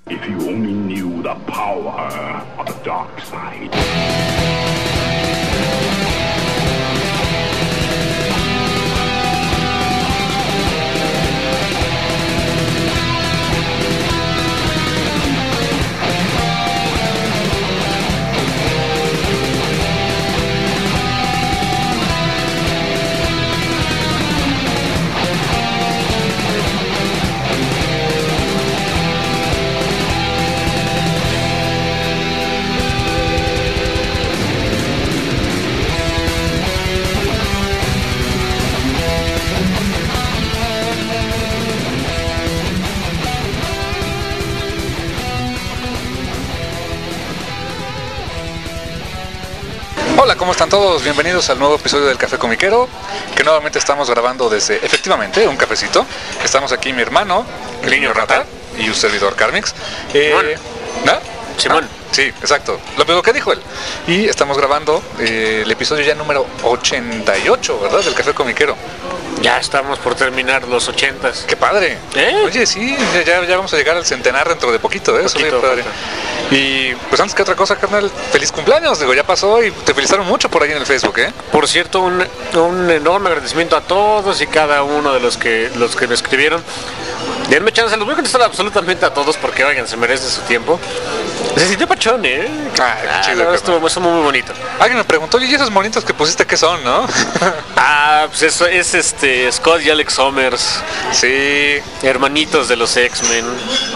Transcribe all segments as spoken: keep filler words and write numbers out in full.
If you only knew the power of the dark side. Hola, ¿cómo están todos? Bienvenidos al nuevo episodio del Café Comiquero, que nuevamente estamos grabando desde, efectivamente, un cafecito. Estamos aquí mi hermano, el niño rata, y un servidor Carmix. Eh, ¿No? Simón. Ah, sí, exacto. Lo, lo que dijo él. Y estamos grabando eh, el episodio ya número ochenta y ocho, ¿verdad? Del Café Comiquero. Ya estamos por terminar los ochentas. ¡Qué padre! ¿Eh? Oye, sí, ya, ya vamos a llegar al centenar dentro de poquito, ¿eh? Poquito, Eso, padre. Y pues antes que otra cosa, carnal, feliz cumpleaños, digo, ya pasó y te felicitaron mucho por ahí en el Facebook, ¿eh? Por cierto, un, un enorme agradecimiento a todos y cada uno de los que los que me escribieron. Denme chance, los voy a contestar absolutamente a todos porque, oigan, se merece su tiempo. Se sintió pachón, ¿eh? Ah, qué chido, no, estuvo, estuvo muy bonito. Alguien me preguntó, ¿y esos monitos que pusiste qué son, no? Ah, pues eso es este Scott y Alex Summers. Sí. Hermanitos de los X-Men.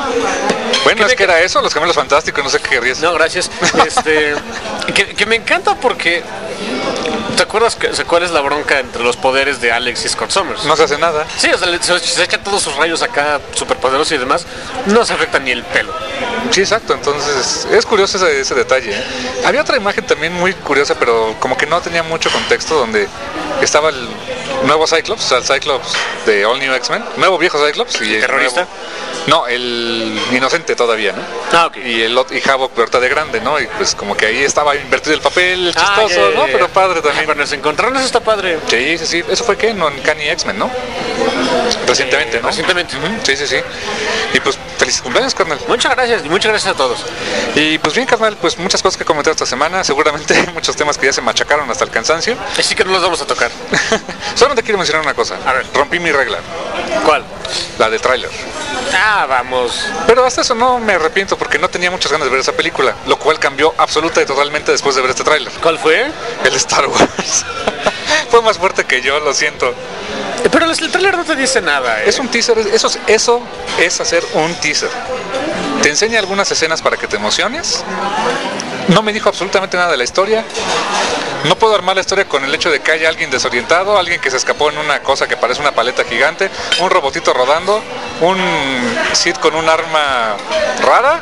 Bueno, es me... que era eso, los Gemelos Fantásticos, no sé qué querrías. No, gracias. Este, que, que me encanta porque... ¿Te acuerdas que, cuál es la bronca entre los poderes de Alex y Scott Summers? No se hace nada. Sí, o sea, se, se echan todos sus rayos acá, superpoderosos y demás, no se afecta ni el pelo. Sí, exacto, entonces es curioso ese, ese detalle, ¿eh? Había otra imagen también muy curiosa, pero como que no tenía mucho contexto, donde estaba el nuevo Cyclops, o sea, el Cyclops de All New X-Men, nuevo viejo Cyclops. Y el ¿Terrorista? Nuevo, no, el inocente todavía, ¿no? Ah, ok. Y el y Havok ahorita de grande, ¿no? Y pues como que ahí estaba invertido el papel, chistoso, ah, yeah, yeah, ¿no? yeah. Pero padre también. Cuando nos encontraron, eso está padre. Sí, sí, sí. ¿Eso fue qué? No, en Canny X-Men, ¿no? Recientemente, eh, ¿no? Recientemente. Uh-huh. Sí, sí, sí. Y pues, feliz cumpleaños, carnal. Muchas gracias, y muchas gracias a todos. Y pues bien, carnal, pues muchas cosas que comentar esta semana. Seguramente hay muchos temas que ya se machacaron hasta el cansancio. Así que no los vamos a tocar. Solamente quiero mencionar una cosa. A ver. Rompí mi regla. ¿Cuál? La del tráiler. Ah, vamos. Pero hasta eso no me arrepiento porque no tenía muchas ganas de ver esa película, lo cual cambió absoluta y totalmente después de ver este tráiler. ¿Cuál fue? El Star Wars. Fue más fuerte que yo, lo siento. Pero el tráiler no te dice nada, ¿eh? Es un teaser, eso es, eso es hacer un teaser. Te enseña algunas escenas para que te emociones. No me dijo absolutamente nada de la historia. No puedo armar la historia con el hecho de que haya alguien desorientado, alguien que se escapó en una cosa que parece una paleta gigante, un robotito rodando, un Sith con un arma rara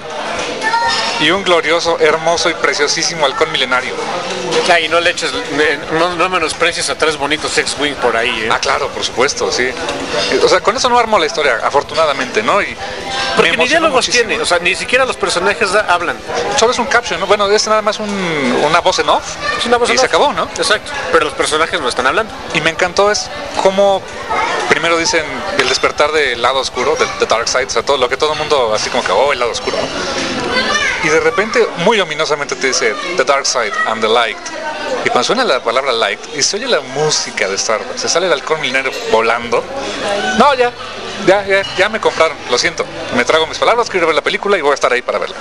y un glorioso, hermoso y preciosísimo halcón milenario. Ah, y no le eches, no, no menosprecies a tres bonitos X-Wing por ahí, ¿eh? Ah, claro, por supuesto, sí. O sea, con eso no armo la historia, afortunadamente, ¿no? Y porque ni diálogos tiene, o sea, ni siquiera los personajes da, hablan. Solo es un caption, ¿no? Bueno, es nada más un, una voz en off. Es una voz y en se off. acabó, ¿no? Exacto, pero los personajes no están hablando. Y me encantó es cómo primero dicen el despertar del lado oscuro, del the dark side, o sea, todo lo que todo el mundo así como que, oh, el lado oscuro, ¿no? Y de repente, muy ominosamente te dice the dark side and the light. Y cuando suena la palabra light y se oye la música de Star Wars, se sale el halcón milenario volando. No, ya, ya, ya, ya me compraron, lo siento. Me trago mis palabras, quiero ver la película y voy a estar ahí para verla.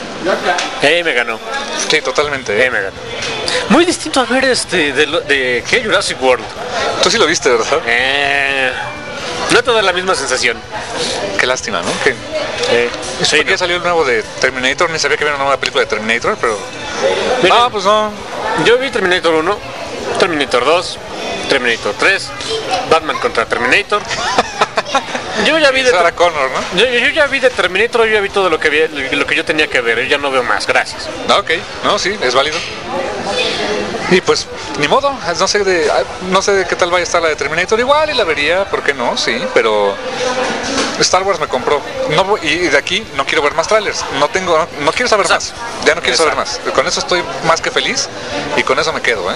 Eh, me ganó. Sí, totalmente. Eh, me ganó. Muy distinto a ver este, de, de ¿qué? Jurassic World. Tú sí lo viste, ¿verdad? Eh... No te da la misma sensación. Qué lástima, ¿no? Que eh, sí, no. Ya salió el nuevo de Terminator, ni sabía que había una nueva película de Terminator, pero... Miren, ah, pues no. Yo vi Terminator uno, Terminator dos, Terminator tres, Batman contra Terminator. Yo ya vi de Sarah Connor, ¿no? Yo, yo ya vi de Terminator, yo ya vi todo lo que, vi, lo que yo tenía que ver, yo ya no veo más, gracias. Ok, no, sí, es válido. Y pues, ni modo, no sé de no sé de qué tal vaya a estar la de Terminator, igual y la vería, ¿por qué no? Sí, pero Star Wars me compró. No, y de aquí no quiero ver más trailers, no tengo, no, no quiero saber Exacto. más, ya no quiero Exacto. saber más. Con eso estoy más que feliz y con eso me quedo, ¿eh?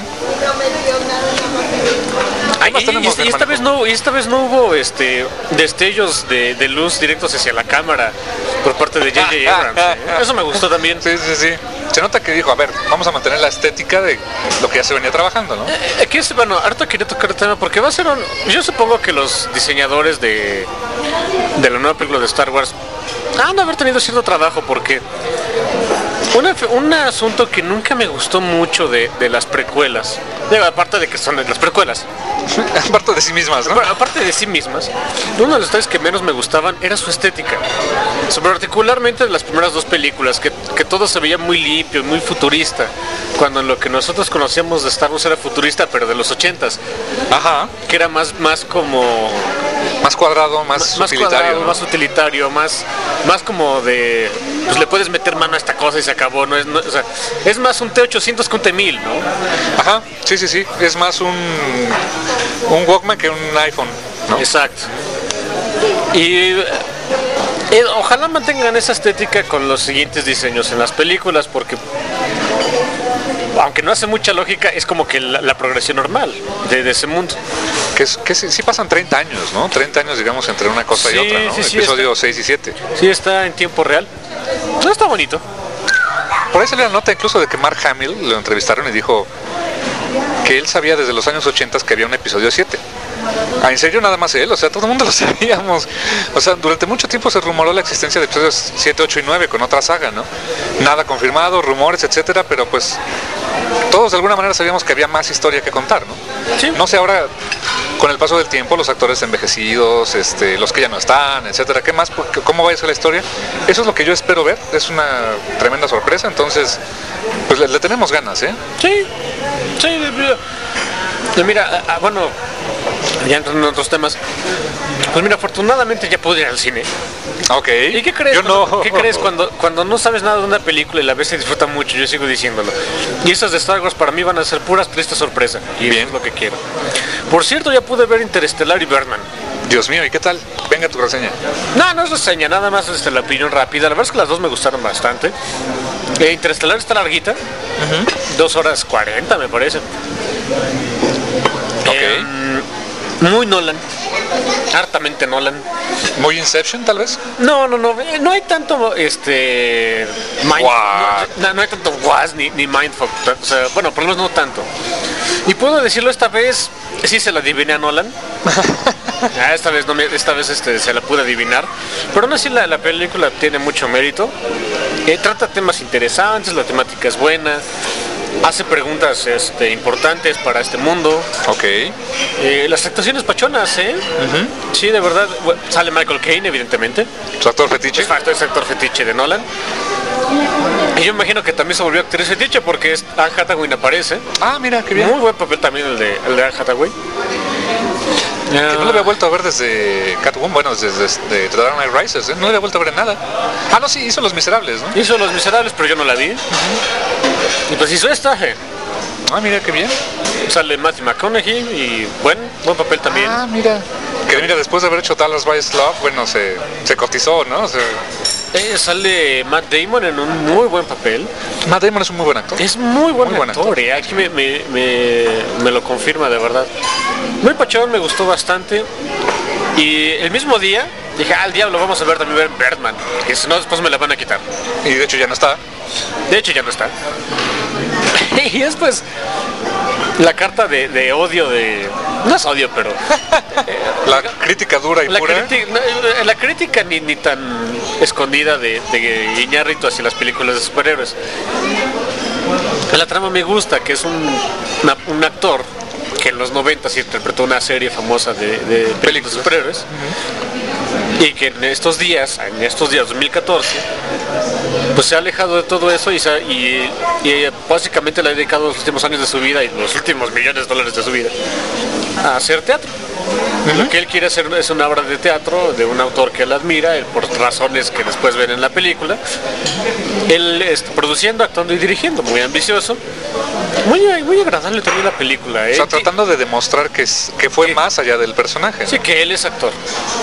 Ay, y, y, y esta vez no, y esta vez no hubo este destellos de, de luz directos hacia la cámara por parte de J J Abrams. ¿eh? Eso me gustó también. Sí, sí, sí. Se nota que dijo, a ver, vamos a mantener la estética de lo que ya se venía trabajando, ¿no? Eh, Aquí es, bueno, ahorita quería tocar el tema porque va a ser un... Yo supongo que los diseñadores de, de la nueva película de Star Wars han de haber tenido cierto trabajo porque... Una, un asunto que nunca me gustó mucho de, de las precuelas, digo, aparte de que son las precuelas, aparte de sí mismas, ¿no? Aparte de sí mismas, uno de los detalles que menos me gustaban era su estética, sobre particularmente de las primeras dos películas, que, que todo se veía muy limpio, muy futurista, cuando en lo que nosotros conocíamos de Star Wars era futurista, pero de los ochentas. Ajá. Que era más, más como... Más cuadrado, más, más utilitario. Cuadrado, ¿no? Más utilitario, más, más como de... Pues le puedes meter mano a esta cosa y se acabó, ¿no? Es, no, o sea, es más un T ochocientos que un T mil, ¿no? Ajá, sí, sí, sí. Es más un, un Walkman que un iPhone, ¿no? Exacto. Y... Eh, ojalá mantengan esa estética con los siguientes diseños en las películas, porque aunque no hace mucha lógica, es como que la, la progresión normal de, de ese mundo. Que, es, que sí, sí pasan treinta años, ¿no? treinta años, digamos, entre una cosa sí, y otra, ¿no? Sí, sí, Episodio está, seis y siete. Sí, está en tiempo real. No, está bonito. Por ahí salió la nota incluso de que Mark Hamill lo entrevistaron y dijo que él sabía desde los años ochenta que había un episodio siete. Ah, ¿en serio nada más él? O sea, todo el mundo lo sabíamos. O sea, durante mucho tiempo se rumoró la existencia de episodios siete, ocho y nueve con otra saga, ¿no? Nada confirmado, rumores, etcétera, pero pues todos de alguna manera sabíamos que había más historia que contar, ¿no? Sí. No sé ahora, con el paso del tiempo, los actores envejecidos, este, los que ya no están, etcétera, ¿qué más? ¿Cómo va a ser la historia? Eso es lo que yo espero ver, es una tremenda sorpresa, entonces, pues le, le tenemos ganas, ¿eh? Sí, sí, mira, ah, bueno, ya entrando en otros temas, pues mira, afortunadamente ya puedo ir al cine. Ok. ¿Y qué crees? Yo cuando, no. ¿Qué crees cuando, cuando no sabes nada de una película y la ves y disfruta mucho? Yo sigo diciéndolo. Y esas de Star Wars para mí van a ser puras tristes sorpresas. Y Bien. eso es lo que quiero. Por cierto, ya pude ver Interestelar y Birdman. Dios mío, ¿y qué tal? Venga tu reseña. No, no es reseña, nada más este, la opinión rápida. La verdad es que las dos me gustaron bastante. Eh, Interestelar está larguita. Uh-huh. Dos horas cuarenta me parece. Ok. Eh, muy Nolan. Hartamente Nolan. ¿Muy Inception, tal vez? No, no, no. No hay tanto este mind, no, no, no hay tanto was ni, ni mindfuck. O sea, bueno, por lo menos no tanto. Y puedo decirlo, esta vez sí se la adiviné a Nolan. Ah, esta vez no me, esta vez este, se la pude adivinar. Pero aún así la, la película tiene mucho mérito. Eh, trata temas interesantes, la temática es buena. Hace preguntas este, importantes para este mundo. Ok. Eh, las actuaciones pachonas, ¿eh? Uh-huh. Sí, de verdad. Sale Michael Caine, evidentemente. ¿Su actor fetiche? Es, es actor fetiche de Nolan. Y yo imagino que también se volvió actriz fetiche porque es, Anne Hathaway aparece. Ah, mira, qué bien. Muy buen papel también el de, el de Anne Hathaway. Que no lo había vuelto a ver desde Catwoman, bueno, desde, desde The Dark Knight Rises, ¿eh? No lo había vuelto a ver en nada. Ah, no, sí, hizo Los Miserables, ¿no? Hizo Los Miserables, pero yo no la vi. Uh-huh. Y pues hizo esta. Eh. Ah, mira, qué bien. Sale Matthew McConaughey y buen, buen papel también. Ah, mira. Que mira, después de haber hecho Dallas Buyers Club, bueno, se, se cotizó, ¿no? Se... Eh, sale Matt Damon en un muy buen papel. Matt Damon es un muy buen actor. Es muy buen, muy buen actor, actor. Eh. Aquí me, me, me, me lo confirma de verdad. Muy pachón, me gustó bastante. Y el mismo día dije, ah, al diablo, vamos a ver también Birdman, que si no después me la van a quitar. Y de hecho ya no está. De hecho ya no está. Y después la carta de, de odio de... No es odio, pero... La crítica dura y la pura. Criti- no, la crítica ni, ni tan escondida de, de Iñárritu hacia las películas de superhéroes. La trama me gusta, que es un, una, un actor que en los noventa sí interpretó una serie famosa de, de películas de superhéroes. Uh-huh. Y que en estos días, en estos días dos mil catorce, pues se ha alejado de todo eso y, se, y, y básicamente le ha dedicado los últimos años de su vida y los últimos millones de dólares de su vida a hacer teatro. Uh-huh. Lo que él quiere hacer es una obra de teatro de un autor que él admira, él, por razones que después ven en la película. Él está produciendo, actuando y dirigiendo, muy ambicioso. Muy, muy agradable también la película. ¿eh? O sea, tratando de demostrar que, es, que fue que, más allá del personaje. Sí, ¿no? Que él es actor.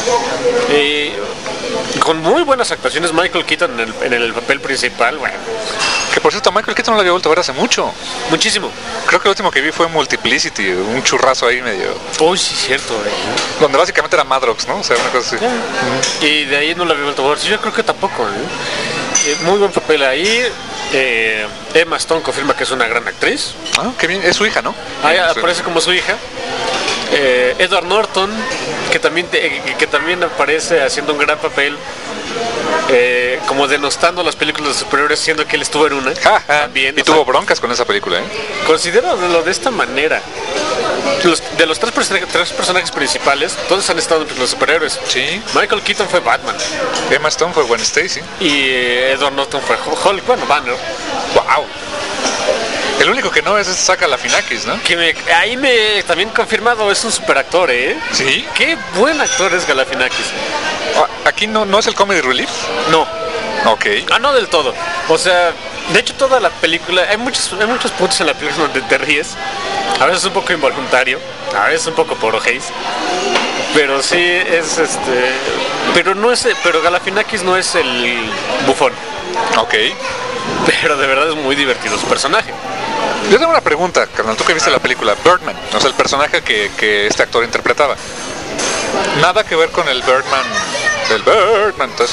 Eh, con muy buenas actuaciones, Michael Keaton en el, en el papel principal, bueno. Que por cierto, Michael Keaton no lo había vuelto a ver hace mucho. Muchísimo. Creo que el último que vi fue Multiplicity, un churrazo ahí medio. Uy, sí, cierto. visto, ¿eh? Donde básicamente era Madrox, ¿no? O sea, una cosa así. Yeah. Y de ahí no la había vuelto a ver. Yo creo que tampoco, ¿eh? Eh, muy buen papel ahí. Eh, Emma Stone confirma que es una gran actriz. Ah, qué bien. Es su hija, ¿no? Ahí Sí. aparece como su hija. Eh, Edward Norton, que también, te, que también aparece haciendo un gran papel. Eh, como denostando las películas de superhéroes, siendo que él estuvo en una. Ja, ja. También, y o tuvo sea, broncas con esa película, ¿eh? considéralo de esta manera. Los, de los tres, person- tres personajes principales, todos han estado entre los superhéroes. Sí. Michael Keaton fue Batman. Emma Stone fue Gwen Stacy. Y eh, Edward Norton fue Hulk, bueno, Banner. Wow. El único que no es este Zach Galifianakis, ¿no? Que me, ahí me también confirmado, es un superactor, ¿eh? Sí. Qué buen actor es Galifianakis. Ah, Aquí no, no es el comedy relief. No, Ok. ah, no del todo. O sea, de hecho toda la película, hay muchos, hay muchos puntos en la película donde te ríes. A veces un poco involuntario, a veces un poco por ojéis. Pero sí es este. Pero no es. Pero Galifianakis no es el bufón. Ok. Pero de verdad es muy divertido su personaje. Yo tengo una pregunta, carnal. Tú que viste la película Birdman, o sea, el personaje que, que este actor interpretaba. Nada que ver con el Birdman. Del Birdman, entonces.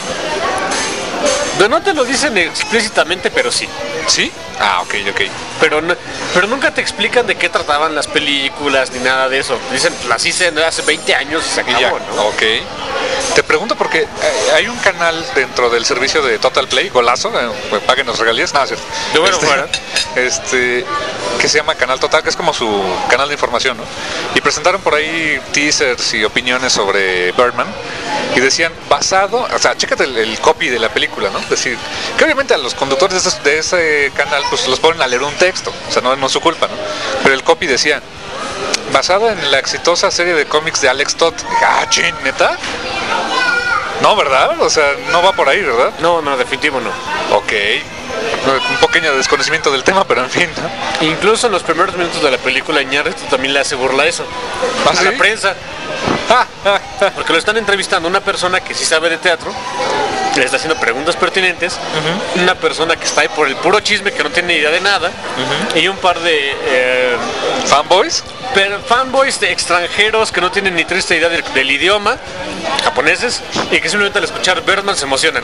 No, no te lo dicen explícitamente, pero sí. ¿Sí? Ah, ok, ok. Pero, no- pero nunca te explican de qué trataban las películas ni nada de eso. Dicen, las hice hace veinte años y se Y ya, acabó, ¿no? ok. Te pregunto porque eh, hay un canal dentro del servicio de Total Play, Golazo, eh, pues, páguenos regalías, nada, ¿cierto? De bueno este, fuera. este, que se llama Canal Total, que es como su canal de información, ¿no? Y presentaron por ahí teasers y opiniones sobre Birdman y decían, basado, o sea, chécate el, el copy de la película, ¿no? Es decir, que obviamente a los conductores de ese, de ese canal, pues los ponen a leer un texto, o sea, no, no es su culpa, ¿no? Pero el copy decía, basado en la exitosa serie de cómics de Alex Todd. Dije, ah, chin, ¿neta? No, ¿verdad? O sea, no va por ahí, ¿verdad? No, no, definitivo no. Ok. Un pequeño desconocimiento del tema, pero en fin, ¿no? Incluso en los primeros minutos de la película, Iñárritu también le hace burla a eso. ¿Ah, a sí? la prensa. Porque lo están entrevistando una persona que sí sabe de teatro, le está haciendo preguntas pertinentes, una persona que está ahí por el puro chisme, que no tiene ni idea de nada, y un par de eh, ¿Fanboys? pero fanboys de extranjeros que no tienen ni triste idea del, del idioma, japoneses, y que simplemente al escuchar Birdman se emocionan.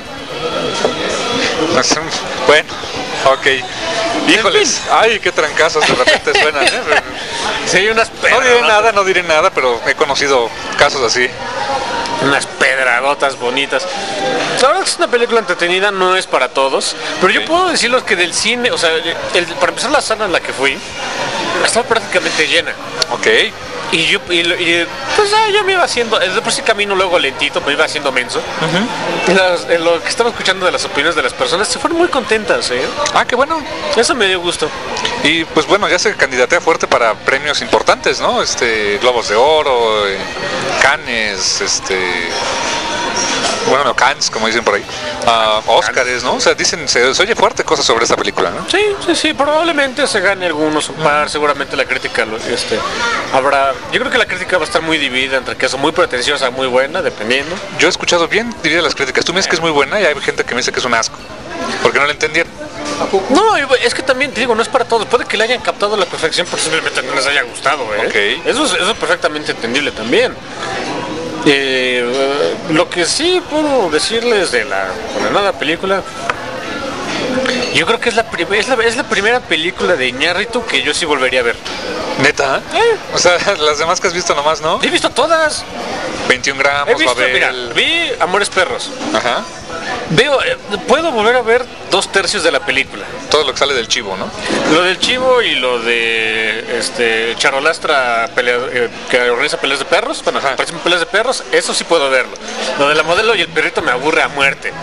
Bueno, ok. Híjoles, ay, qué trancazos de repente suenan, ¿eh? Sí, hay unas No diré pedradotas, nada, no diré nada, pero he conocido casos así. unas pedradotas bonitas. La verdad es que es una película entretenida, no es para todos, pero yo Ok. puedo decirles que del cine, o sea, el- para empezar la sala en la que fui, estaba prácticamente llena. Ok. Y yo, y, lo- y, pues ah, yo me iba haciendo, de por sí camino luego lentito, me iba haciendo menso. Y las- en lo que estaba escuchando de las opiniones de las personas, se fueron muy contentas, ¿eh? Ah, qué bueno. Eso me dio gusto. Y pues bueno, ya se candidatea fuerte para premios importantes, ¿no? Este, Globos de Oro, eh, Cannes, este... Bueno, no, Cannes, como dicen por ahí. Ah, Óscares, ¿no? O sea, dicen, se, se oye fuerte cosas sobre esta película, ¿no? Sí, sí, sí, probablemente se gane algunos un par, seguramente la crítica lo- este, habrá, yo creo que la crítica va a estar muy dividida entre que es muy pretenciosa, muy buena, dependiendo. Yo he escuchado bien, diría las críticas. Tú me dices que es muy buena y hay gente que me dice que es un asco. Porque no la entendieron. No, es que también, te digo, no es para todos, puede que le hayan captado a la perfección, pero simplemente no les haya gustado, ¿eh? Ok. Eso es, eso es perfectamente entendible también. Eh, eh, lo que sí puedo decirles de la condenada película, yo creo que es la, prim- es la, es la primera película de Iñárritu que yo sí volvería a ver. ¿Neta? Eh. O sea, las demás que has visto nomás, ¿no? He visto todas. veintiún gramos, He visto, Babel. mira, vi Amores Perros. Ajá. Veo, eh, puedo volver a ver dos tercios de la película. Todo lo que sale del chivo, ¿no? Lo del chivo y lo de este Charolastra pelea- eh, que organiza peleas de perros, bueno, Ajá. participa en peleas de perros, eso sí puedo verlo. Lo de la modelo y el perrito me aburre a muerte.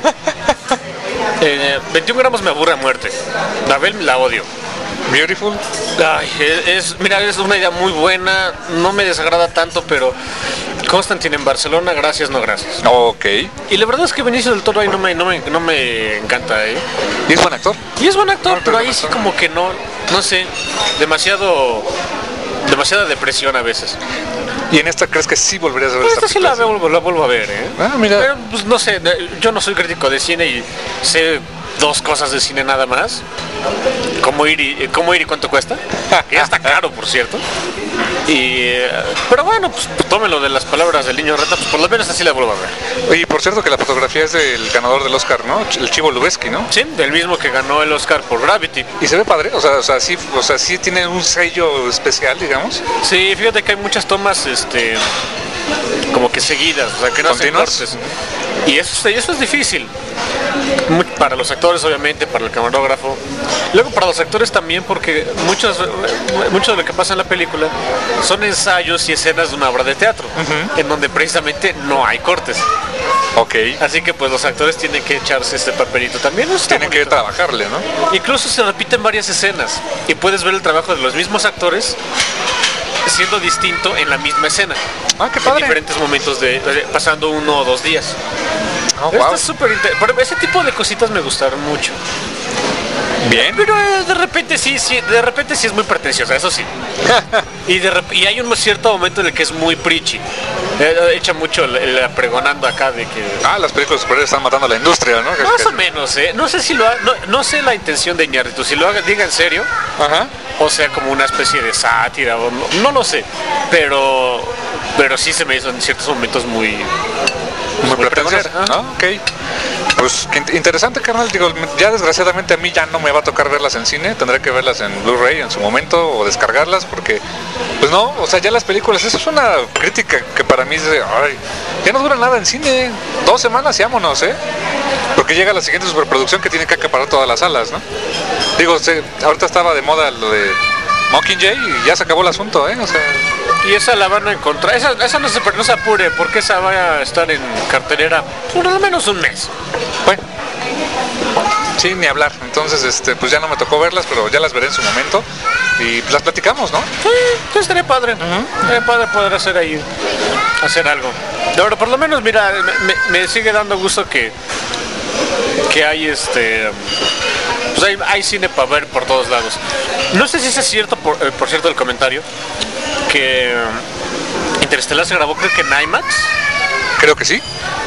eh, veintiún gramos me aburre a muerte. Babel la odio. Beautiful. Ay, es, es- mira, es una idea muy buena, no me desagrada tanto, pero Constantine en Barcelona, gracias, no gracias. Ok. Y la verdad es que Benicio del Toro ahí no me, no me, no me encanta, ¿eh? ¿Y es buen actor? Y es buen actor, No, pero pero ahí buen sí actor. como que no, no sé, demasiado, demasiada depresión a veces. ¿Y en esta crees que sí volverías a ver Pero esta esta sí la, película? veo, la vuelvo a ver, ¿eh? Ah, mira. Pero pues no sé, yo no soy crítico de cine y sé dos cosas de cine nada más. ¿Cómo ir y, cómo ir y cuánto cuesta? Que ya está caro, por cierto. Y, pero bueno, pues tómelo de las palabras del niño rata, pues por lo menos así la vuelvo a ver. Oye, por cierto que la fotografía es del ganador del Oscar, ¿no? El Chivo Lubeski, ¿no? Sí, del mismo que ganó el Oscar por Gravity. Y se ve padre, o sea, o sea, sí, o sea, sí tiene un sello especial, digamos. Sí, fíjate que hay muchas tomas, este, como que seguidas, o sea, que no hacen cortes. Y eso, eso es difícil. Muy, para los actores, obviamente, para el camarógrafo. Luego para los actores también, porque muchos, mucho de lo que pasa en la película son ensayos y escenas de una obra de teatro, uh-huh. en donde precisamente no hay cortes. Ok. Así que pues los actores tienen que echarse este papelito también. Tienen que trabajarle, ¿no? Incluso se repiten varias escenas y puedes ver el trabajo de los mismos actores siendo distinto en la misma escena. Ah, qué padre. En diferentes momentos de, de pasando uno o dos días. Oh, Esto wow. es súper interesante. Ese tipo de cositas me gustaron mucho. Bien. Pero eh, de repente sí, sí, de repente sí es muy pretenciosa, eso sí. y, de rep- y hay un cierto momento en el que es muy preachy. Eh, echa mucho el, el pregonando acá de que... Ah, las películas superiores están matando a la industria, ¿no? Más que... o menos, ¿eh? No sé si lo ha... no, no sé la intención de Iñárritu, si lo haga, diga en serio. Ajá. O sea, como una especie de sátira, o no, no lo sé. Pero pero sí se me hizo en ciertos momentos muy... Muy pretenciosa. Ah, ok. Pues interesante, carnal. Digo, ya desgraciadamente a mí ya no me va a tocar verlas en cine. Tendré que verlas en Blu-ray en su momento o descargarlas porque, pues no, o sea, ya las películas, eso es una crítica que para mí es de, ay, ya no dura nada en cine. Dos semanas y vámonos, ¿eh? Porque llega la siguiente superproducción que tiene que acaparar todas las salas, ¿no? Digo, se, ahorita estaba de moda lo de Mockingjay y ya se acabó el asunto, ¿eh? O sea... Y esa la van a encontrar, esa, esa no, se, no se apure, porque esa va a estar en cartelera por al menos un mes. Bueno, sí, ni hablar. Entonces, este, pues ya no me tocó verlas, pero ya las veré en su momento y pues las platicamos, ¿no? Sí, sí, estaría padre. Uh-huh. Estaría padre poder hacer ahí, hacer algo. Pero por lo menos, mira, me, me sigue dando gusto que, que hay este... Pues hay, hay cine para ver por todos lados. No sé si es cierto, por, eh, por cierto, el comentario, que Interestelar se grabó creo que en IMAX. Creo que sí.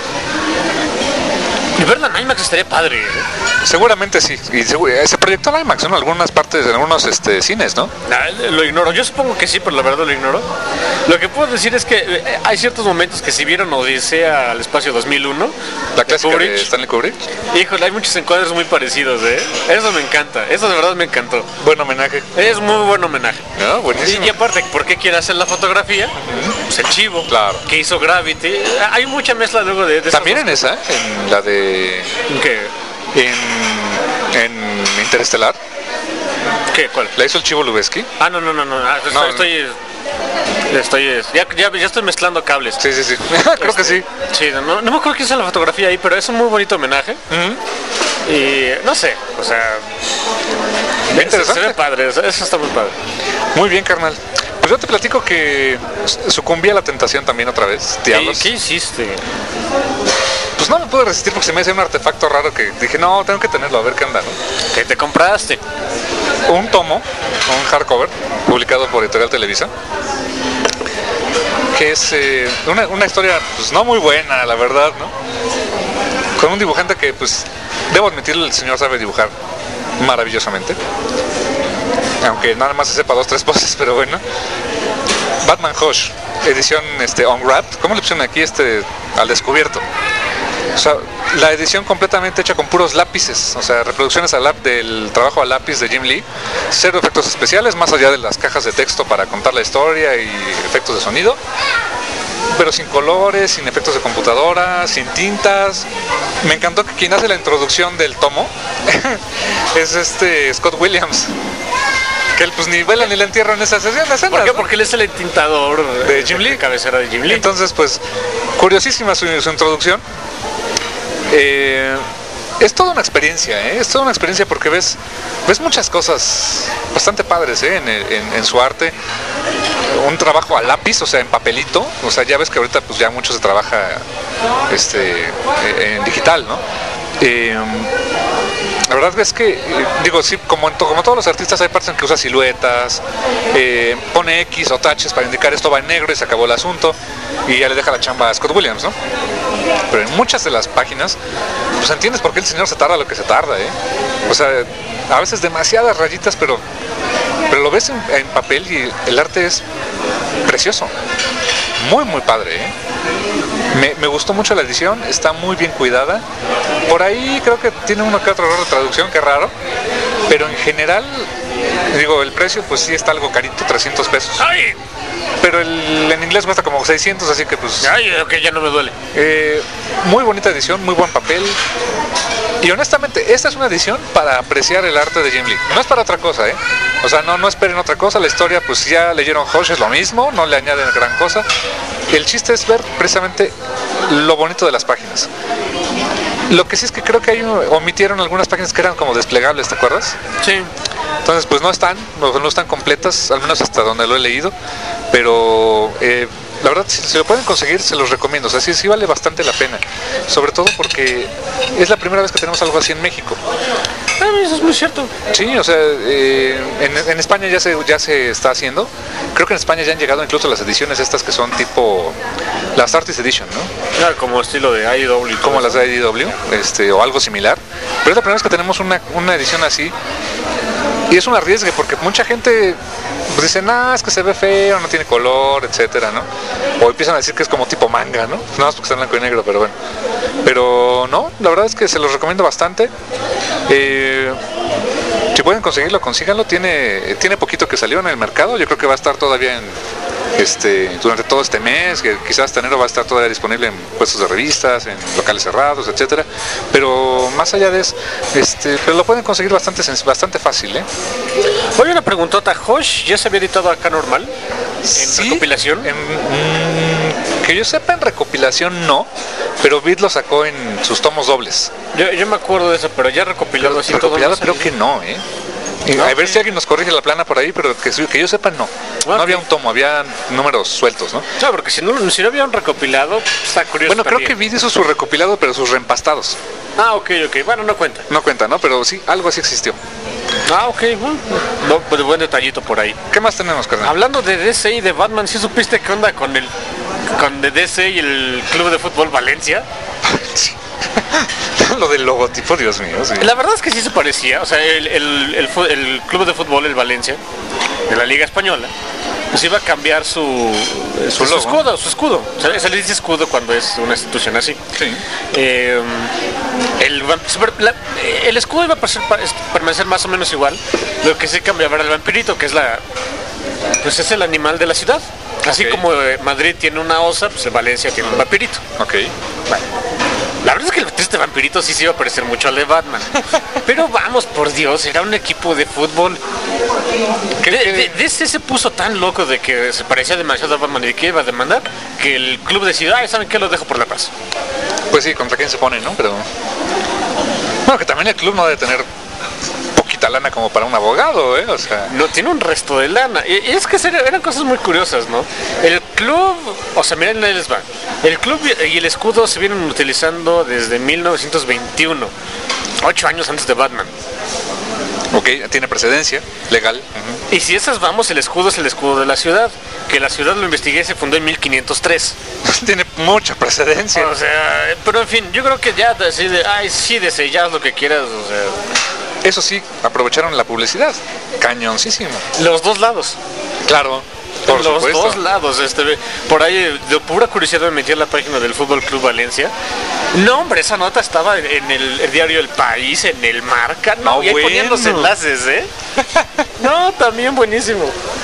Y verla en IMAX estaría padre, ¿eh? Seguramente sí. Y se proyectó en IMAX, ¿no? En algunas partes, en algunos este, cines, ¿no? Nah, lo ignoro. Yo supongo que sí, pero la verdad lo ignoro. Lo que puedo decir es que hay ciertos momentos que si vieron Odisea al espacio dos mil uno, la clásica de, de Stanley Kubrick. Híjole, hay muchos encuadres muy parecidos, ¿eh? Eso me encanta. Eso de verdad me encantó. Buen homenaje. Es muy buen homenaje. No, buenísimo. Y, y aparte, ¿por qué quiere hacer la fotografía? Uh-huh. Pues el chivo. Claro. Que hizo Gravity. Hay mucha mezcla luego de... de También en esa, en la de... ¿Qué? En, en Interestelar. ¿Qué? ¿Cuál? ¿La hizo el Chivo Lubeski? Ah, no, no, no, no. Ah, no estoy... Estoy... Ya, ya, ya estoy mezclando cables. Sí, sí, sí. Creo este, que sí. Sí, no, no me acuerdo quién hizo la fotografía ahí, pero es un muy bonito homenaje. Uh-huh. Y no sé, o sea... Interesante. Se ve padre, eso está muy padre. Muy bien, carnal. Pues yo te platico que sucumbí a la tentación también otra vez. Diablos. ¿Qué, ¿Qué hiciste? Pues no me pude resistir porque se me hace un artefacto raro que dije, no, tengo que tenerlo, a ver qué anda, ¿no? ¿Qué te compraste? Un tomo, un hardcover, publicado por Editorial Televisa, que es eh, una, una historia, pues no muy buena, la verdad, ¿no? Con un dibujante que, pues, debo admitirlo, el señor sabe dibujar maravillosamente. Aunque nada más se sepa dos, tres poses, pero bueno. Batman Hush, edición este, Unwrapped. ¿Cómo le pusieron aquí este al descubierto? O sea, la edición completamente hecha con puros lápices, o sea, reproducciones a lap del trabajo a lápiz de Jim Lee, cero efectos especiales, más allá de las cajas de texto para contar la historia y efectos de sonido, pero sin colores, sin efectos de computadora, sin tintas. Me encantó que quien hace la introducción del tomo es este Scott Williams, que él pues ni vela ni la entierra en esas escenas. ¿Por qué? ¿no? Porque él es el entintador de Jim Lee, cabecera de Jim Lee. Entonces, pues, curiosísima su, su introducción. Eh, es toda una experiencia, ¿eh? Es toda una experiencia porque ves, ves muchas cosas bastante padres, ¿eh? en, en, en su arte. Un trabajo a lápiz, o sea, en papelito. O sea, ya ves que ahorita pues ya mucho se trabaja este, en digital, ¿no? Eh, la verdad es que, digo, sí, como, en to, como todos los artistas hay partes en que usa siluetas, eh, pone X o taches para indicar esto va en negro y se acabó el asunto y ya le deja la chamba a Scott Williams, ¿no? Pero en muchas de las páginas pues entiendes por qué el señor se tarda lo que se tarda, ¿eh? O sea, a veces demasiadas rayitas, pero, pero lo ves en, en papel y el arte es precioso. Muy, muy padre, ¿eh? Me, me gustó mucho la edición, está muy bien cuidada. Por ahí creo que tiene uno que otro error de traducción, que raro. Pero en general, digo, el precio pues sí está algo carito, trescientos pesos. ¡Ay! Pero el, en inglés cuesta como seiscientos, así que pues... ¡Ay! Ok, ya no me duele. Eh, muy bonita edición, muy buen papel. Y honestamente, esta es una edición para apreciar el arte de Jim Lee. No es para otra cosa, ¿eh? O sea, no, no esperen otra cosa. La historia, pues ya leyeron Hush, es lo mismo, no le añaden gran cosa. El chiste es ver precisamente lo bonito de las páginas. Lo que sí es que creo que ahí omitieron algunas páginas que eran como desplegables, ¿te acuerdas? Sí. Entonces, pues no están, no, no están completas, al menos hasta donde lo he leído. Pero... Eh, la verdad, si se lo pueden conseguir, se los recomiendo. O sea, sí, sí vale bastante la pena. Sobre todo porque es la primera vez que tenemos algo así en México. Ah, eso es muy cierto. Sí, o sea, eh, en, en España ya se, ya se está haciendo. Creo que en España ya han llegado incluso las ediciones estas que son tipo... las Artist Edition, ¿no? Claro, como estilo de I D W. Como las de I D W, este, o algo similar. Pero es la primera vez que tenemos una, una edición así. Y es un arriesgue porque mucha gente... pues dicen, ah, es que se ve feo, no tiene color, etcétera, ¿no? O empiezan a decir que es como tipo manga, ¿no? Nada más porque está en blanco y negro, pero bueno. Pero no, la verdad es que se los recomiendo bastante. Eh, si pueden conseguirlo, consíganlo. Tiene, tiene poquito que salió en el mercado. Yo creo que va a estar todavía en, este, durante todo este mes, que quizás hasta enero va a estar todavía disponible en puestos de revistas, en locales cerrados, etcétera. Pero más allá de eso, este, pero lo pueden conseguir bastante, bastante fácil, ¿eh? Oye, una preguntota, ¿Hush ya se había editado acá normal? ¿En Sí, recopilación? En, mm, que yo sepa, en recopilación no, pero Beat lo sacó en sus tomos dobles. Yo, yo me acuerdo de eso, pero ya recopilado así todo. Recopilado ¿No creo sabía? que no, ¿eh? Y No, a ver sí. si alguien nos corrige la plana por ahí, pero que, que yo sepa no. No Ok. había un tomo, había números sueltos, ¿no? No, porque si no, si no había un recopilado, está curioso. Bueno, creo también. que Beat hizo su recopilado, pero sus reempastados. Ah, ok, ok. Bueno, no cuenta. No cuenta, ¿no? Pero sí, algo así existió. Ah, ok. Bueno, no, pues buen detallito por ahí. ¿Qué más tenemos, carnal? Hablando de D C y de Batman, ¿sí supiste qué onda con el con de D C y el Club de Fútbol Valencia? Sí. Lo del logotipo, Dios mío, sí. La verdad es que sí se parecía. O sea, el, el, el, fu- el Club de Fútbol, el Valencia, de la Liga Española, pues iba a cambiar su, su, su logo. escudo, su escudo. O sea, se le dice escudo cuando es una institución así. Sí. Eh, el, vam- super- la- el escudo iba a permanecer, permanecer más o menos igual. Lo que sí cambiaba era el vampirito, que es la pues es el animal de la ciudad. Así Ok. como eh, Madrid tiene una osa, pues el Valencia tiene un vampirito. Ok. Vale. La verdad es que el triste vampirito sí se iba a parecer mucho al de Batman. Pero vamos, por Dios, era un equipo de fútbol. ¿Qué- De, qué- de- de ese se puso tan loco de que se parecía demasiado a Batman y que iba a demandar, que el club decidió, ay, ¿saben qué? Lo dejo por la paz. Pues sí, contra quién se pone, ¿no? Pero... bueno, que también el club no debe tener poquita lana como para un abogado, ¿eh? O sea... No, tiene un resto de lana. Y, y es que serio, eran cosas muy curiosas, ¿no? El club, o sea, miren, ahí les va. El club y el escudo se vienen utilizando desde mil novecientos veintiuno, ocho años antes de Batman. Ok, tiene precedencia legal. Ujú. Y si esas vamos, el escudo es el escudo de la ciudad. Que la ciudad, lo investigué, se fundó en mil quinientos tres. Tiene mucha precedencia. O sea, pero en fin, yo creo que ya así de, ay, sí, de ya haz lo que quieras, o sea, Eso sí, aprovecharon la publicidad. Cañoncísimo. los dos lados. Claro, por los supuesto. dos lados, este, por ahí de pura curiosidad me metí en la página del Fútbol Club Valencia. No, hombre, esa nota estaba en el, el diario El País, en el Marca, no, No, y ahí bueno. ponían los enlaces, ¿eh? No, también buenísimo.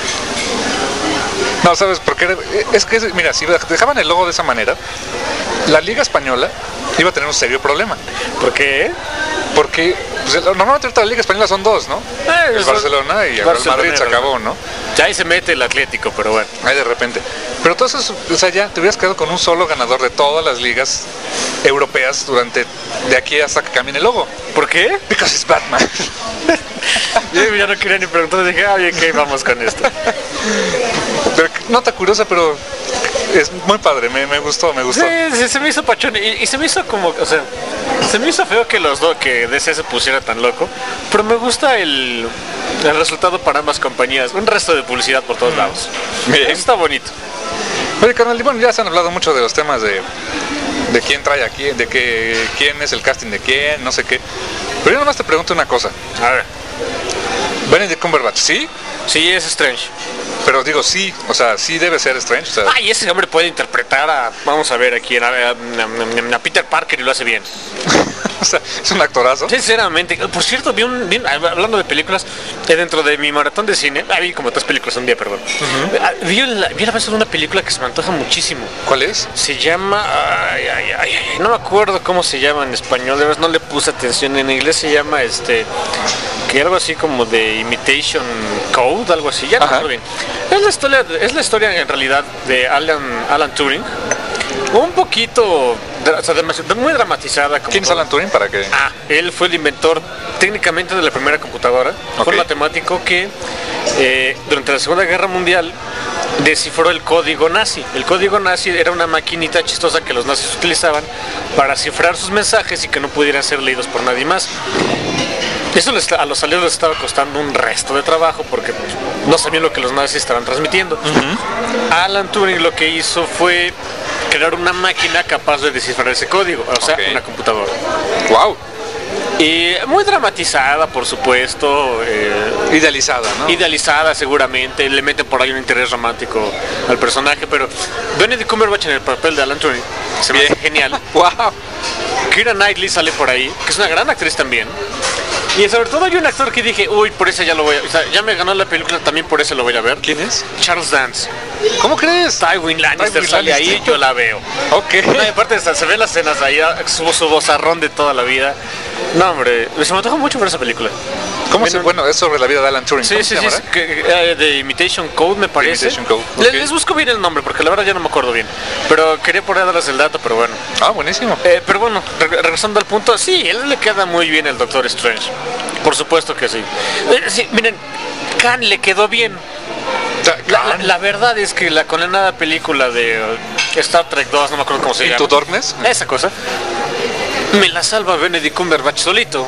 No, ¿sabes por qué? Es que, mira, si dejaban el logo de esa manera, la Liga Española iba a tener un serio problema. ¿Por qué? Porque pues, el- normalmente ahorita la Liga Española son dos, ¿no? Ah, El son- Barcelona y el Real Madrid se Barcelonero, acabó, ¿no? Ya ahí se mete el Atlético, pero bueno. Ahí de repente. Pero entonces, o sea, ya te hubieras quedado con un solo ganador de todas las ligas europeas durante de aquí hasta que cambien el logo. ¿Por qué? Because it's Batman. Yo ya no quería ni preguntar, dije, ah, bien, ok, vamos con esto. Pero, nota curiosa, pero es muy padre, me, me gustó, me gustó. Sí, sí, se me hizo pachón y, y se me hizo como, o sea, se me hizo feo que los dos, que D C se pusiera tan loco, pero me gusta el, el resultado para ambas compañías, un resto de publicidad por todos lados. Bien. Eso está bonito. Oye, carnal, y bueno, ya se han hablado mucho de los temas de, de quién trae a quién, de que quién es el casting de quién, no sé qué. Pero yo nomás te pregunto una cosa. A ver. Benedict Cumberbatch, ¿sí? Sí, es Strange. Pero digo sí, o sea, sí debe ser Strange. O sea, Ay, ese hombre puede interpretar a, vamos a ver aquí, a, a, a Peter Parker y lo hace bien. o sea, es un actorazo. Sinceramente, por cierto, vi un, vi, hablando de películas, eh, dentro de mi maratón de cine, ah, vi como tres películas un día, perdón. Uh-huh. Vi, la, vi la vez de una película que se me antoja muchísimo. ¿Cuál es? Se llama, ay, ay, ay, ay, no me acuerdo cómo se llama en español, de verdad no le puse atención. En inglés se llama, este, que algo así como de Imitation Code, algo así, ya no me acuerdo bien. Es la historia, es la historia en realidad de Alan, Alan Turing, un poquito, o sea, muy dramatizada. Como ¿Quién es Alan Turing para que? Ah, él fue el inventor técnicamente de la primera computadora. Okay. Fue un matemático que eh, durante la Segunda Guerra Mundial descifró el código nazi. El código nazi era una maquinita chistosa que los nazis utilizaban para cifrar sus mensajes y que no pudieran ser leídos por nadie más. Eso les, a los aliados les estaba costando un resto de trabajo porque no sabían lo que los nazis estaban transmitiendo. Uh-huh. Alan Turing lo que hizo fue crear una máquina capaz de descifrar ese código, o sea, okay. una computadora. Wow. Y muy dramatizada, por supuesto. Eh, idealizada, ¿no? Idealizada, seguramente. Le meten por ahí un interés romántico al personaje, pero Benedict Cumberbatch en el papel de Alan Turing se me hace genial. Wow. Keira Knightley sale por ahí, que es una gran actriz también. Y sobre todo hay un actor que dije, uy, por ese ya lo voy a... O sea, ya me ganó la película, también por ese lo voy a ver. ¿Quién es? Charles Dance. ¿Cómo crees? Tywin Lannister Tywin sale Lannister. ahí, yo la veo. Ok. No, y aparte se ven las escenas ahí, su, su vozarrón de toda la vida. No, hombre, se me antojó mucho ver esa película. ¿Cómo se...? Bueno, es sobre la vida de Alan Turing. Sí, sí, sí, sí que, eh, de Imitation Code me parece. Imitation Code. Okay. Les, Okay. les busco bien el nombre porque la verdad ya no me acuerdo bien. Pero quería ponerles el dato, pero bueno. Ah, buenísimo. Eh, pero bueno, re regresando al punto, sí, él le queda muy bien el Doctor Strange. Por supuesto que sí. Eh, sí miren, Khan le quedó bien. La, la, la verdad es que la condenada película de uh, Star Trek dos, no me acuerdo cómo se llama. ¿Into Darkness? Esa cosa. Me la salva Benedict Cumberbatch solito.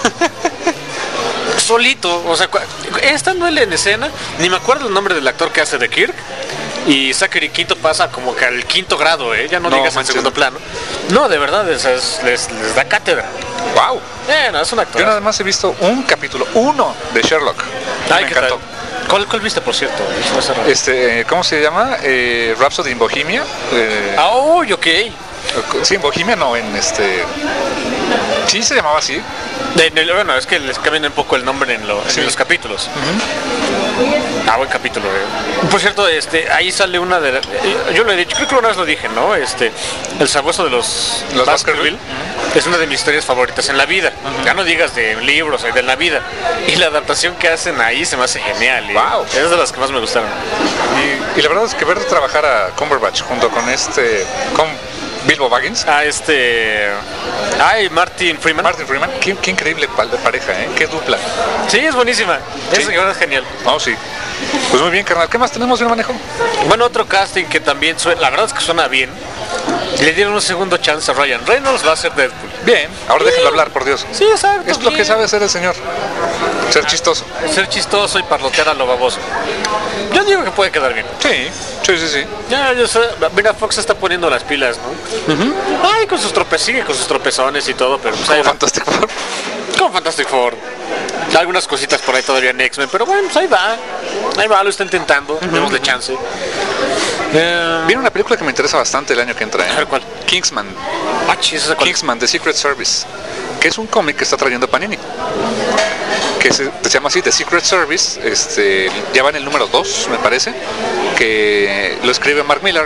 Solito, o sea, estando él en escena, ni me acuerdo el nombre del actor que hace de Kirk. Y Zachary Quinto pasa como que al quinto grado, ¿eh? Ya no, no digas en segundo plano. No, de verdad, es, es, les, les da cátedra. Wow. Eh, no, es un actor. Yo nada más he visto un capítulo, uno de Sherlock. Ay, me encantó. ¿Cuál, ¿Cuál viste, por cierto? Este, ¿cómo se llama? Eh, Rhapsody in Bohemia. Eh, ah, oh, ok. Sí, en Bohemia no, en este... Sí, se llamaba así. De, de, bueno, es que les cambian un poco el nombre en, lo, sí. en los capítulos. Uh-huh. Ah, buen capítulo. Eh. Por cierto, este, ahí sale una de... Yo lo he dicho, creo que una vez lo dije, ¿no? Este, el sabueso de los, los Baskerville uh-huh. es una de mis historias favoritas en la vida. Uh-huh. Ya no digas de libros, de la vida. Y la adaptación que hacen ahí se me hace genial. ¿eh? Wow. Es de las que más me gustaron. Y, y la verdad es que ver trabajar a Cumberbatch junto con este... Con Bilbo Baggins. Ah, este... Ay, Martin Freeman. Martin Freeman. Qué, qué increíble pareja, ¿eh? Qué dupla. Sí, es buenísima. Sí. Es, es genial. Oh, sí. Pues muy bien, carnal. ¿Qué más tenemos en el manejo? Bueno, otro casting que también suena... La verdad es que suena bien. Le dieron un segundo chance a Ryan Reynolds, va a ser Deadpool. Bien. Ahora sí. Déjenlo hablar, por Dios. Sí, exacto. Es lo bien. Que sabe hacer el señor. Ser chistoso. Ser chistoso y parlotear a lo baboso. Yo digo que puede quedar bien. Sí, sí, sí, sí. Ya, yo sé, mira, Fox está poniendo las pilas, ¿no? Uh-huh. Ay, con sus tropecitos, con sus tropezones y todo, pero... Pues, como Fantastic Four. Como Fantastic Four. Algunas cositas por ahí todavía en X-Men, pero bueno, pues ahí va. Ahí va, lo está intentando, uh-huh. Démosle chance. Eh, Viene una película que me interesa bastante el año que entra, ¿eh? A ver, ¿cuál? Kingsman. Ah, chis, ¿esa cuál? Kingsman, The Secret Service, que es un cómic que está trayendo Panini. Que se, se llama así, The Secret Service, este, ya va en el número dos, me parece, que lo escribe Mark Millar.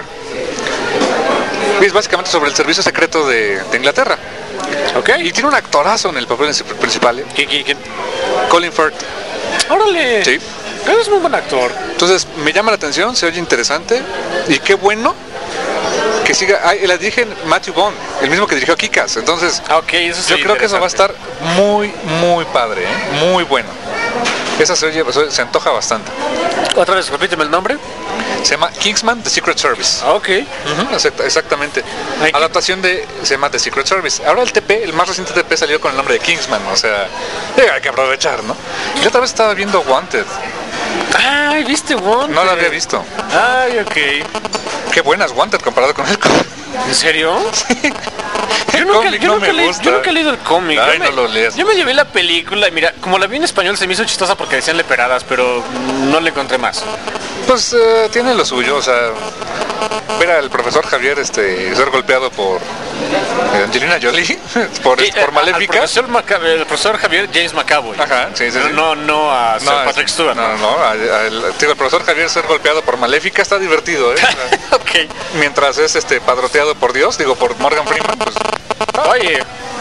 Y es básicamente sobre el servicio secreto de, de Inglaterra. Okay. Y tiene un actorazo en el papel principal. ¿eh? ¿Quién, quién, quién? Colin Firth. ¡Órale! Sí. Es muy buen actor. Entonces, me llama la atención, se oye interesante, y qué bueno que siga. Ah, la dirige Matthew Vaughn, el mismo que dirigió Kick-Ass. Entonces, okay, eso yo creo que eso va a estar muy, muy padre, ¿eh? Muy bueno. Esa se oye, se antoja bastante. Otra vez, repíteme el nombre. Se llama Kingsman, The Secret Service. Ah, ok. Uh-huh, exactamente. Adaptación de, se llama The Secret Service. Ahora el T P, el más reciente T P salió con el nombre de Kingsman, o sea, hay que aprovechar, ¿no? Y otra vez estaba viendo Wanted. Ay, ¿viste Wanted? No la había visto. Ay, ok. Qué buenas Wanted comparado con el cómic. ¿En serio? Sí. Yo El nunca, cómic yo no nunca me leí- gusta. yo nunca he leído el cómic. Ay, Yo no me- lo leas. Yo me llevé la película y mira, como la vi en español se me hizo chistosa porque decían leperadas, pero no le encontré más. Pues eh, tiene lo suyo, o sea, ver al profesor Javier este, ser golpeado por eh, Angelina Jolie, por, Y, eh, por al Maléfica. profesor, Maca- el profesor Javier James McAvoy. Ajá, sí, sí, sí. No, no, no a Sir No, Patrick es- Stewart. No, no, no. al- al- digo, el profesor Javier ser golpeado por Maléfica está divertido, ¿eh? Ok. Mientras es este padroteado por Dios, digo, por Morgan Freeman, pues Oye,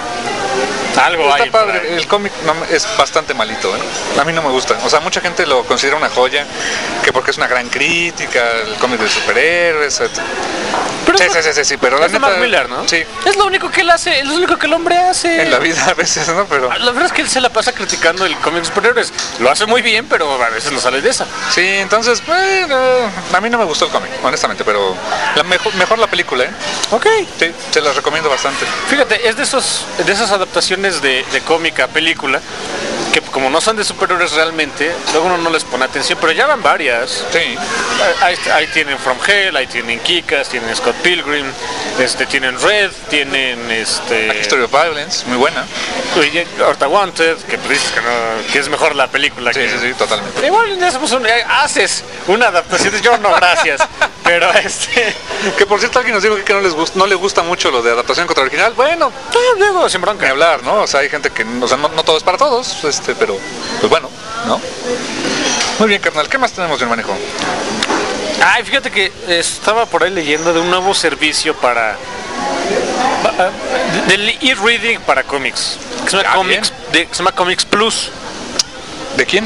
algo está hay. por padre. ahí. El cómic no me- es bastante malito, ¿eh? A mí no me gusta. O sea, mucha gente lo considera una joya, que porque es una gran crítica, el cómic de superhéroes, etcétera. Pero Sí, es- sí, sí, sí, sí, pero la es de neta... Mark Millar, ¿no? Sí, Es lo único que él hace, es lo único que el hombre hace. en la vida a veces, ¿no? Pero... La verdad es que él se la pasa criticando el cómic de superhéroes. Lo hace muy bien, pero a veces no sale de esa. Sí, entonces, bueno, a mí no me gustó el cómic, honestamente, pero la mejor, mejor la película, ¿eh? Ok. Sí, se las recomiendo bastante. Fíjate, es de esos de esas adaptaciones de, de cómic a película que como no son de superhéroes realmente, luego uno no les pone atención, pero ya van varias. Sí, Ahí, ahí tienen From Hell, ahí tienen Kikas, tienen Scott Pilgrim, este, tienen Red, tienen este History of Violence, muy buena. oye, ahorita Wanted, que pues dices que, no, que es mejor la película Sí, que... sí, sí, totalmente. Igual ya hacemos un- eh, haces una adaptación, yo no, gracias. Pero este... Que por cierto alguien nos dijo que no les gusta, no le gusta mucho lo de adaptación contra original. Bueno, ah, luego, sin ni bronca. hablar, ¿no? O sea, hay gente que, o sea, no, no todo es para todos, este, pero, pues bueno, ¿no? Muy bien, carnal, ¿qué más tenemos en manejo? Ay, fíjate que estaba por ahí leyendo de un nuevo servicio para... pa- del e-reading para cómics. Que se llama, Ah, Comics, de- que se llama Comics Plus. ¿De quién?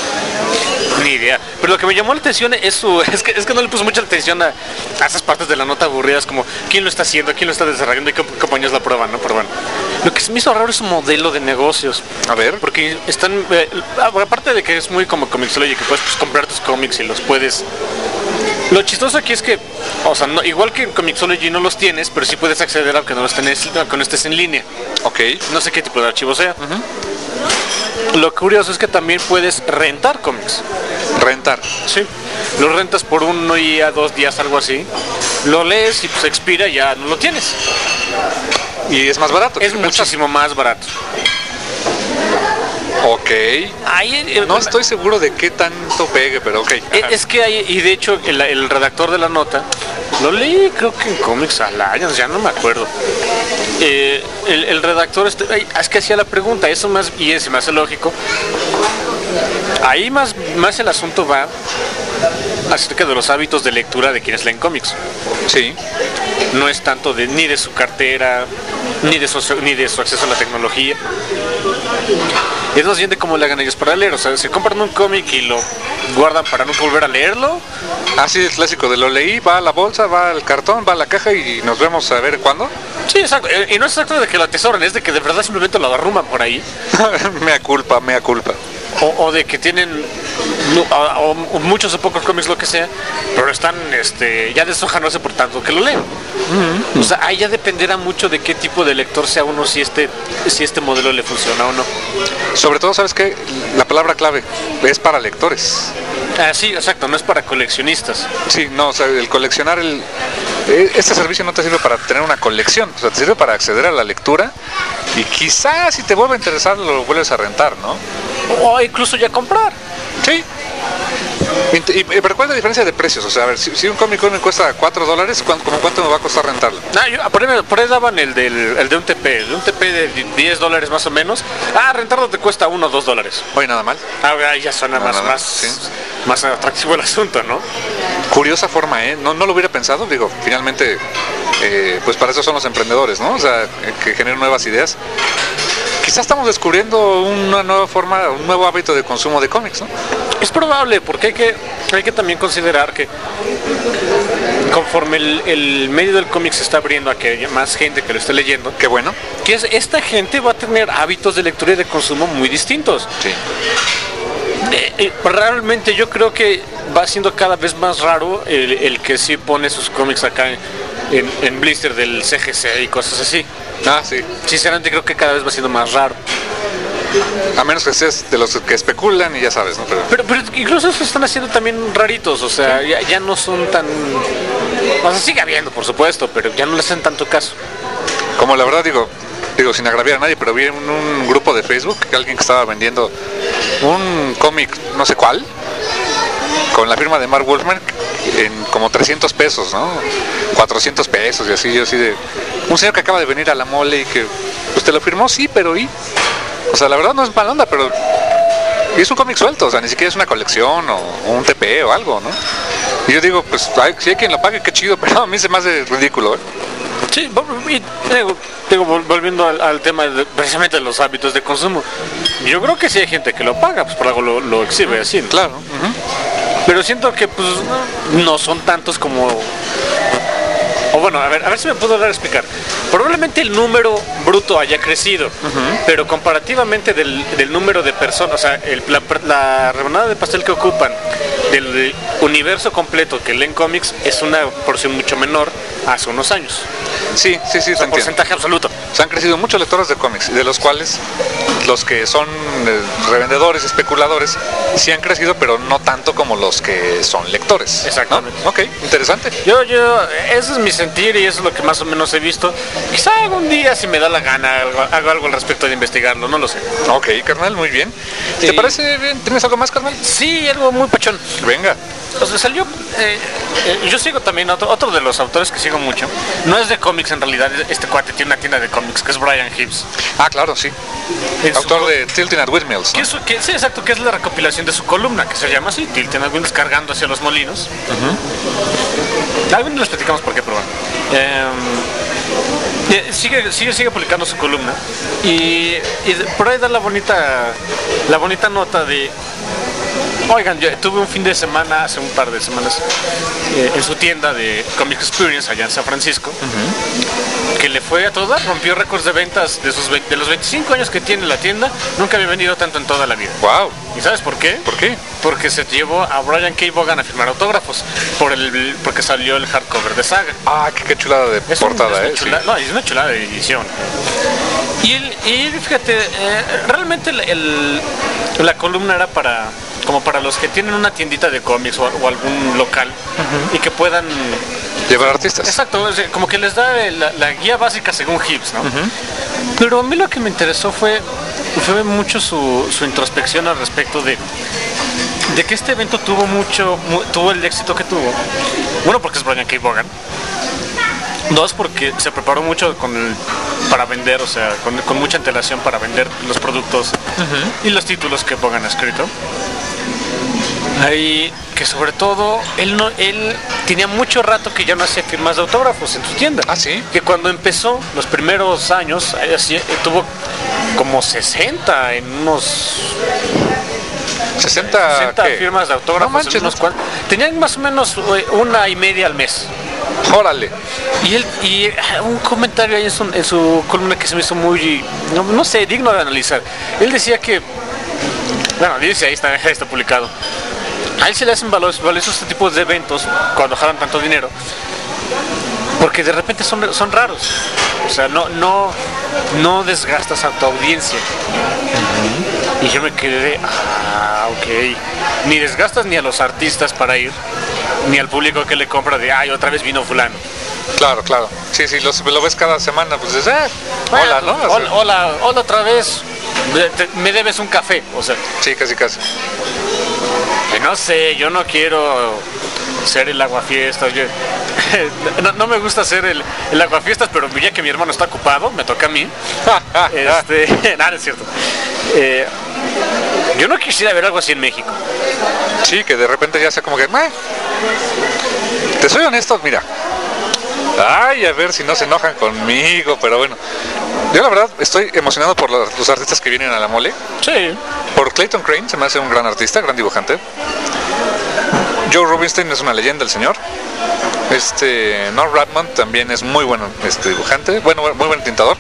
Ni idea. Pero lo que me llamó la atención es su. Es que, es que no le puse mucha atención a, a esas partes de la nota aburridas, como quién lo está haciendo, quién lo está desarrollando y qué compañías lo prueban, ¿no? Pero bueno. Lo que se me hizo raro es su modelo de negocios. A ver, Porque están. eh, aparte de que es muy como Comixology, que puedes pues, comprar tus cómics y los puedes. Lo chistoso aquí es que, o sea, no, igual que en Comixology no los tienes, pero sí puedes acceder aunque no los tenés, aunque no estés en línea. ok, No sé qué tipo de archivo sea. Lo curioso es que también puedes rentar cómics. rentar. Sí. Lo rentas por uno día, dos días, algo así. Lo lees y pues expira, ya no lo tienes. Y es más barato. Es ¿qué pensás? muchísimo más barato. Ok. Ahí, eh, No estoy seguro de qué tanto pegue, pero ok. eh, Ajá. Es que hay, y de hecho el, el redactor de la nota, lo leí creo que en Comics Alliance, ya no me acuerdo. Eh, el, el redactor, este, ay, es que hacía la pregunta, eso más, y ese me hace lógico. Ahí más, más el asunto va acerca de los hábitos de lectura de quienes leen cómics. Sí. No es tanto de, ni de su cartera, ni de su, ni de su acceso a la tecnología. Es más bien de cómo le hagan ellos para leer. O sea, se compran un cómic y lo guardan para nunca volver a leerlo. Así es clásico de lo leí, va a la bolsa, va al cartón, va a la caja y nos vemos a ver cuándo. Sí, exacto. Eh, Y no es exacto de que lo atesoren, es de que de verdad simplemente lo arruman por ahí. mea culpa, mea culpa. O, o de que tienen no, a- o, o muchos o pocos cómics, lo que sea, pero están este, ya deshojándose por tanto que lo leen. O sea, ahí ya dependerá mucho de qué tipo de lector sea uno, si este, si este modelo le funciona o no. Sobre todo, ¿sabes qué? La palabra clave es para lectores. Ah, sí, exacto, no es para coleccionistas. Sí, no, o sea, el coleccionar el... eh, Este servicio no te sirve para tener una colección, o sea, te sirve para acceder a la lectura y quizás si te vuelve a interesar lo vuelves a rentar, ¿no? O incluso ya comprar. Sí. Y, y, pero ¿cuál es la diferencia de precios? O sea, a ver, si, si un cómic me cuesta cuatro dólares, ¿cuánto, como cuánto me va a costar rentarlo? Ah, yo- por, ahí, por ahí daban el, del, el de un T P, el de un T P de diez dólares más o menos. Ah, rentarlo te cuesta uno o dos dólares. Oye, nada mal. Ah, ahí ya suena Nada más, mal, más, sí. más atractivo el asunto, ¿no? Curiosa forma, ¿eh? No, no lo hubiera pensado, digo, finalmente, eh, pues para eso son los emprendedores, ¿no? O sea, que generan nuevas ideas. Quizás estamos descubriendo una nueva forma, un nuevo hábito de consumo de cómics, ¿no? Es probable, porque hay que, hay que también considerar que conforme el, el medio del cómic se está abriendo a que haya más gente que lo esté leyendo, Qué bueno. que es, esta gente va a tener hábitos de lectura y de consumo muy distintos. Sí. Eh, eh, realmente yo creo que va siendo cada vez más raro el, el que sí pone sus cómics acá en, en, en blister del C G C y cosas así. Ah, sí. Sinceramente creo que cada vez va siendo más raro. A menos que seas de los que especulan y ya sabes, ¿no? Pero, Pero, pero incluso eso están haciendo también raritos, o sea, ya, ya no son tan... O sea, sigue habiendo, por supuesto, pero ya no le hacen tanto caso. como la verdad digo, digo sin agraviar a nadie, pero vi en un grupo de Facebook que alguien que estaba vendiendo un cómic, no sé cuál, con la firma de Mark Wolfman en como trescientos pesos, ¿no? cuatrocientos pesos y así, yo así de... Un señor que acaba de venir a la mole y que... ¿Usted lo firmó? Sí, pero ¿y? O sea, la verdad no es mala onda, pero... Y es un cómic suelto, o sea, ni siquiera es una colección o, o un T P o algo, ¿no? Y yo digo, pues hay, si hay quien lo pague, qué chido, pero a mí se me hace ridículo, ¿eh? Sí, y, digo, digo, volviendo al, al tema de, precisamente de los hábitos de consumo, yo creo que sí hay gente que lo paga, pues por algo lo, lo exhibe así, ¿no? Claro. Uh-huh. Pero siento que pues no, no son tantos como... O bueno, a ver, a ver si me puedo dar a explicar. Probablemente el número bruto haya crecido, uh-huh. pero comparativamente del, del número de personas, o sea, el, la, la rebanada de pastel que ocupan del universo completo que leen cómics es una porción mucho menor hace unos años. Sí, sí, sí, es un porcentaje absoluto. Se han crecido muchos lectores de cómics, de los cuales los que son eh, revendedores, especuladores, sí han crecido, pero no tanto como los que son lectores. Exactamente. ¿No? Ok, interesante. Yo, yo, ese es mi sentir y eso es lo que más o menos he visto. Quizá algún día, si me da la gana, hago, hago algo al respecto de investigarlo, no lo sé. Ok, carnal, muy bien. ¿Te sí. parece bien? ¿Tienes algo más, carnal? Sí, algo muy pachón. Venga. O sea, salió, eh, eh, yo sigo también otro, otro de los autores que sigo mucho. No es de cómics en realidad, este cuate tiene una tienda de cómics que es Brian Hibbs. Ah, claro, sí. En autor su, de Tilting at Windmills, ¿no? Que es, que, sí, exacto, que es la recopilación de su columna, que se llama así, Tilting at Windmills, cargando hacia los molinos. Uh-huh. Algún les platicamos por qué, pero bueno. Eh, sigue, sigue, sigue publicando su columna y, y por ahí da la bonita, la bonita nota de... Oigan, yo tuve un fin de semana, hace un par de semanas, eh, en su tienda de Comic Experience allá en San Francisco, uh-huh. que le fue a toda, rompió récords de ventas de, sus, de los veinticinco años que tiene la tienda, nunca había vendido tanto en toda la vida. Wow. ¿Y sabes por qué? ¿Por qué? Porque se llevó a Brian K. Vaughan a firmar autógrafos, por el, porque salió el hardcover de Saga. Ah, qué, qué chulada de es portada, un, es eh. Chula, sí. No, es una chulada de edición. Y, el, y fíjate, eh, realmente el, el, la columna era para... como para los que tienen una tiendita de cómics o, o algún local uh-huh. y que puedan llevar artistas. Exacto, como que les da la, la guía básica según Hibbs, ¿no? Uh-huh. Pero a mí lo que me interesó fue, fue mucho su, su introspección al respecto de de que este evento tuvo mucho mu, tuvo el éxito que tuvo. Uno, porque es Brian K. Vaughan. Dos, porque se preparó mucho con el, para vender, o sea, con, con mucha antelación para vender los productos uh-huh. y los títulos que Vaughan ha escrito. Ahí, que sobre todo, él no, él tenía mucho rato que ya no hacía firmas de autógrafos en su tienda. Ah, sí. Que cuando empezó, los primeros años, así, tuvo como sesenta en unos... sesenta, sesenta ¿qué? firmas de autógrafos. No manches, en unos cuantos. Tenían más o menos una y media al mes. Órale. Y él, y un comentario ahí en su, en su columna que se me hizo muy, no, no sé, digno de analizar. Él decía que, bueno, dice ahí está, está publicado. A él se le hacen valores, valores este tipo de eventos cuando jalan tanto dinero, porque de repente son, son raros. O sea, no, no, no desgastas a tu audiencia. Uh-huh. Y yo me quedé, ah, ok. Ni desgastas ni a los artistas para ir, ni al público que le compra de, ay, otra vez vino fulano. Claro, claro. Sí, sí, lo, lo ves cada semana, pues dices, ah, bueno, hola, ¿no? O sea, hola, hola, hola otra vez. Me debes un café, o sea. Sí, casi, casi. Que no sé, yo no quiero ser el aguafiestas. Yo, no, no me gusta ser el, el aguafiestas, pero ya que mi hermano está ocupado, me toca a mí. este, nada, es cierto. Eh, yo no quisiera ver algo así en México. Sí, que de repente ya sea como que, eh, te soy honesto, mira. Ay, a ver si no se enojan conmigo, pero bueno. Yo la verdad estoy emocionado por los, los artistas que vienen a la mole. Sí. Por Clayton Crane, se me hace un gran artista, gran dibujante. Joe Rubinstein es una leyenda, el señor. Este, Norm Radmond también es muy buen este, dibujante, bueno, muy buen tintador.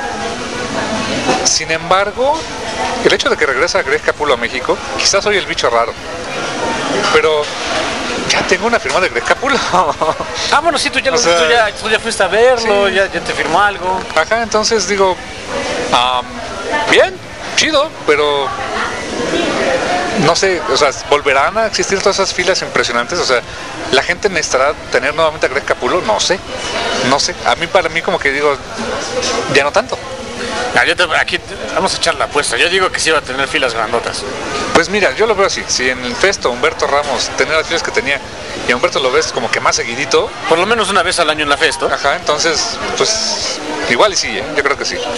Sin embargo, el hecho de que regresa Greg Capullo a México, quizás soy el bicho raro, pero ya tengo una firma de Greg Capullo. Ah, bueno, sí, tú ya, lo, sea, tú ya, tú ya fuiste a verlo, sí. ya, ya te firmó algo. Ajá, entonces digo, um, bien, chido, pero no sé, o sea, ¿volverán a existir todas esas filas impresionantes? O sea, ¿la gente necesitará tener nuevamente a Greg Capullo? No sé, no sé. A mí, para mí, como que digo, ya no tanto. Ah, yo te, aquí vamos a echar la apuesta. Yo digo que sí va a tener filas grandotas. Pues mira, yo lo veo así. Si en el Festo Humberto Ramos tenía las filas que tenía y a Humberto lo ves como que más seguidito, por lo menos una vez al año en la Festo. Ajá, entonces, pues igual y sí, ¿eh? Yo creo que sí.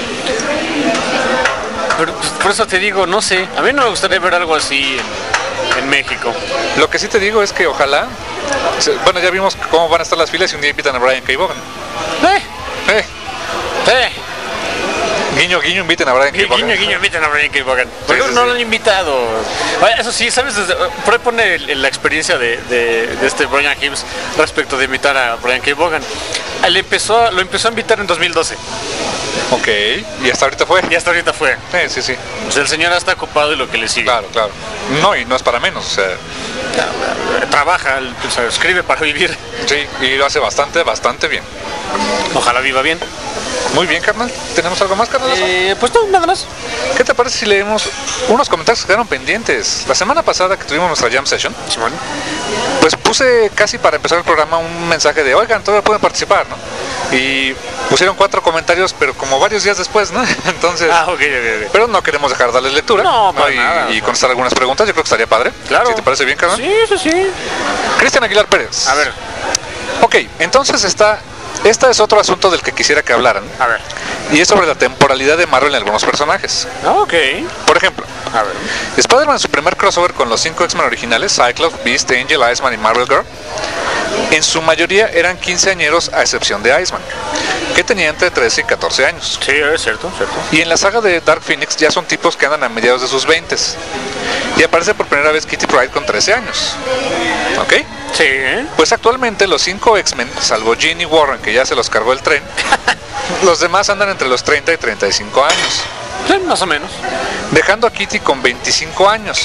Pero, pues, por eso te digo, no sé. A mí no me gustaría ver algo así en, en México. Lo que sí te digo es que ojalá, bueno, ya vimos cómo van a estar las filas y un día invitan a Brian K. Vaughan. Eh, Eh, eh. Guiño, guiño, inviten a Brian K. Vaughan. Guiño, guiño, inviten a Brian K. Vaughan. ¿Por qué Sí, sí, no sí. lo han invitado? Oye, eso sí, ¿sabes? Desde, por ahí pone el- la experiencia de, de, de este Brian Hibbs respecto de invitar a Brian K. Vaughan. Él empezó, lo empezó a invitar en dos mil doce Ok, y hasta ahorita fue. y hasta ahorita fue. Sí, sí, sí. Pues el señor está ocupado y lo que le sigue. Claro, claro. No, y no es para menos, o sea, Trabaja, o sea, escribe para vivir. sí, y lo hace bastante, bastante bien. Ojalá viva bien. Muy bien, carnal. ¿Tenemos algo más, carnal? Eh, pues no, nada más. ¿Qué te parece si leemos unos comentarios que quedaron pendientes? La semana pasada que tuvimos nuestra jam session, Simón. pues puse casi para empezar el programa un mensaje de, oigan, todavía pueden participar, ¿no? Y pusieron cuatro comentarios, pero como varios días después, ¿no? Entonces, Ah, ok, ok, ok. pero no queremos dejar darles lectura. No, para y, nada. y contestar algunas preguntas, yo creo que estaría padre. Claro. ¿Sí te parece bien, carnal? Sí, sí, sí. Cristian Aguilar Pérez. A ver, Ok, entonces está, este es otro asunto del que quisiera que hablaran, a ver. y es sobre la temporalidad de Marvel en algunos personajes. Ah, ok. Por ejemplo, A ver. Spider-Man en su primer crossover con los cinco X-Men originales, Cyclops, Beast, Angel, Iceman y Marvel Girl, en su mayoría eran quinceañeros a excepción de Iceman, que tenía entre trece y catorce años. Sí, es cierto, cierto. Y en la saga de Dark Phoenix ya son tipos que andan a mediados de sus veintes. Y aparece por primera vez Kitty Pryde con trece años. ¿Ok? Sí, ¿eh? Pues actualmente los cinco X-Men, salvo Jean y Warren, que ya se los cargó el tren, los demás andan entre los treinta y treinta y cinco años, Sí, más o menos. dejando a Kitty con veinticinco años,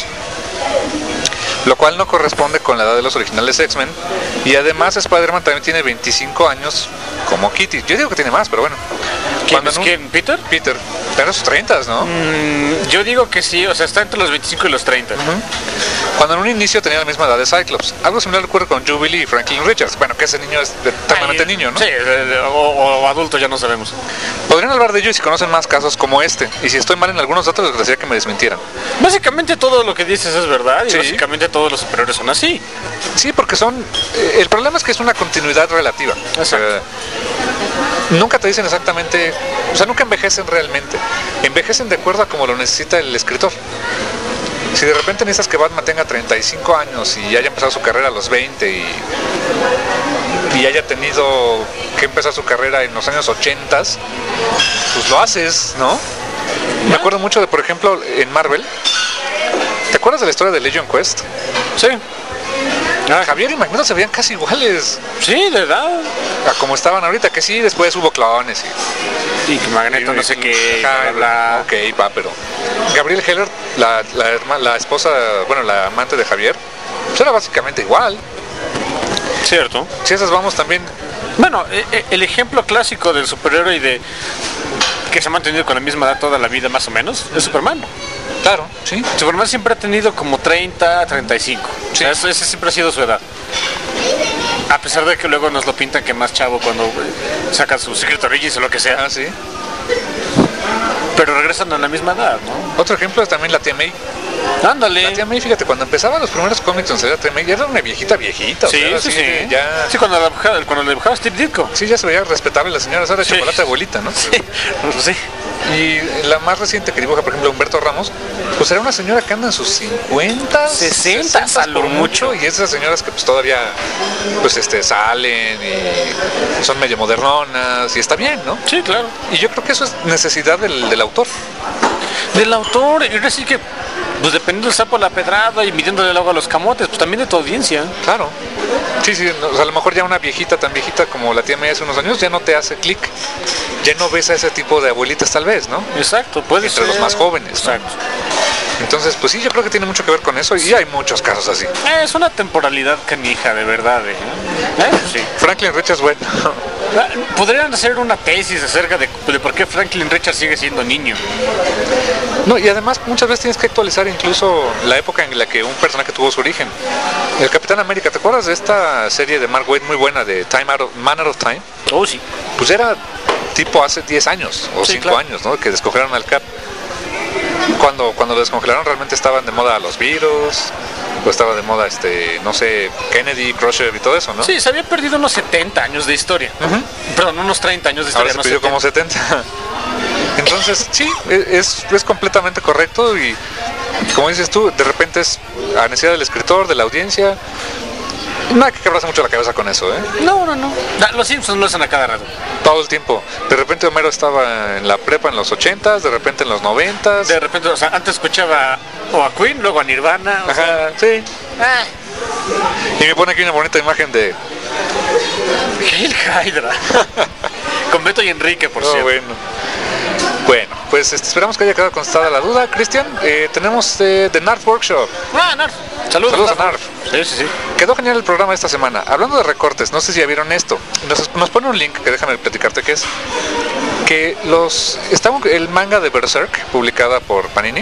lo cual no corresponde con la edad de los originales X-Men, y además Spider-Man también tiene veinticinco años como Kitty. Yo digo que tiene más, pero bueno. ¿Quién Cuando es en un- quién? ¿Peter? Peter, pero sus treinta, ¿no? Mm, yo digo que sí, o sea, está entre los veinticinco y los treinta. Cuando en un inicio tenía la misma edad de Cyclops. Algo similar ocurre con Jubilee y Franklin Richards. Bueno, que ese niño es eternamente Ay, niño, ¿no? Sí, eh, o, o adulto, ya no sabemos. Podrían hablar de ello y si conocen más casos como este. Y si estoy mal en algunos datos, les agradecería que me desmintieran. Básicamente todo lo que dices es verdad y Sí. básicamente todos los superiores son así. Sí, porque son... eh, el problema es que es una continuidad relativa. O sea, Exacto. nunca te dicen exactamente... O sea, nunca envejecen realmente. Envejecen de acuerdo a como lo necesita el escritor. Si de repente necesitas que Batman tenga treinta y cinco años y haya empezado su carrera a los veinte y, y haya tenido que empezar su carrera en los años ochenta, pues lo haces, ¿no? Me acuerdo mucho de, por ejemplo, en Marvel. ¿Te acuerdas de la historia de Legion Quest? Sí. Ah, Javier y Magneto se veían casi iguales sí, de edad. a como estaban ahorita, que sí, después hubo clones y... Y que Magneto no sé qué, Ajá, bla, bla, bla. ok, va, pero Gabriel Heller, la, la, herma- la esposa, bueno, la amante de Javier, pues era básicamente igual. Cierto. Si esas vamos también, Bueno, e- e- el ejemplo clásico del superhéroe y de que se ha mantenido con la misma edad toda la vida más o menos es Superman. claro, sí. Superman siempre ha tenido como treinta, treinta y cinco. O sea, eso- ese siempre ha sido su edad. A pesar de que luego nos lo pintan que más chavo cuando eh, sacan su Secret Origins o lo que sea. Ah, sí. Pero regresan a la misma edad, ¿no? Otro ejemplo es también la tía May. Ándale. La tía May, fíjate, cuando empezaban los primeros cómics donde salía la tía May, ya era una viejita viejita. o Sí, sea, era sí, así sí. de Ya, Sí, cuando, la dibujaba- cuando le dibujaba Steve Ditko. sí, ya se veía respetable la señora, era de Sí. chocolate abuelita, ¿no? Sí, pues sí. Y la más reciente que dibuja, por ejemplo, Humberto Ramos, pues era una señora que anda en sus cincuenta, sesenta, a lo por mucho, y esas señoras que pues todavía pues este salen y son medio modernonas y está bien, ¿no? Sí, claro. Y yo creo que eso es necesidad del, del autor. Del autor, y así que, pues dependiendo del sapo la pedrada y midiéndole el agua a los camotes, pues también de tu audiencia. Claro. Sí, sí, no, o sea, a lo mejor ya una viejita tan viejita como la tía May hace unos años ya no te hace clic. Ya no ves a ese tipo de abuelitas tal vez, ¿no? Exacto, puede Entre ser. los más jóvenes, ¿no? Exacto. Entonces, pues sí, yo creo que tiene mucho que ver con eso y hay muchos casos así. Eh, es una temporalidad canija, de verdad. ¿eh? Eh, sí. Franklin Richards, bueno, Podrían hacer una tesis acerca de, de por qué Franklin Richards sigue siendo niño. No, y además muchas veces tienes que actualizar incluso la época en la que un personaje tuvo su origen. El Capitán América, ¿te acuerdas de esta serie de Mark Waid muy buena de Time Out of, Man Out of Time? Oh, sí. Pues era tipo hace diez años o Sí, cinco claro. años, ¿no? Que descongelaron al Cap. Cuando, cuando lo descongelaron realmente estaban de moda los virus, o estaba de moda, este, no sé, Kennedy, Khrushchev y todo eso, ¿no? Sí, se había perdido unos setenta años de historia. Ujú. Perdón, unos treinta años de Ahora historia. se no pidió setenta. como setenta. Entonces, sí, es, es completamente correcto y, como dices tú, de repente es a necesidad del escritor, de la audiencia. No hay que quebrarse mucho la cabeza con eso, ¿eh? No, no, no. Da- Los Simpsons lo hacen a cada rato. Todo el tiempo. De repente Homero estaba en la prepa en los ochentas, de repente en los noventas. De repente, o sea, antes escuchaba o a Queen, luego a Nirvana. O sea, Ajá, sí. ah, Y me pone aquí una bonita imagen de... Hail Hydra. Con Beto y Enrique, por Oh, cierto. bueno. Bueno, pues este, esperamos que haya quedado contestada la duda. Cristian, eh, tenemos eh, The Narf Workshop. Ah, Narf. Saludos, Saludos a Narf. Sí, sí, sí. Quedó genial el programa esta semana. Hablando de recortes, no sé si ya vieron esto. Nos, nos pone un link que déjame platicarte qué es. Que los está un- el manga de Berserk, publicada por Panini.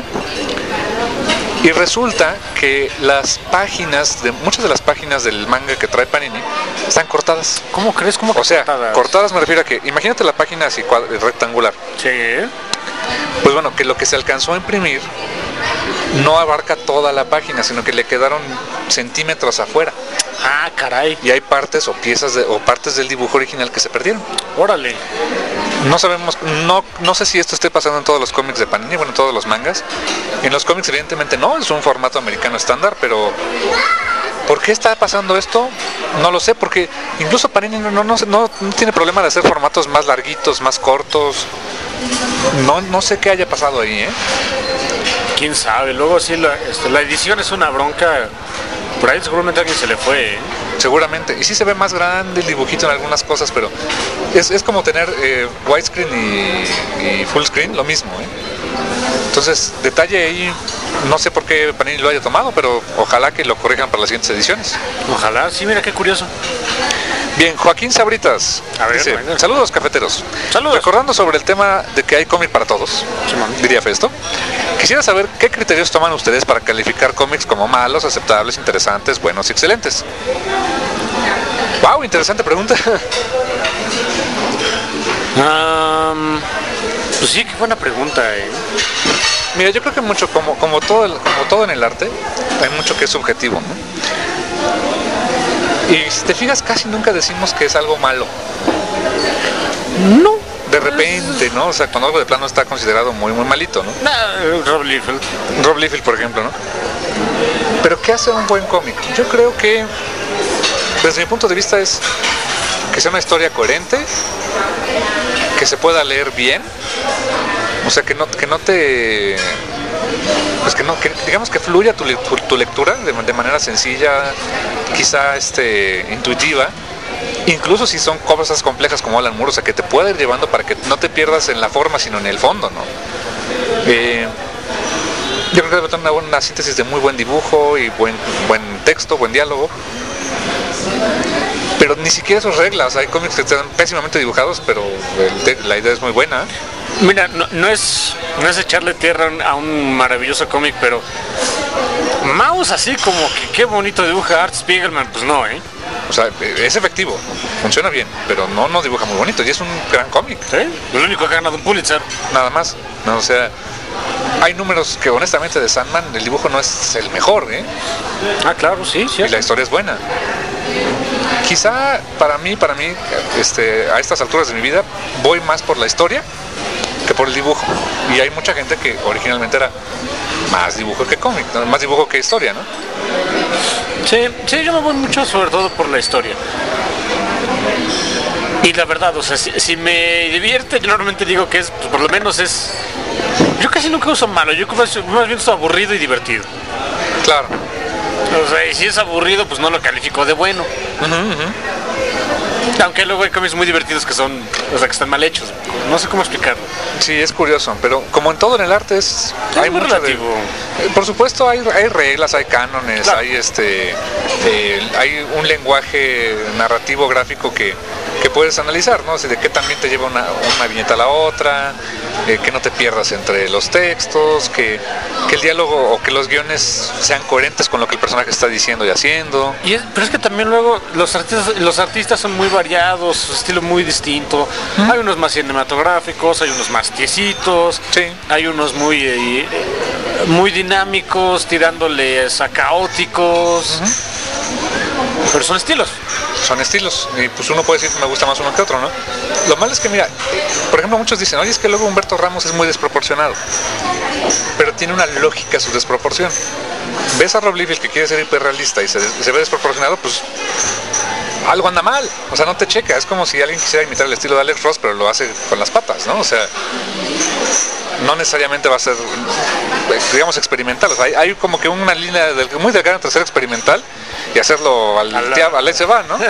Y resulta que las páginas, de muchas de las páginas del manga que trae Panini están cortadas. ¿Cómo crees? ¿Cómo que O sea, cortadas? cortadas me refiero a que, imagínate la página así cuad- rectangular. Sí. Pues bueno, que lo que se alcanzó a imprimir no abarca toda la página, sino que le quedaron centímetros afuera. Ah, caray. Y hay partes o piezas de- o partes del dibujo original que se perdieron. Órale. No sabemos, no, no sé si esto esté pasando en todos los cómics de Panini, bueno, en todos los mangas. En los cómics evidentemente no, es un formato americano estándar, pero ¿por qué está pasando esto? No lo sé, porque incluso Panini no, no, no, no- no tiene problema de hacer formatos más larguitos, más cortos. No, no sé qué haya pasado ahí, ¿eh? Quién sabe. Luego sí, la, este, la edición es una bronca. Por ahí seguramente a alguien se le fue, ¿eh? Seguramente. Y sí se ve más grande el dibujito en algunas cosas, pero es, es como tener eh, widescreen y, y full screen, lo mismo, ¿eh? Entonces, detalle ahí, no sé por qué Panini lo haya tomado, pero ojalá que lo corrijan para las siguientes ediciones. Ojalá. Sí, mira qué curioso. Bien, Joaquín Sabritas A ver, dice, venga. saludos cafeteros. Saludos. Recordando sobre el tema de que hay cómic para todos, Simón. diría Festo, quisiera saber qué criterios toman ustedes para calificar cómics como malos, aceptables, interesantes, buenos y excelentes. Wow, interesante pregunta. Am, pues sí, qué buena pregunta, ¿eh? Mira, yo creo que mucho, como, como, todo, el- como todo en el arte, hay mucho que es subjetivo, ¿no? Y si te fijas, casi nunca decimos que es algo malo. No. De repente, ¿no? O sea, cuando algo de plano está considerado muy, muy malito, ¿no? Nah, Rob Liefeld. Rob Liefeld, por ejemplo, ¿no? Pero ¿qué hace un buen cómic? Yo creo que, desde mi punto de vista, es que sea una historia coherente, que se pueda leer bien, o sea, que no, que no te... Pues que no, que digamos que fluya tu, le- tu- tu lectura de, de manera sencilla, quizá este, intuitiva, incluso si son cosas complejas como Alan Moore, o sea, que te pueda ir llevando para que no te pierdas en la forma, sino en el fondo, ¿no? Eh, yo creo que debe tener una buena síntesis de muy buen dibujo y buen, buen texto, buen diálogo. Pero ni siquiera sus reglas, hay cómics que están pésimamente dibujados, pero el te- la idea es muy buena. Mira, no, no es no es echarle tierra a un maravilloso cómic, pero Mouse así como que qué bonito dibuja Art Spiegelman, pues no, ¿eh? O sea, es efectivo, funciona bien, pero no, no dibuja muy bonito y es un gran cómic, ¿Sí? El único que ha ganado un Pulitzer. nada más. No, o sea, hay números que honestamente de Sandman el dibujo no es el mejor, ¿eh? Ah, claro, sí, sí. Y la historia es buena. Quizá para mí, para mí, este, a estas alturas de mi vida, voy más por la historia que por el dibujo. Y hay mucha gente que originalmente era más dibujo que cómic, ¿no? Más dibujo que historia, ¿no? Sí, sí, yo me voy mucho sobre todo por la historia. Y la verdad, o sea, si, si me divierte, yo normalmente digo que es, pues por lo menos es... Yo casi nunca uso malo, yo más más bien uso aburrido y divertido. Claro. O sea, y si es aburrido, pues no lo califico de bueno. Ujú, ujú. Aunque luego hay cómics muy divertidos que son, o sea, que están mal hechos. No sé cómo explicarlo. Sí, es curioso, pero como en todo en el arte es... Es muy mucho de- relativo. Eh, por supuesto hay, hay reglas, hay cánones, Claro. hay este eh, hay un lenguaje narrativo gráfico que, que puedes analizar, ¿no? Así de qué también te lleva una, una viñeta a la otra, eh, que no te pierdas entre los textos, que, que el diálogo o que los guiones sean coherentes con lo que el personaje está diciendo y haciendo. Y es, pero es que también luego los artistas, los artistas son muy variados, su estilo muy distinto. ¿Mm? Hay unos más cinematográficos, hay unos más tiesitos, sí. Hay unos muy, eh, muy dinámicos, tirándoles a caóticos. Uh-huh. Pero son estilos. Son estilos, y pues uno puede decir que me gusta más uno que otro, ¿no? Lo malo es que, mira, por ejemplo, muchos dicen, oye, es que luego Humberto Ramos es muy desproporcionado, pero tiene una lógica su desproporción. Ves a Rob Liefeld que quiere ser hiperrealista y se, se ve desproporcionado, pues algo anda mal, o sea, no te checa. Es como si alguien quisiera imitar el estilo de Alex Ross, pero lo hace con las patas, ¿no? O sea, no necesariamente va a ser, digamos, experimental. O sea, hay, hay como que una línea del, muy delgada entre ser experimental y hacerlo al, al, al ahí se va, ¿no?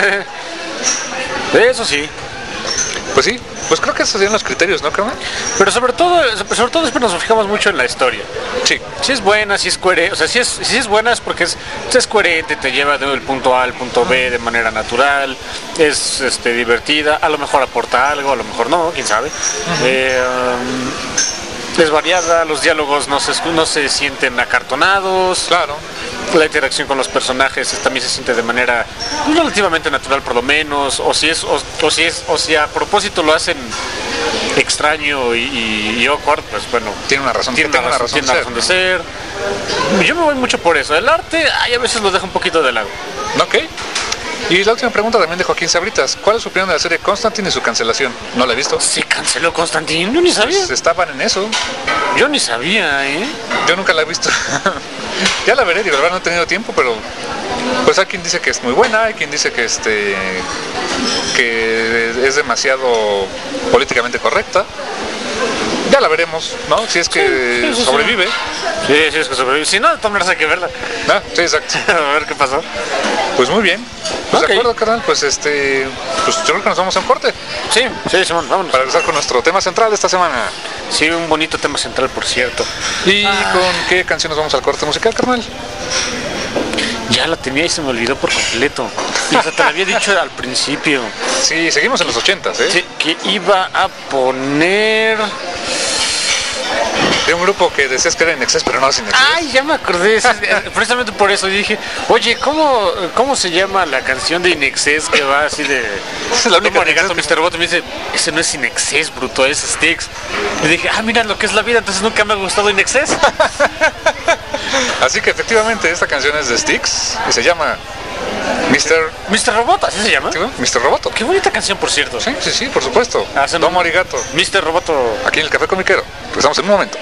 Eso sí. Pues sí, pues creo que esos serían los criterios, ¿no, carnal? Pero sobre todo, sobre todo después nos fijamos mucho en la historia. Sí. Si es buena, si es coherente, o sea, si es, si es buena es porque es, es coherente, te lleva del punto A al punto B de manera natural, es este, divertida, a lo mejor aporta algo, a lo mejor no, quién sabe. Uh-huh. eh, um, es variada, los diálogos no se, no se sienten acartonados. Claro. La interacción con los personajes también se siente de manera relativamente natural, por lo menos, o si es o, o si es o si a propósito lo hacen extraño y, y, y awkward, pues bueno, tiene una razón, tiene una razón, tiene una razón de ser. Yo me voy mucho por eso. El arte, ay, a veces lo dejo un poquito de lado. Ok. Y la última pregunta también de Joaquín Sabritas. ¿Cuál es su opinión de la serie Constantine y su cancelación? ¿No la he visto? Sí, canceló Constantine, yo ni sabía. Pues estaban en eso. Yo ni sabía, ¿eh? Yo nunca la he visto. Ya la veré, digo, la verdad no he tenido tiempo, pero pues hay quien dice que es muy buena, hay quien dice que este que es demasiado políticamente correcta. Ya la veremos, ¿no? Si es que sí, sí, sí, sobrevive. Sí, sí, es que sobrevive. Si no, de todas maneras hay que verla. Ah, sí, exacto. A ver qué pasó. Pues muy bien. Pues okay. De acuerdo, carnal. Pues este, pues yo creo que nos vamos a un corte. Sí, sí, Simón, vámonos. Para empezar con nuestro tema central de esta semana. Sí, un bonito tema central, por cierto. ¿Y ah. con qué canción nos vamos al corte musical, carnal? Ya la tenía y se me olvidó por completo. Y hasta te lo había dicho al principio. Sí, seguimos en los ochentas, ¿eh? Sí, que iba a poner... de un grupo que decías que era Inexcess, pero no es Inexcess. Ay, ya me acordé, precisamente por eso dije, oye, ¿cómo, cómo se llama la canción de Inexcess que va así de... Es la única Arigato, que... mister Robot, me dice, ese no es Inexcess, bruto, es Styx. Y dije, ah, mira lo que es la vida, entonces nunca me ha gustado Inexcess. Así que efectivamente esta canción es de Styx y se llama mister mister Roboto, ¿así se llama? ¿Sí, no? mister Roboto. Qué bonita canción, por cierto. Sí, sí, sí, por supuesto. Domo arigato. mister Roboto. Aquí en el Café Comiquero. Empezamos en un momento.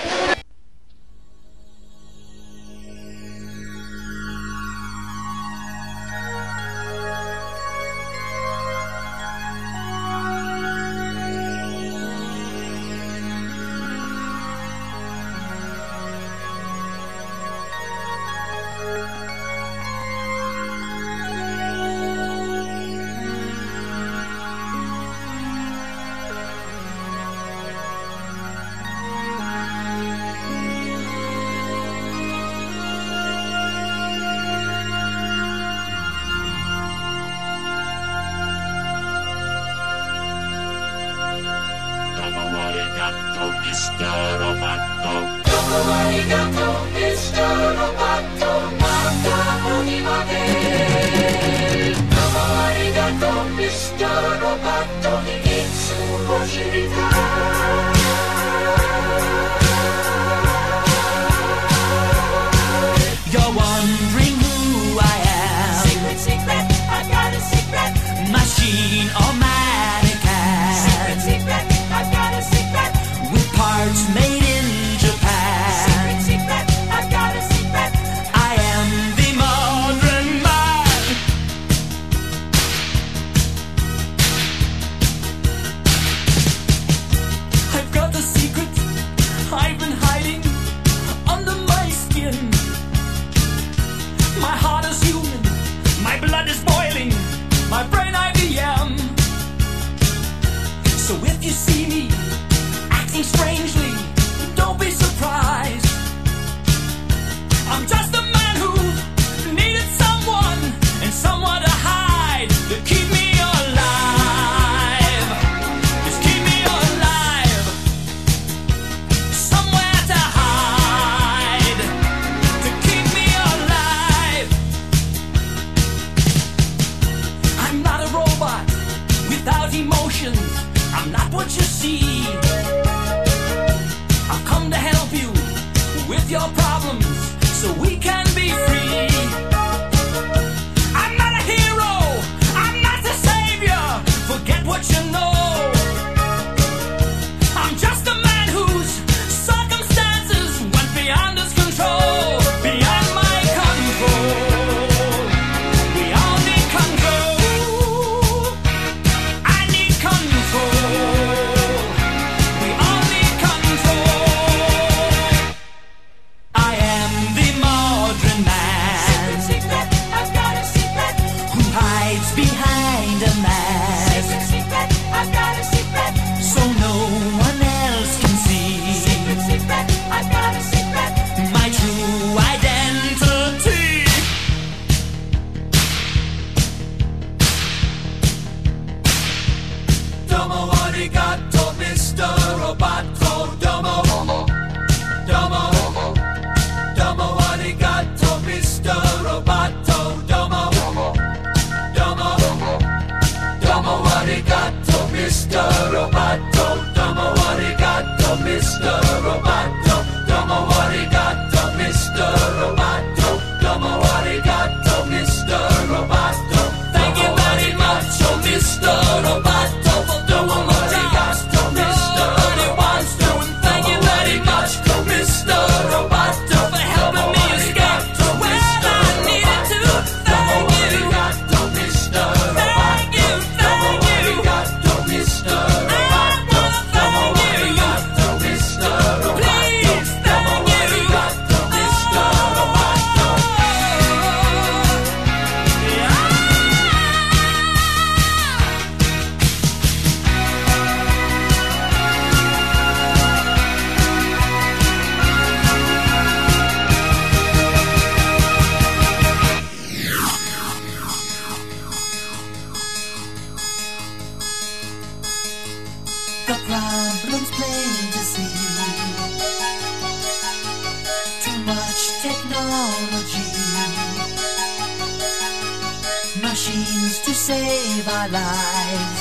Machines to save our lives.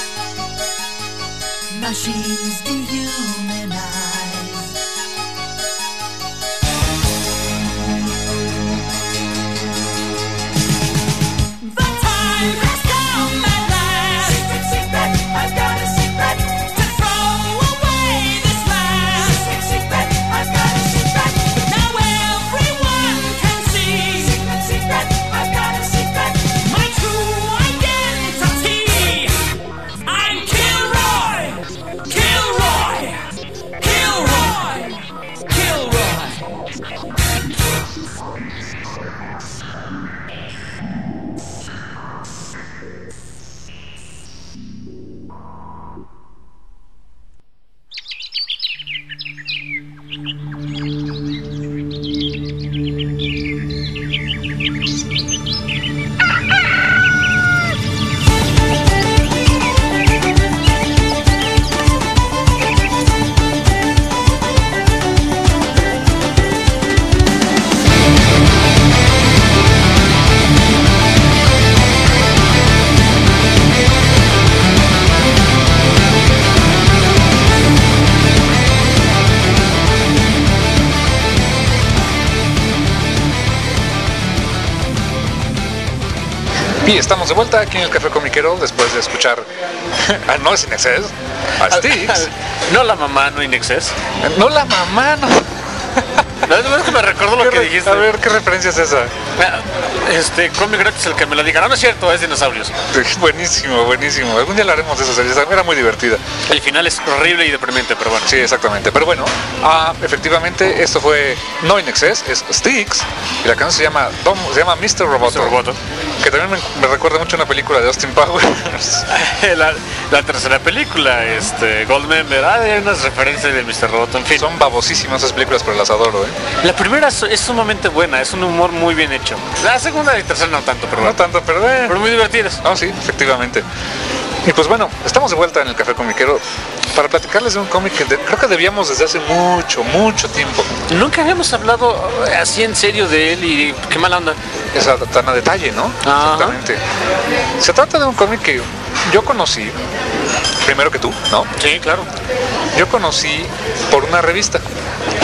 Machines dehumanize. The time has come at last. Secret, secret, I've got a secret. To throw away this mask. Secret, secret, I've got a secret. Now everyone can see. Secret, secret, I've got a secret. My true identity. I'm Kilroy. Kilroy. Kilroy. Kilroy. Y estamos de vuelta aquí en el Café Comiquero después de escuchar a No Sin Excess, a Styx. No la mamá, no in excess. No la mamá, no. La verdad es que me recordó lo que dijiste. A ver, ¿qué referencia es esa? Este, cómic gratis el que me lo diga. No, no es cierto, es dinosaurios. Buenísimo, buenísimo. Algún día hablaremos de esa serie, era muy divertida. El final es horrible y deprimente, pero bueno. Sí, exactamente. Pero bueno, ah, efectivamente, esto fue No In Excess, es Styx, y la canción se llama, Dom, se llama mister Roboto. mister Roboto. Que también me, me recuerda mucho a una película de Austin Powers. la, la tercera película, este, Goldmember, ah, hay unas referencias de mister Roboto, en fin. Son babosísimas esas películas, pero las adoro, ¿eh? La primera es sumamente buena, es un humor muy bien hecho. La segunda y tercera no tanto, pero bueno. No tanto, pero, eh. pero muy divertidas. Ah, sí, efectivamente. Y pues bueno, estamos de vuelta en el Café Comiquero para platicarles de un cómic que de, creo que debíamos desde hace mucho, mucho tiempo. Nunca habíamos hablado así en serio de él y qué mala onda. Es tan a detalle, ¿no? Ajá. Exactamente. Se trata de un cómic que yo conocí, primero que tú, ¿no? Sí, claro. Yo conocí por una revista.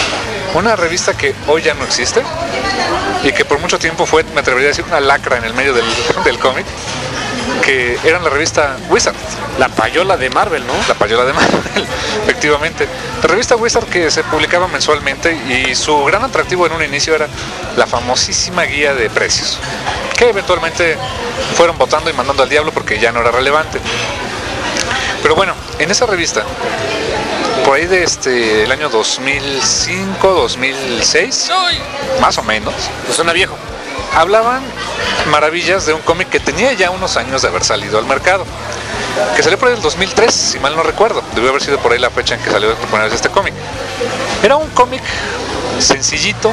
Una revista que hoy ya no existe y que por mucho tiempo fue, me atrevería a decir, una lacra en el medio del, del cómic, que era la revista Wizard. La payola de Marvel, ¿no? La payola de Marvel, efectivamente. La revista Wizard, que se publicaba mensualmente, y su gran atractivo en un inicio era la famosísima guía de precios, que eventualmente fueron botando y mandando al diablo porque ya no era relevante. Pero bueno, en esa revista, por ahí de este el año dos mil cinco, dos mil seis, más o menos, Pues suena viejo. hablaban maravillas de un cómic que tenía ya unos años de haber salido al mercado, que salió por ahí el dos mil tres, si mal no recuerdo. Debió haber sido por ahí la fecha en que salió por primera vez este cómic. Era un cómic sencillito,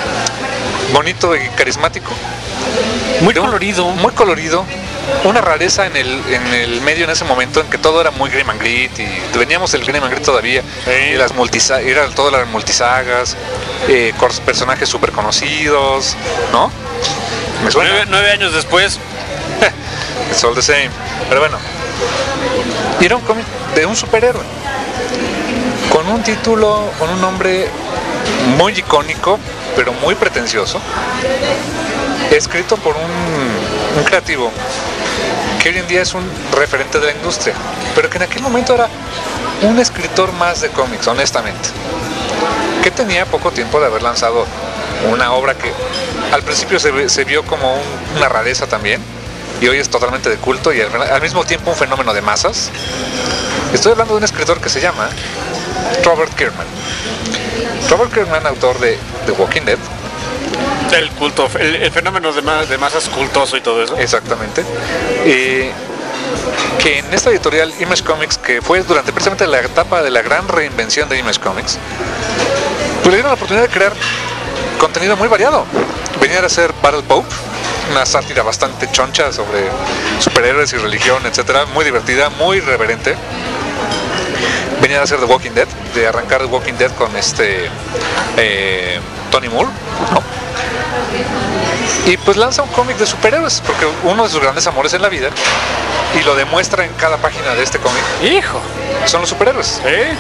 bonito y carismático, Muy de un- colorido. muy colorido, una rareza en el, en el medio en ese momento, en que todo era muy grim and grit, y veníamos el grim and grit todavía, Sí. y las multisa era todo las multisagas, eh, cor- personajes súper conocidos, ¿no? Me suena. Nueve, nueve años después. It's all the same. Pero bueno. Y era un cómic de un superhéroe. Con un título, con un nombre muy icónico, pero muy pretencioso. Escrito por un, un creativo que hoy en día es un referente de la industria. Pero que en aquel momento era un escritor más de cómics, honestamente. Que tenía poco tiempo de haber lanzado una obra que al principio se, ve- se vio como un- una rareza también, y hoy es totalmente de culto y al, al mismo tiempo un fenómeno de masas. Estoy hablando de un escritor que se llama Robert Kirkman. Robert Kirkman, autor de The Walking Dead, El culto, el, el fenómeno de, ma- de masas cultoso y todo eso. exactamente, eh, que en esta editorial Image Comics, que fue durante precisamente la etapa de la gran reinvención de Image Comics, pues le dieron la oportunidad de crear contenido muy variado. Venía a ser Battle Pope, una sátira bastante choncha sobre superhéroes y religión, etcétera, muy divertida, muy reverente. Venía a ser The Walking Dead, de arrancar The Walking Dead con este eh, Tony Moore, ¿no? Y pues lanza un cómic de superhéroes, porque uno de sus grandes amores en la vida, y lo demuestra en cada página de este cómic, Hijo. son los superhéroes. ¿Eh?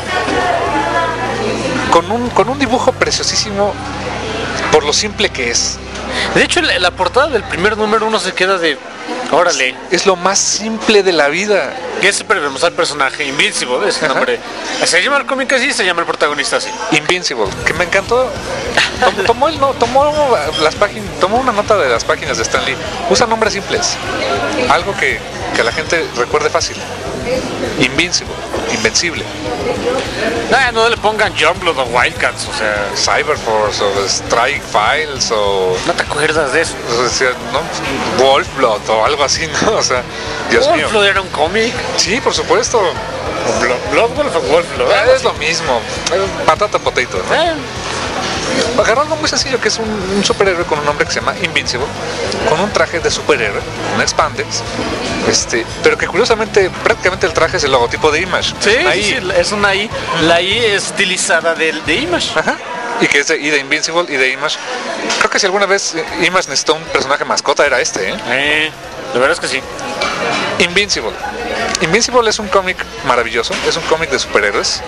Con un, con un dibujo preciosísimo por lo simple que es. De hecho, la, la portada del primer número uno se queda de... Órale. Es lo más simple de la vida. Que es súper hermoso el personaje, Invincible, ese Ajá. nombre. Se llama el cómic así, se llama el protagonista así. Invincible, que me encantó. Tom- Tomó, el, no, tomó, las páginas, tomó una nota de las páginas de Stan Lee. Usa nombres simples. Algo que, que la gente recuerde fácil. Invincible, invencible. No, no le pongan Youngblood o Wildcats, o sea... Cyberforce o Strike Files o, ¿No te acuerdas de eso? o sea, ¿no? Wolfblood o algo así, ¿no? O sea, Dios mío. Wolfblood era un cómic. Sí, por supuesto. ¿O Blo- Bloodwolf o Wolfblood? Eh, Es lo mismo. Eh, Patata potato, ¿no? Eh, Agarró algo muy sencillo, que es un, un superhéroe con un nombre que se llama Invincible, con un traje de superhéroe, un expandex, este, pero que curiosamente prácticamente el traje es el logotipo de Image. Sí, Ahí, sí, sí, es una I. La I estilizada de, de Image. Ajá. Y que es de, y de Invincible y de Image. Creo que si alguna vez eh, Image necesitó un personaje mascota era este, ¿eh? Eh, la verdad es que sí. Invincible. Invincible es un cómic maravilloso, es un cómic de superhéroes.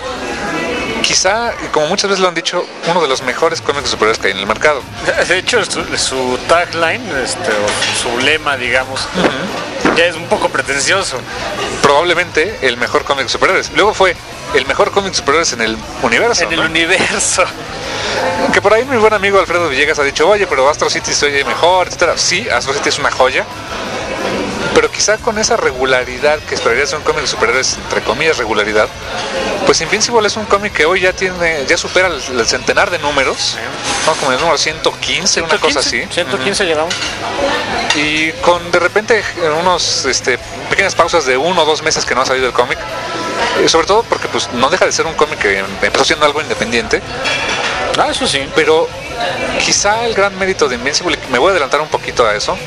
Quizá, y como muchas veces lo han dicho, uno de los mejores cómics de superhéroes que hay en el mercado. De hecho, su, su tagline, este, o su lema, digamos, ya es un poco pretencioso. Probablemente el mejor cómic de superhéroes. Luego fue el mejor cómic de superhéroes en el universo. En el ¿no? universo. Que por ahí mi buen amigo Alfredo Villegas ha dicho, oye, pero Astro City se oye mejor, etcétera. Sí, Astro City es una joya, pero quizá con esa regularidad que esperarías de un cómic de superhéroes, entre comillas regularidad, pues Invincible es un cómic que hoy ya tiene, ya supera el, el centenar de números, ¿no? Como el número ciento quince, una cosa así. ciento quince llevamos. Y con de repente unos este, pequeñas pausas de uno o dos meses que no ha salido el cómic, eh, sobre todo porque pues no deja de ser un cómic que empezó siendo algo independiente, Ah, eso sí. pero quizá el gran mérito de Invincible, y me voy a adelantar un poquito a eso,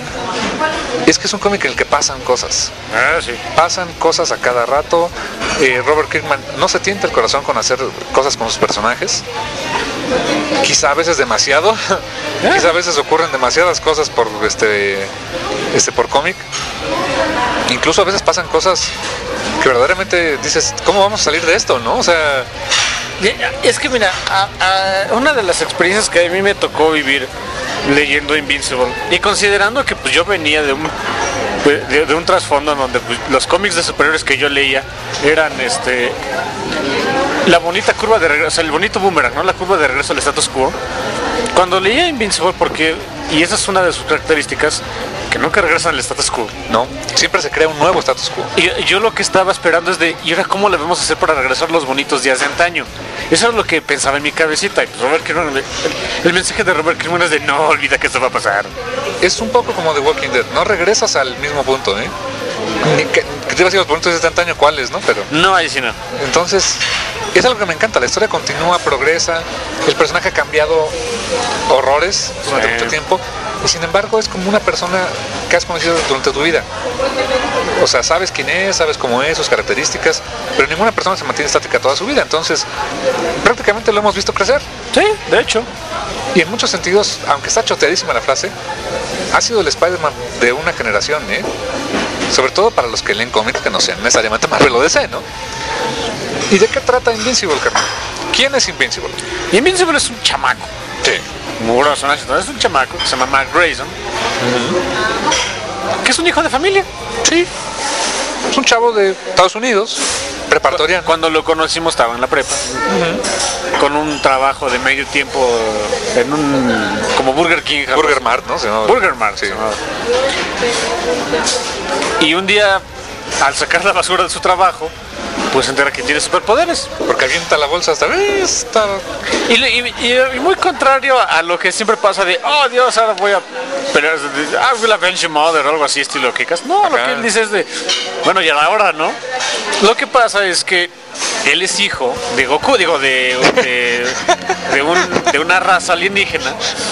es que es un cómic en el que pasan cosas. Ah, sí. Pasan cosas a cada rato. eh, Robert Kirkman no se tienta el corazón con hacer cosas con sus personajes. Quizá a veces demasiado. Quizá a veces ocurren demasiadas cosas por este, este por cómic. Incluso a veces pasan cosas que verdaderamente dices, ¿cómo vamos a salir de esto, no? O sea, Es que mira, a, a una de las experiencias que a mí me tocó vivir leyendo Invincible y considerando que pues yo venía de un de, de un trasfondo en donde pues, los cómics de superhéroes que yo leía eran este la bonita curva de regreso, o sea, el bonito boomerang, ¿no? La curva de regreso al status quo. Cuando leía Invincible, porque y esa es una de sus características, que nunca regresan al status quo. No, siempre se crea un nuevo status quo. Y yo lo que estaba esperando es de, ¿y ahora cómo le vamos a hacer para regresar los bonitos días de antaño? Eso es lo que pensaba en mi cabecita. Y pues Robert Kirkman, el, el mensaje de Robert Kirkman es de, no olvida que esto va a pasar. Es un poco como The Walking Dead, no regresas al mismo punto, ¿eh? Ni que, que te ibas a ir los bonitos días de antaño, ¿cuáles, no? Pero No, ahí sí no. entonces, es algo que me encanta. La historia continúa, progresa. El personaje ha cambiado horrores durante Sí. mucho tiempo. Y sin embargo, es como una persona que has conocido durante tu vida. O sea, sabes quién es, sabes cómo es, sus características. Pero ninguna persona se mantiene estática toda su vida. Entonces, prácticamente lo hemos visto crecer. Sí, de hecho. Y en muchos sentidos, aunque está choteadísima la frase, ha sido el Spider-Man de una generación, ¿eh? Sobre todo para los que leen cómics que no sean necesariamente Marvel o D C, ¿no? ¿Y de qué trata Invincible, carnal? ¿Quién es Invincible? Invincible es un chamaco. Sí. Muy grosso, ¿no? Es un chamaco que se llama Mark Grayson. Que es un hijo de familia. Sí. Es un chavo de Estados Unidos, preparatoriano. Cuando lo conocimos estaba en la prepa. Con un trabajo de medio tiempo en un... como Burger King. algo Burger así. Mart, ¿no? Se llamaba. Burger Mart, Sí. se llamaba. Y un día, al sacar la basura de su trabajo, pues se entera que tiene superpoderes. Porque avienta la bolsa hasta esta. Y, le- y- y- y muy contrario a lo que siempre pasa de, oh Dios, ahora voy a pelear, ah, will avenge your mother o algo así, estilo Kikas. No, lo Ajá. que él dice es de, bueno, ya la hora, ¿no? Lo que pasa es que él es hijo de Goku, digo, de, de, de, un- de una raza alienígena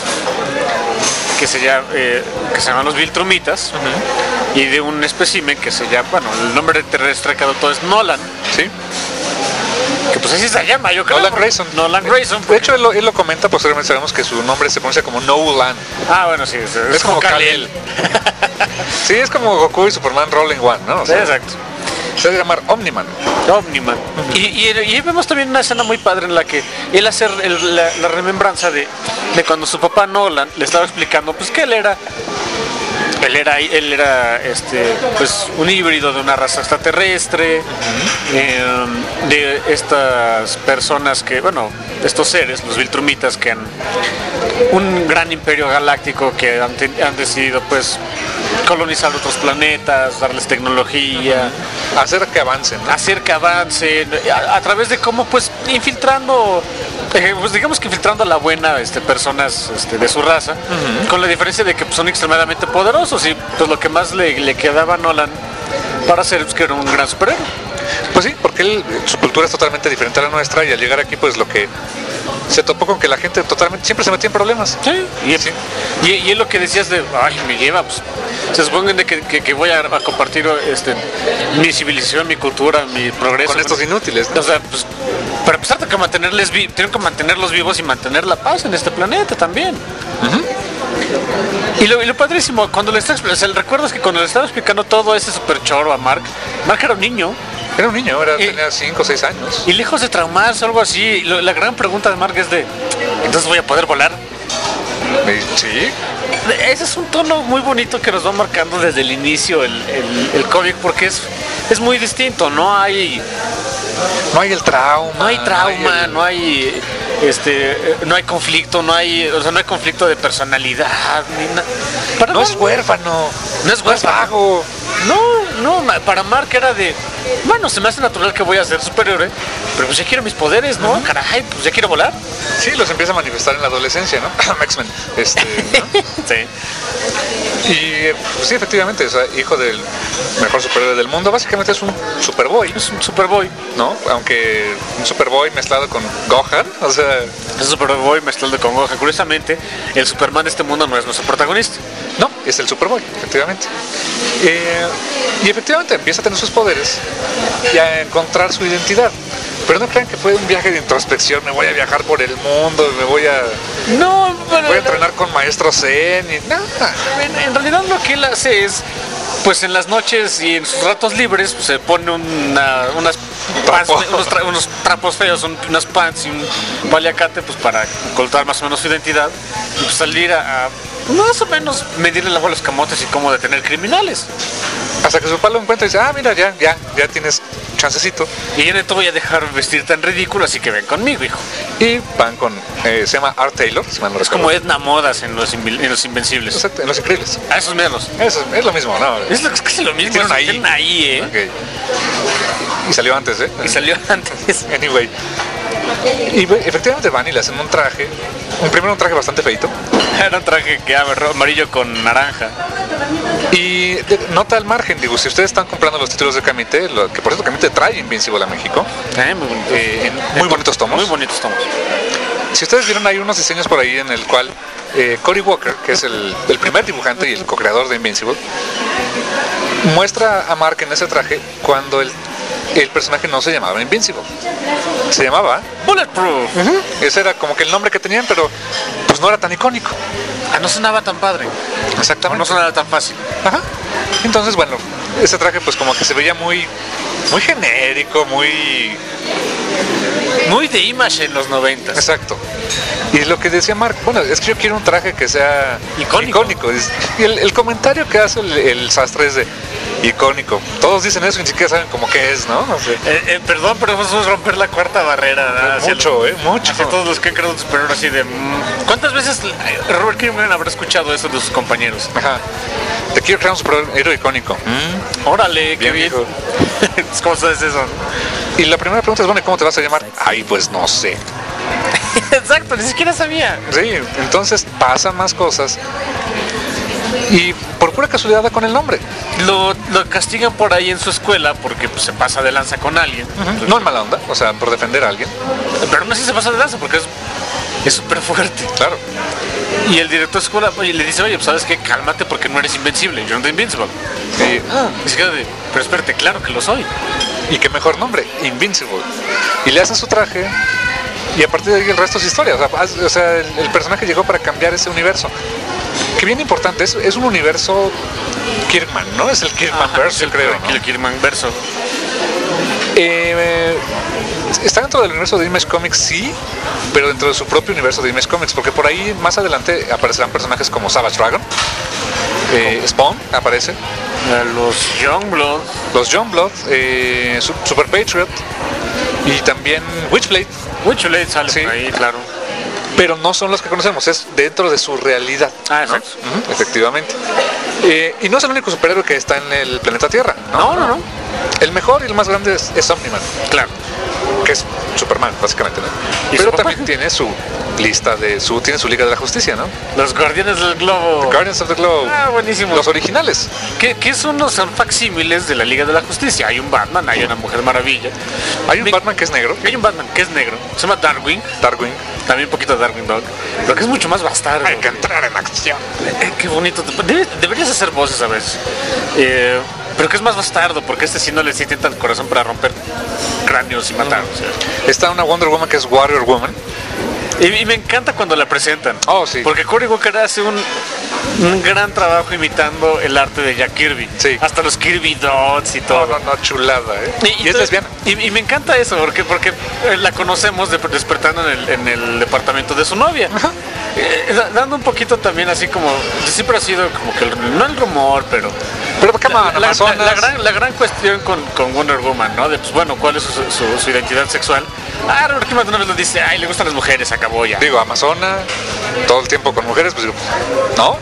que se llama, eh, que se llaman los Viltrumitas, y de un espécimen que se llama, bueno, el nombre terrestre que adoptó es Nolan, Sí. que pues así se llama, yo creo. Nolan porque- Grayson. Nolan Grayson. De hecho, él lo, él lo comenta, posteriormente sabemos que su nombre se pronuncia como Nolan. Ah, bueno, sí, es, Es como Kal-El. Sí, es como Goku y Superman Rolling One, ¿no? O Sí, sea, exacto. se debe llamar Omniman. Omniman. Y, y, y ahí vemos también una escena muy padre en la que él hace el- la, la remembranza de, de cuando su papá Nolan le estaba explicando pues que él era él era él era este pues un híbrido de una raza extraterrestre, eh, de estas personas que, bueno, estos seres, los Viltrumitas, que han un gran imperio galáctico que han, te- han decidido pues colonizar otros planetas, darles tecnología, Hacer que avancen, ¿no? hacer que avancen a, a través de cómo pues infiltrando eh, pues digamos que infiltrando a la buena este, personas este, de su raza, con la diferencia de que pues, son extremadamente poderosos y pues lo que más le, le quedaba a Nolan para hacer pues, que era un gran superhéroe. Pues sí, porque él, su cultura es totalmente diferente a la nuestra y al llegar aquí, pues lo que se topó con que la gente totalmente siempre se metía en problemas. Sí, y, Sí. y, y es lo que decías de, ay, me lleva, pues, se suponen de que, que, que voy a, a compartir este, mi civilización, mi cultura, mi progreso. Con estos inútiles, ¿no? O sea, pues, para empezar, tengo que, mantenerles vi- tengo que mantenerlos vivos y mantener la paz en este planeta también. Y lo, y lo padrísimo, cuando le está expl- o sea, recuerdas que cuando le estaba explicando todo ese super choro a Mark, Mark era un niño, Era un niño, era, Y- tenía cinco o seis años. y lejos de traumarse o algo así, lo- la gran pregunta de Mark es de, ¿entonces voy a poder volar? Y- sí, Ese es un tono muy bonito que nos va marcando desde el inicio el, el, el cómic, porque es, es muy distinto, no hay, no hay el trauma. no hay trauma, el- no hay este eh, no hay conflicto, no hay, o sea, no hay conflicto de personalidad ni nada. Para No Mark- es huérfano. no es huérfano. vago. No, no, ma- para Mark era de, bueno, se me hace natural que voy a ser superhéroe, pero pues ya quiero mis poderes, ¿no? Caray, pues ya quiero volar. Sí, los empieza a manifestar en la adolescencia, ¿no? X-Men. Este, ¿no? Sí. Y pues, sí, efectivamente, o sea, hijo del mejor superhéroe del mundo, básicamente es un Superboy, Es un Superboy. ¿no? Aunque un Superboy mezclado con Gohan, o sea, Es un Superboy mezclado con Gohan. Curiosamente, el Superman de este mundo no es nuestro protagonista. no, es el Superboy, efectivamente. Eh, y efectivamente empieza a tener sus poderes y a encontrar su identidad. Pero no crean que fue un viaje de introspección, me voy a viajar por el mundo, me voy a, No, pero voy a entrenar con maestros zen y nada. en, en realidad lo que él hace es, pues en las noches y en sus ratos libres, pues, se pone una, unas pants, Trapo. unos, tra- unos trapos feos, un- unas pants y un paliacate, pues para ocultar más o menos su identidad y pues salir a, a más o menos medirle el agua a los camotes y cómo detener criminales. Hasta que su papá lo encuentra y dice, ah, mira, ya, ya, ya tienes chancecito. Y yo no te voy a dejar vestir tan ridículo, así que ven conmigo, hijo. Y van con, eh, se llama Art Taylor, si mal no Es recuerdo. como Edna Modas en Los, Invi- en los Invencibles. Exacto, en Los Increíbles. A esos menos. Eso es, es lo mismo, ¿no? Es, lo, es casi lo mismo. Tienen es- ahí. tienen ahí, ¿eh? Ok. Y salió antes, ¿eh? Y salió antes. Anyway. Y ve- efectivamente van y le hacen un traje. Un primero un traje bastante feito. Era un traje que era amarillo con naranja. Y de- nota al margen, digo, si ustedes están comprando los títulos de Camite, lo, que por cierto Camite trae Invincible a México, Eh, muy bonito. eh, en muy bonitos tomos. Muy bonitos tomos. Si ustedes vieron, hay unos diseños por ahí en el cual eh, Cory Walker, que es el, el primer dibujante y el co-creador de Invincible, muestra a Mark en ese traje cuando el, el personaje no se llamaba Invincible. Se llamaba, Bulletproof. ese era como que el nombre que tenían, pero pues no era tan icónico. Ah, no sonaba tan padre. O Exactamente. no sonaba tan fácil. Ajá. Entonces, bueno, ese traje pues como que se veía muy, muy genérico, muy... Muy de Image en los noventas. Exacto. Y lo que decía Mark, bueno, es que yo quiero un traje que sea Icónico. Dice- Y el, el comentario que hace el, el sastre es de icónico. Todos dicen eso y ni siquiera saben cómo que es, ¿no? O sea, Eh, eh, perdón, pero eso es romper la cuarta barrera. ¿verdad? Hacia mucho, los- ¿eh? Mucho. Hacia todos los que han creado un superhéroe así de... mm, ¿Cuántas veces eh, Robert Kirkman habrá escuchado eso de sus compañeros? Ajá. Te quiero crear un superhéroe icónico. Mm. Órale, qué Bien, bien. hijo. ¿Cómo sabes eso? Y la primera pregunta es, bueno, ¿cómo te vas a llamar? Ay, pues no sé. Exacto, ni siquiera sabía. Sí, entonces pasan más cosas. Y por pura casualidad da con el nombre. Lo, lo castigan por ahí en su escuela porque pues, se pasa de lanza con alguien. No en mala onda, o sea, por defender a alguien. Pero aún así se pasa de lanza porque es es súper fuerte. Claro. Y el director de escuela oye, le dice, oye, pues sabes qué, cálmate porque no eres invencible. You're not invincible. Y, ah, Y se queda de, pero espérate, claro que lo soy. y qué mejor nombre, Invincible. Y le hacen su traje y a partir de ahí el resto es historia. O sea, haz- o sea, el, el personaje llegó para cambiar ese universo. Que bien importante, es, es un universo Kirkman, ¿no? Es el Kirkman verse, el creo. ¿no? El Kirkman verso. Eh, está dentro del universo de Image Comics, sí, pero dentro de su propio universo de Image Comics, porque por ahí más adelante aparecerán personajes como Savage Dragon, eh, Spawn aparece, A los Youngblood. los Youngblood, eh, Su- Super Patriot y también Witchblade, Witchblade sale Sí. por ahí, claro. pero no son los que conocemos, es dentro de su realidad. Ah, ¿no? exacto. Ujú, efectivamente. Eh, y no es el único superhéroe que está en el planeta Tierra. No, no, no. El mejor y el más grande es, es Omni-Man, Claro. que es Superman, básicamente, ¿no? ¿Y Pero su también papá? tiene su lista de su tiene su Liga de la Justicia, ¿no? Los Guardianes del Globo. Guardians of the Globe. Ah, buenísimo. Los originales. ¿Qué, qué son los son facsímiles de la Liga de la Justicia? Hay un Batman, hay una Mujer Maravilla. Hay un Me- Batman que es negro, Hay un Batman que es negro, se llama Darkwing, Darkwing. también un poquito Darkwing Dog, pero que es mucho más bastardo. Hay que entrar en acción. Eh, qué bonito. Debe- deberías hacer voces a veces. Eh, pero que es más bastardo, porque este sí no le siente tanto el corazón para romper cráneos y matar. o sea. Está una Wonder Woman que es Warrior Woman. Y, y me encanta cuando la presentan. Oh, sí. Porque Cory Walker hace un, un gran trabajo imitando el arte de Jack Kirby. Sí. Hasta los Kirby Dots y No, todo. no, no, chulada, ¿eh? Y, es to- lesbiana. Y, y me encanta eso, porque, porque eh, la conocemos de- despertando en el, en el departamento de su novia. Eh, da- dando un poquito también así como... Siempre ha sido como que... el- no el rumor, pero... Pero come on, La, la- Amazonas. la gran, la gran cuestión con, con Wonder Woman, ¿no? De, pues bueno, ¿cuál es su, su- su identidad sexual? Ah, Robert Kirkman una vez lo dice, ay, le gustan las mujeres, acabó ya. Digo, Amazona, todo el tiempo con mujeres, pues digo, ¿no?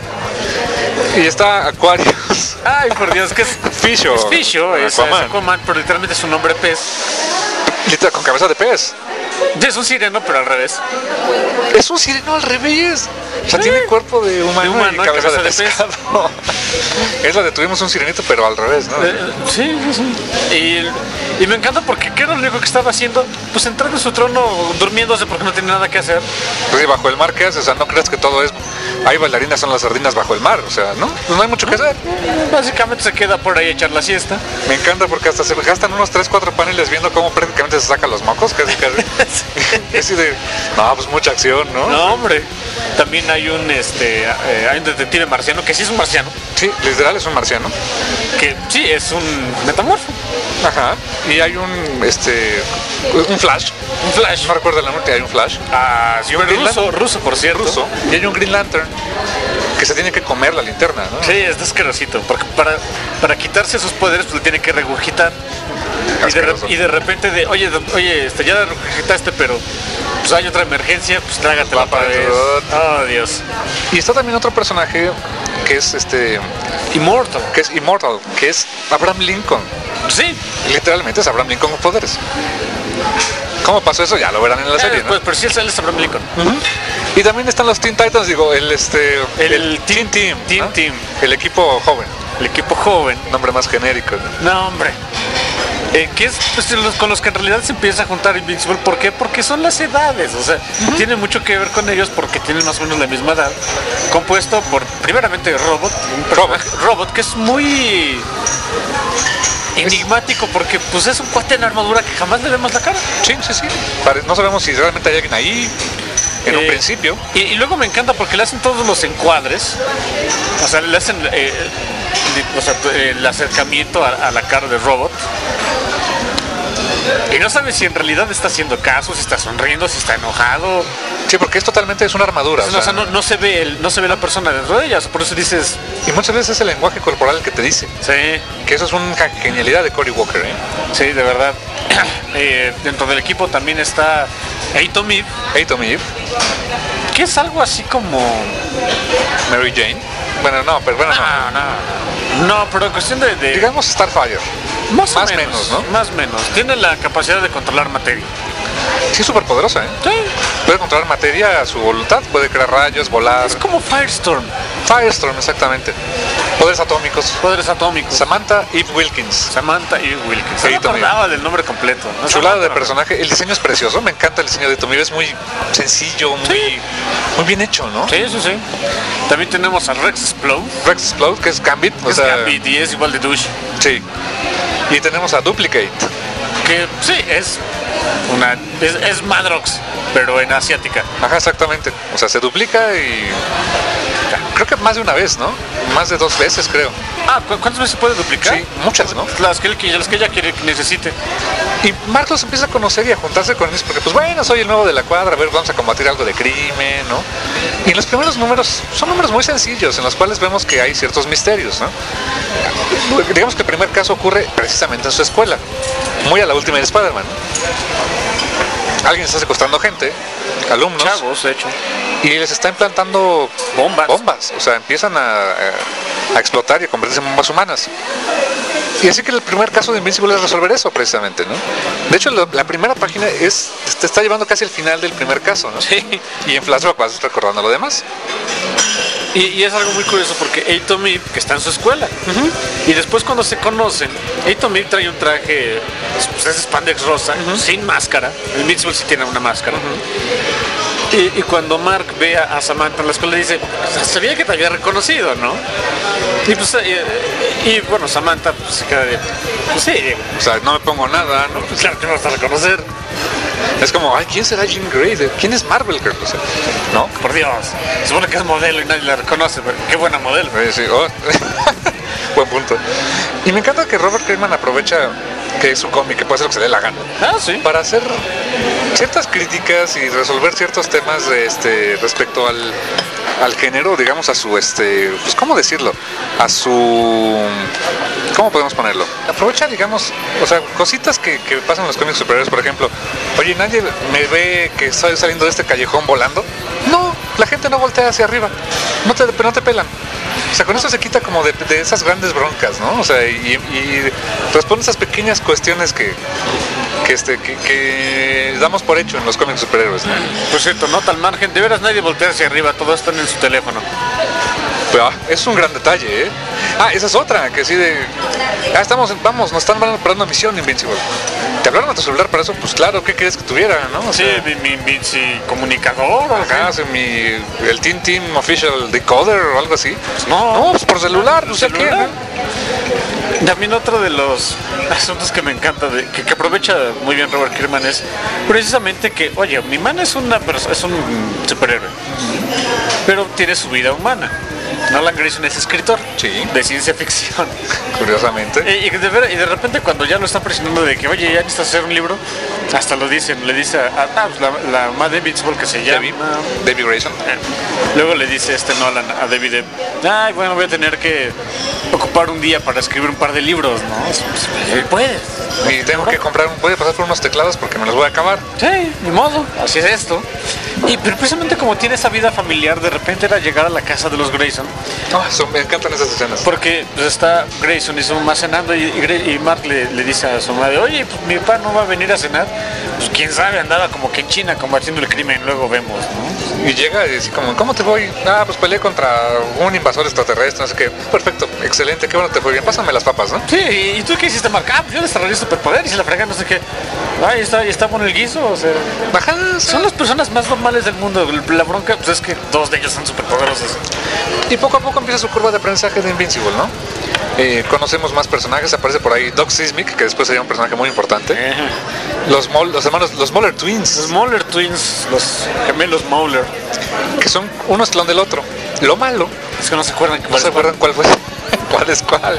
Y está Aquarius. Ay, por Dios, que es... Fisho. Es Fisho, es Aquaman. es Aquaman, pero literalmente es un hombre pez. Literal, con cabeza de pez. Es un sireno, pero al revés. Es un sireno al revés. O sea, tiene cuerpo de humano, De humano y cabeza, de, cabeza de pez. pescado. Es la de tuvimos un sirenito, pero al revés, ¿no? Eh, Sí, sí, sí. Y, y me encanta porque ¿qué era lo único que estaba haciendo? Pues entrar en su trono durmiéndose porque no tenía nada que hacer. Pues sí, bajo el mar, ¿qué haces? O sea, no creas que todo es... Hay bailarinas, son las sardinas bajo el mar, o sea, ¿no? Pues no hay mucho que hacer. Básicamente se queda por ahí a echar la siesta. Me encanta porque hasta se gastan unos tres, cuatro paneles viendo cómo prácticamente se sacan los mocos, casi, casi. Es así de... No, pues mucha acción, ¿no? No, hombre. También hay un este eh, hay un detective marciano que sí es un marciano, Sí, literal es un marciano. que sí es un metamorfo. Ajá. Y hay un, este, un Flash. Un Flash. No recuerdo el nombre, hay un Flash. Ah, sí, Y un pero Green ruso, Lantern. ruso, por cierto. Ruso. Y hay un Green Lantern que se tiene que comer la linterna, ¿no? Sí, es asquerosito, porque para, para quitarse sus poderes pues le tiene que regurgitar. Y de, re- Asqueroso. y de repente de, oye, do- oye, este, ya regurgitaste, pero pues hay otra emergencia, pues trágatela Va otra para vez. adentro. Oh, Dios. Y está también otro personaje que es este Immortal. que es Immortal, que es Abraham Lincoln. Sí. Literalmente es Abraham Lincoln con poderes. ¿Cómo pasó eso? Ya lo verán en la Eh, serie, ¿no? pues, pero sí él es Abraham Lincoln. Ujú. Y también están los Teen Titans, digo, el este El Teen Team, Teen ¿no? Team. El equipo joven, El equipo joven. nombre más genérico. ¿no? No, hombre. Eh, que es pues, los- con los que en realidad se empieza a juntar Invincible. ¿Por qué? Porque son las edades. O sea, tiene mucho que ver con ellos porque tienen más o menos la misma edad. Compuesto por, primeramente, Robot. Un personaje, Robot, que es muy enigmático porque pues es un cuate en armadura que jamás le vemos la cara. Sí, sí, sí. Pare- No sabemos si realmente hay alguien ahí en un Eh, principio. Y, y luego me encanta porque le hacen todos los encuadres. O sea, le hacen eh, li- o sea, el acercamiento a, a la cara de Robot. Y no sabes si en realidad está haciendo caso, si está sonriendo, si está enojado. Sí, porque es totalmente es una armadura. O o sea, sea, no, no se ve el, no se ve la persona dentro de ellas. Por eso dices, Y muchas veces es el lenguaje corporal el que te dice. sí, Que eso es una genialidad de Cory Walker, ¿eh? sí, de verdad. Eh, dentro del equipo también está Atom Eve, Hey, Tommy Eve, que es algo así como... Mary Jane. Bueno, no, pero bueno, no. No, no. No, pero en cuestión de... de- Digamos Starfire. más o más menos, menos, ¿no? Más o menos. Tiene la capacidad de controlar materia. Sí, es súper poderosa, ¿eh? Sí. Puede controlar materia a su voluntad, puede crear rayos, volar. Es como Firestorm. Firestorm, exactamente. Poderes atómicos. Poderes atómicos. Samantha Eve Wilkins. Samantha y Wilkins. Sí, No me también. acordaba del nombre completo. No, Chulada de Samantha, personaje. El diseño es precioso. Me encanta el diseño de Tommy. Es muy sencillo, muy, Sí. muy bien hecho, ¿no? Sí, sí, sí. También tenemos a Rex Explode. Rex Explode, que es Gambit. O Es sea, Gambit y es igual de douche. sí. Y tenemos a Duplicate. Que sí, es una... Es, es Madrox, pero en asiática. Ajá, exactamente. O sea, se duplica y. Creo que más de una vez, ¿no? Más de dos veces, creo. Ah, ¿cu- ¿cuántas veces se puede duplicar? Sí, muchas, ¿no? Las que, él qui- las que ella quiere que necesite. Y Mark los empieza a conocer y a juntarse con ellos porque, pues bueno, soy el nuevo de la cuadra, a ver, vamos a combatir algo de crimen, ¿no? Y en los primeros números son números muy sencillos en los cuales vemos que hay ciertos misterios, ¿no? Digamos que el primer caso ocurre precisamente en su escuela, muy a la última de Spider-Man, ¿no? Alguien está secuestrando gente, alumnos, Chavos, de hecho. y les está implantando Bombas. bombas, o sea, empiezan a, a- a explotar y a convertirse en bombas humanas. Y así que el primer caso de Invincible es resolver eso precisamente, ¿no? De hecho, lo- la primera página es te está llevando casi al final del primer caso, ¿no? Sí. Y en flashback vas recordando lo demás. Y, y es algo muy curioso porque Atom Eve, que está en su escuela, y después cuando se conocen, Atom Eve trae un traje, pues es spandex rosa, sin máscara. Invincible sí tiene una máscara. Y, y cuando Mark ve a, a Samantha en la escuela dice, sabía que te había reconocido, ¿no? Y pues, eh, y, bueno, Samantha pues, se queda de, pues sí, O sea, no me pongo nada, ¿no? pues, claro que me vas a reconocer. Es como, ay, ¿quién será Jean Grey? ¿De- ¿Quién es Marvel? O sea, ¿no? Por Dios, se supone que es modelo y nadie la reconoce, pero qué buena modelo. Eh, sí, oh. Buen punto. Y me encanta que Robert Kirkman aprovecha que es un cómic, que puede hacer lo que se le dé la gana, Ah, sí. para hacer ciertas críticas y resolver ciertos temas de este respecto al, al género, digamos a su este, pues cómo decirlo, a su ¿cómo podemos ponerlo? Aprovecha, digamos, o sea, cositas que, que pasan en los cómics superiores, por ejemplo, oye, nadie me ve que estoy saliendo de este callejón volando. No, la gente no voltea hacia arriba. No te, no te pelan. O sea, con eso se quita como de, de esas grandes broncas, ¿no? O sea, y, y responde esas pequeñas cuestiones que, que, este, que, que damos por hecho en los cómics superhéroes, ¿no? Por cierto, nota al margen, de veras nadie voltea hacia arriba, todos están en su teléfono. Pero, ah, es un gran detalle, ¿eh? Ah, esa es otra, que sí de... Ah, estamos, vamos, nos están preparando misión Invincible. ¿Te hablaron a tu celular para eso? Pues claro, ¿qué querías que tuviera, no? O Sí, sea, mi, mi, mi sí, comunicador o Ajá, o sea, mi, el Teen Team Official Decoder o algo así. No. No, pues por celular, no sé qué, celular. ¿no? También otro de los asuntos que me encanta, de, que, que aprovecha muy bien Robert Kirkman es precisamente que, oye, mi man es, una, perso- es un superhéroe, pero tiene su vida humana. Nolan Grayson es escritor Sí. de ciencia ficción. Curiosamente. Y, y de, ver- y de repente cuando ya lo están presionando de que, oye, ya necesitas hacer un libro, hasta lo dicen, le dice a, a- a, pues, la, la más de Invincible que se llama. David, David Grayson. Eh, Luego le dice este Nolan a David, eh, ay, bueno, voy a tener que ocupar un día para escribir un par de libros, ¿no? Pues, pues, puedes. Y tengo que comprar, un- voy a pasar por unos teclados porque me los voy a acabar. Sí, ni modo, así es esto. Y pero precisamente como tiene esa vida familiar, de repente era llegar a la casa de los Grayson, Ah, son- me encantan esas escenas. porque pues, está Grayson y su mamá cenando y, y Gray- y Mark le, le dice a su madre, oye, pues mi papá no va a venir a cenar. Pues quién sabe, andaba como que en China combatiendo el crimen, luego vemos, ¿no? Y llega y dice como, ¿cómo te voy? Ah, pues peleé contra un invasor extraterrestre, no sé qué. Perfecto, excelente, qué bueno te fue bien. Pásame las papas, ¿no? Sí, ¿y y tú qué hiciste, Mark? Ah, pues yo desarrollé superpoder y se la fregan, no sé qué. Ay, está, está bueno el guiso, o sea... Ajá, Son las personas más normales del mundo. La bronca pues, es que dos de ellos son superpoderosos. Y poco a poco empieza su curva de aprendizaje de Invincible, ¿no? Eh, conocemos más personajes, aparece por ahí Doc Sismic, que después sería un personaje muy importante. Los, Mol- los hermanos, los Moller Los Twins, Mauler Twins, los gemelos Mauler. que son uno es clon del otro. Lo malo, Es que no se acuerdan que no se acuerdan cuál fue, cuál es cuál.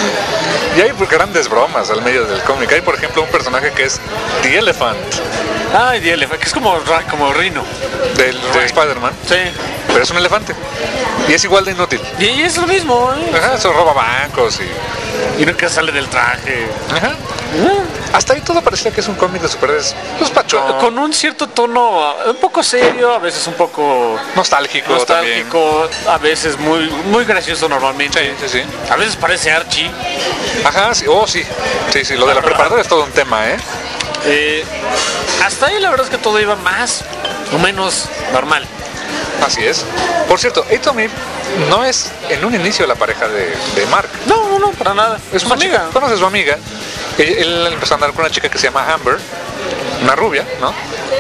Y hay grandes bromas al medio del cómic. Hay, por ejemplo, un personaje que es The Elephant, Ay, D L F, que es como, Ra- como Rino. del, de Spider-Man, Sí. pero es un elefante. Y es igual de inútil. Y, y es lo mismo, ¿eh? Ajá, se roba bancos y... Y nunca sale del traje. Ajá. Hasta ahí todo parecía que es un cómic de superhéroes, pues pachón, Con un cierto tono un poco serio, a veces un poco nostálgico, nostálgico, a veces muy, muy gracioso normalmente. también. Sí, sí, sí. A veces parece Archie. Ajá, sí, oh sí. Sí, sí, lo de la preparadora es todo un tema, ¿eh? Eh, hasta ahí la verdad es que todo iba más o menos normal. Así es. Por cierto, Atomy no es en un inicio la pareja de, de Mark. No, no, no, para nada. Es su una amiga. chica. Conoce a su amiga. Él, él empezó a andar con una chica que se llama Amber, una rubia, ¿no?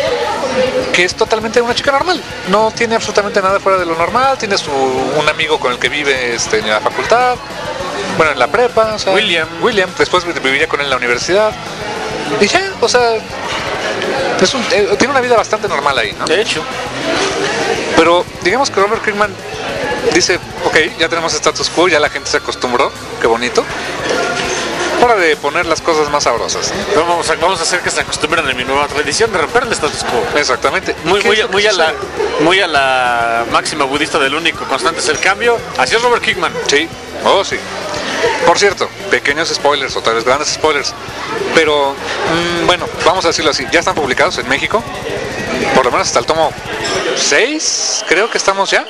Que es totalmente una chica normal. No tiene absolutamente nada fuera de lo normal. Tiene su, un amigo con el que vive este, en la facultad. Bueno, en la prepa. O sea, William. William. Después viviría con él en la universidad. Y ya, o sea, es un- eh, tiene una vida bastante normal ahí, ¿no? De hecho. Pero digamos que Robert Kirkman dice, ok, ya tenemos status quo, ya la gente se acostumbró, qué bonito. Hora de poner las cosas más sabrosas. Vamos a, vamos a hacer que se acostumbren a mi nueva tradición de romper el status quo. Exactamente. ¿Y Muy, qué muy, es lo que muy, a la, sucede? muy a la máxima budista del único constante es el cambio. Así es Robert Kirkman. Sí, oh sí. Por cierto, pequeños spoilers o tal vez grandes spoilers. Pero, mm, bueno, vamos a decirlo así, ya están publicados en México. Por lo menos hasta el tomo seis, creo que estamos ya.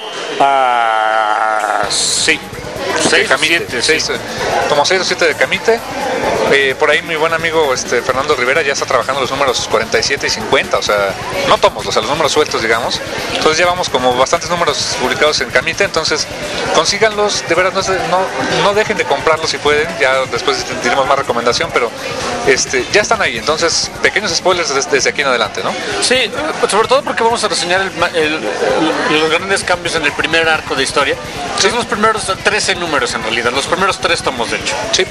Ah, sí. De Seis o Camite, siete, sí. seis, eh, tomo seis o siete de Camite. Eh, por ahí mi buen amigo este, Fernando Rivera ya está trabajando los números cuarenta y siete y cincuenta, o sea, no tomos, o sea, los números sueltos, digamos. Entonces llevamos como bastantes números publicados en Camite, entonces consíganlos, de verdad, no, se- no, no dejen de comprarlos si pueden, ya después diremos más recomendación, pero este, ya están ahí, entonces pequeños spoilers desde, desde aquí en adelante, ¿no? Sí, eh, sobre todo porque vamos a reseñar el ma- el- el- los grandes cambios en el primer arco de historia. Son los primeros trece números en realidad, los primeros tres tomos de hecho. Sí,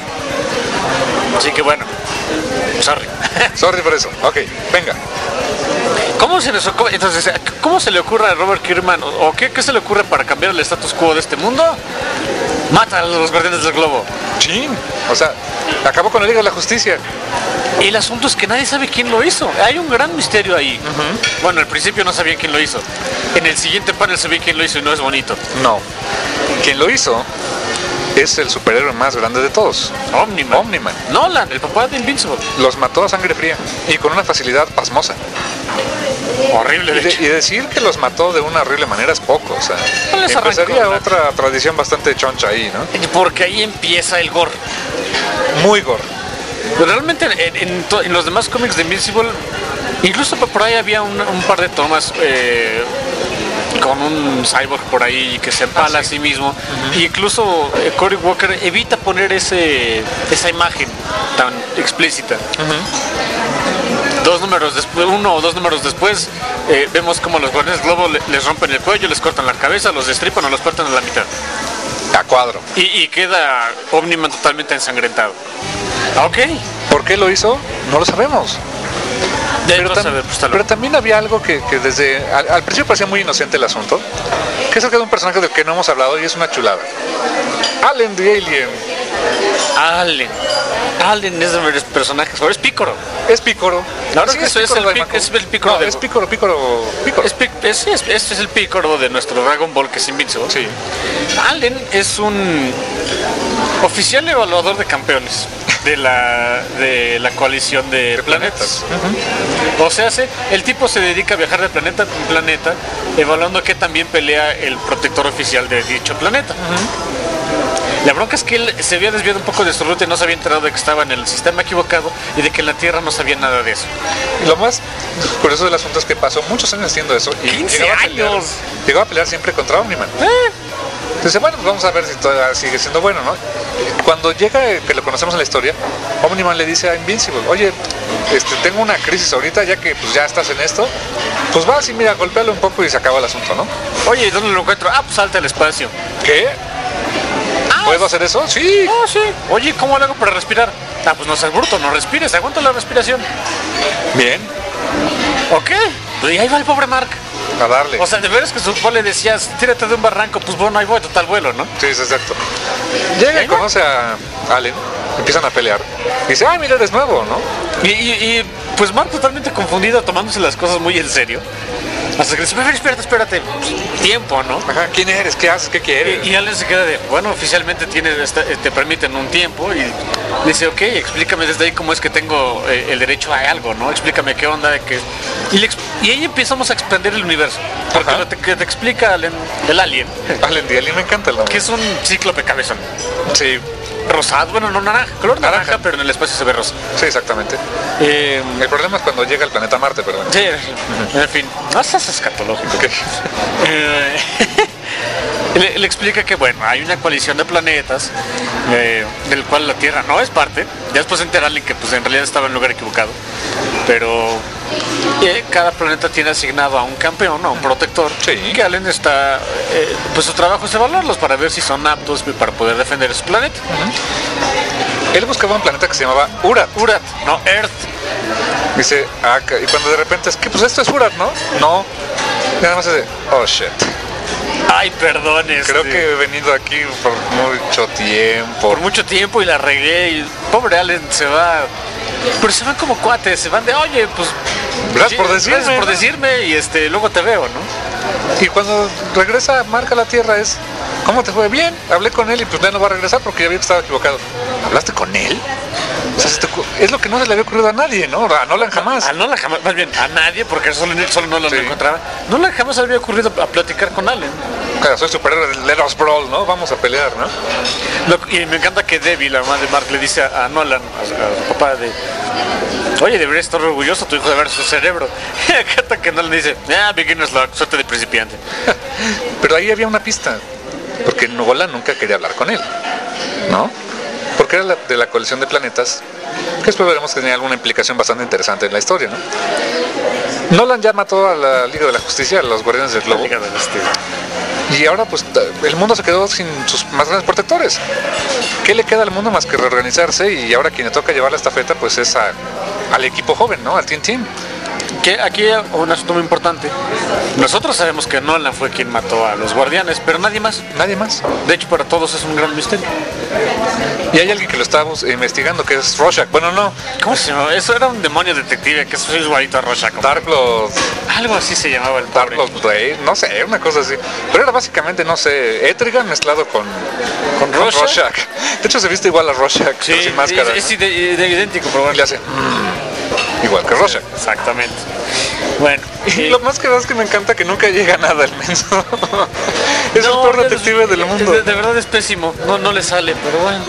Así que bueno, sorry. sorry por eso, ok, venga. ¿Cómo se, les ocu- entonces, ¿cómo se le ocurre a Robert Kirkman, o, o qué, qué se le ocurre para cambiar el status quo de este mundo? Mata a los guardianes del globo. Chin, o sea, acabó con la Liga de la Justicia. Y el asunto es que nadie sabe quién lo hizo. Hay un gran misterio ahí. Bueno, al principio no sabían quién lo hizo. En el siguiente panel se ve quién lo hizo y no es bonito. No, quien lo hizo es el superhéroe más grande de todos. Omniman. Omniman. Nolan, el papá de Invincible. Los mató a sangre fría y con una facilidad pasmosa. Horrible, Y, de de- hecho. y decir que los mató de una horrible manera es poco, o sea, No les arrancó empezaría la- otra tradición bastante choncha ahí, ¿no? Porque ahí empieza el gore. Muy gore. Pero realmente en, en to- en los demás cómics de Invincible, incluso por ahí había un, un par de tomas eh, con un cyborg por ahí que se empala Ah, a sí. sí mismo. Y incluso eh, Cory Walker evita poner ese esa imagen tan explícita. Dos números después, uno o dos números después, eh, vemos como los guardianes globo le- les rompen el cuello, les cortan la cabeza, los destripan o los parten a la mitad. A cuadro. Y, y queda Omniman totalmente ensangrentado. Ah, ok. ¿Por qué lo hizo? No lo sabemos. De ahí Pero, vas a tam- ver, pues, está pero loco. también había algo que, que desde al, al principio parecía muy inocente el asunto, que es el que de un personaje del que no hemos hablado y es una chulada. Allen the Alien. Allen. Allen es de mis personajes, pero es Pícoro. Es Pícoro. La verdad Sí, es que eso es el Pícoro Pi- Daimaku. es el Pícoro No, de- es Pícoro, Pícoro, Pícoro. Es, Pi- es, es- este es el Pícoro de nuestro Dragon Ball que es Invincible. Sí. Allen es un oficial evaluador de campeones de la de la coalición de, De planetas. planetas. O sea, se- el tipo se dedica a viajar de planeta en planeta, evaluando que también pelea el protector oficial de dicho planeta. La bronca es que él se había desviado un poco de su ruta y no se había enterado de que estaba en el sistema equivocado y de que en la Tierra no sabía nada de eso. Y lo más curioso del asunto es que pasó muchos años haciendo eso y ¡quince llegaba a pelear, años! llegaba a pelear siempre contra Omniman. Entonces, bueno, pues vamos a ver si todavía sigue siendo bueno, ¿no? Cuando llega, eh, que lo conocemos en la historia, Omniman le dice a Invincible, oye, este, tengo una crisis ahorita, ya que pues ya estás en esto, pues vas y mira, golpéalo un poco y se acaba el asunto, ¿no? Oye, ¿y dónde lo encuentro? Ah, pues salta al espacio. ¿Qué? ¿Puedo hacer eso? Sí. Ah, sí. Oye, ¿cómo lo hago para respirar? Ah, pues no seas bruto, no respires, aguanta la respiración. Bien, ¿Ok? Y ahí va el pobre Mark. a darle. O sea, de veras que su papá le decías, tírate de un barranco, pues bueno, ahí voy, total vuelo, ¿no? Sí, es exacto. Llega y ahí va. conoce a Allen, empiezan a pelear. Y dice, ah, mira, eres nuevo, ¿no? Y, y- y, pues Mark totalmente confundido, tomándose las cosas muy en serio. Hasta que dice, a ver, espérate, espérate. Pues, tiempo, ¿no? Ajá, ¿quién eres? ¿Qué haces? ¿Qué quieres? Y, y Allen se queda de, bueno, oficialmente tienes esta- te permiten un tiempo y dice, ok, explícame desde ahí cómo es que tengo eh, el derecho a algo, ¿no? Explícame qué onda, que y, le ex- y ahí empezamos a expandir el universo. Porque Ajá. lo te- que te explica Allen, el alien, Allen the Alien me encanta el nombre. que es un cíclope cabezón. Sí, Rosado, bueno, no naranja, color naranja, Naranja. pero en el espacio se ve rosa. sí, exactamente. Eh, El problema es cuando llega al planeta Marte, pero bueno. sí, en fin, no seas escatológico. Ok. Eh, le, le explica que bueno, hay una coalición de planetas eh, del cual la Tierra no es parte. Ya después se entera Allen que pues en realidad estaba en el lugar equivocado. Pero eh, cada planeta tiene asignado a un campeón, a un protector. Sí. Que Allen está, eh, pues su trabajo es evaluarlos para ver si son aptos para poder defender su planeta. Él buscaba un planeta que se llamaba Urat. Urat, no Earth. Dice, ah, ca- y cuando de repente es que pues esto es Urat, ¿no? No. Y nada más es de, oh shit. Ay, perdón. Creo este, que he venido aquí por mucho tiempo. por mucho tiempo y la regué y pobre Allen se va, pero se van como cuates, se van de oye pues Gracias por decirme, gracias por ¿no? decirme y este luego te veo, ¿no? Y cuando regresa Mark a la Tierra es, ¿cómo te fue? Bien, hablé con él y pues ya no va a regresar porque ya vi que estaba equivocado. ¿Hablaste con él? O sea, se te ocu- es lo que no se le había ocurrido a nadie, ¿no? A Nolan jamás. A Nolan jamás, más bien a nadie porque solo, solo no lo Sí. encontraba. Nolan jamás había ocurrido a platicar con Allen. Claro, soy superhéroe, let us brawl, ¿no? Vamos a pelear, ¿no? Lo- y me encanta que Debbie, la mamá de Mark, le dice a, a Nolan, a, su- a su papá de oye, deberías estar orgulloso tu hijo de ver su cerebro. Y me encanta que Nolan dice, ah, beginner's luck, suerte de principiante. Pero ahí había una pista, porque Nolan nunca quería hablar con él, ¿no? Porque era la- de la coalición de planetas, que después veremos que tenía alguna implicación bastante interesante en la historia, ¿no? Nolan ya mató a la Liga de la Justicia, a los Guardianes del Globo, Liga de la Justicia. y ahora pues ta- el mundo se quedó sin sus más grandes protectores. ¿Qué le queda al mundo más que reorganizarse? Y ahora quien le toca llevar la estafeta pues es a- al equipo joven, ¿no? Al Team Team. Que aquí hay un asunto muy importante. Nosotros sabemos que Nolan fue quien mató a los guardianes, pero nadie más. Nadie más. De hecho, para todos es un gran misterio. Y hay alguien que lo está bus- investigando, que es Rorschach. Bueno, no, ¿Cómo se llamaba? Eso era un demonio detective que es igualito a Rorschach. Darkblood, Algo así se llamaba el pobre. Darkblood Blade, no sé, una cosa así. Pero era básicamente, no sé, Etrigan mezclado con, ¿Con Rorschach? De hecho se viste igual a Rorschach, Sí, pero sin máscara. es, ¿no? es ide- de idéntico, pero Y bueno. le hace "Mm", igual que Rorschach. Exactamente. Bueno, Y eh, lo más que da es que me encanta que nunca llega nada el menso. Es no, el peor ya detective es- del mundo. De, de verdad es pésimo, no, no le sale, pero bueno.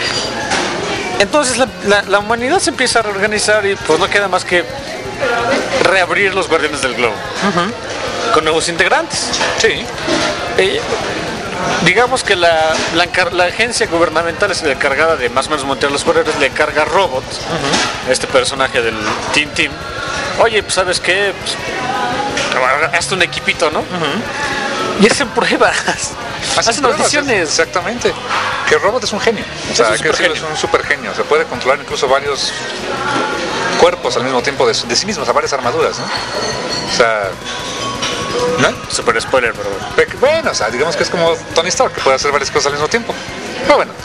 Entonces la, la- la humanidad se empieza a reorganizar y pues no queda más que reabrir los guardianes del globo con nuevos integrantes. Sí. Eh, digamos que la, la, encar- la agencia gubernamental es la encargada de más o menos montar los guardianes, le encarga a Robot, este personaje del Team Team. Oye, pues sabes qué, pues, hazte un equipito, ¿no? Y hacen pruebas, hacen, pruebas, audiciones. Exactamente. que Robot es un genio. O Es sea, un hay que decirlo, es supergenio. un super genio. Se puede controlar incluso varios cuerpos al mismo tiempo de, su- de sí mismo, o sea, varias armaduras, ¿no? O sea, ¿no? Super spoiler, pero bueno. Pe- Bueno, o sea, digamos que es como Tony Stark, que puede hacer varias cosas al mismo tiempo. Pero bueno,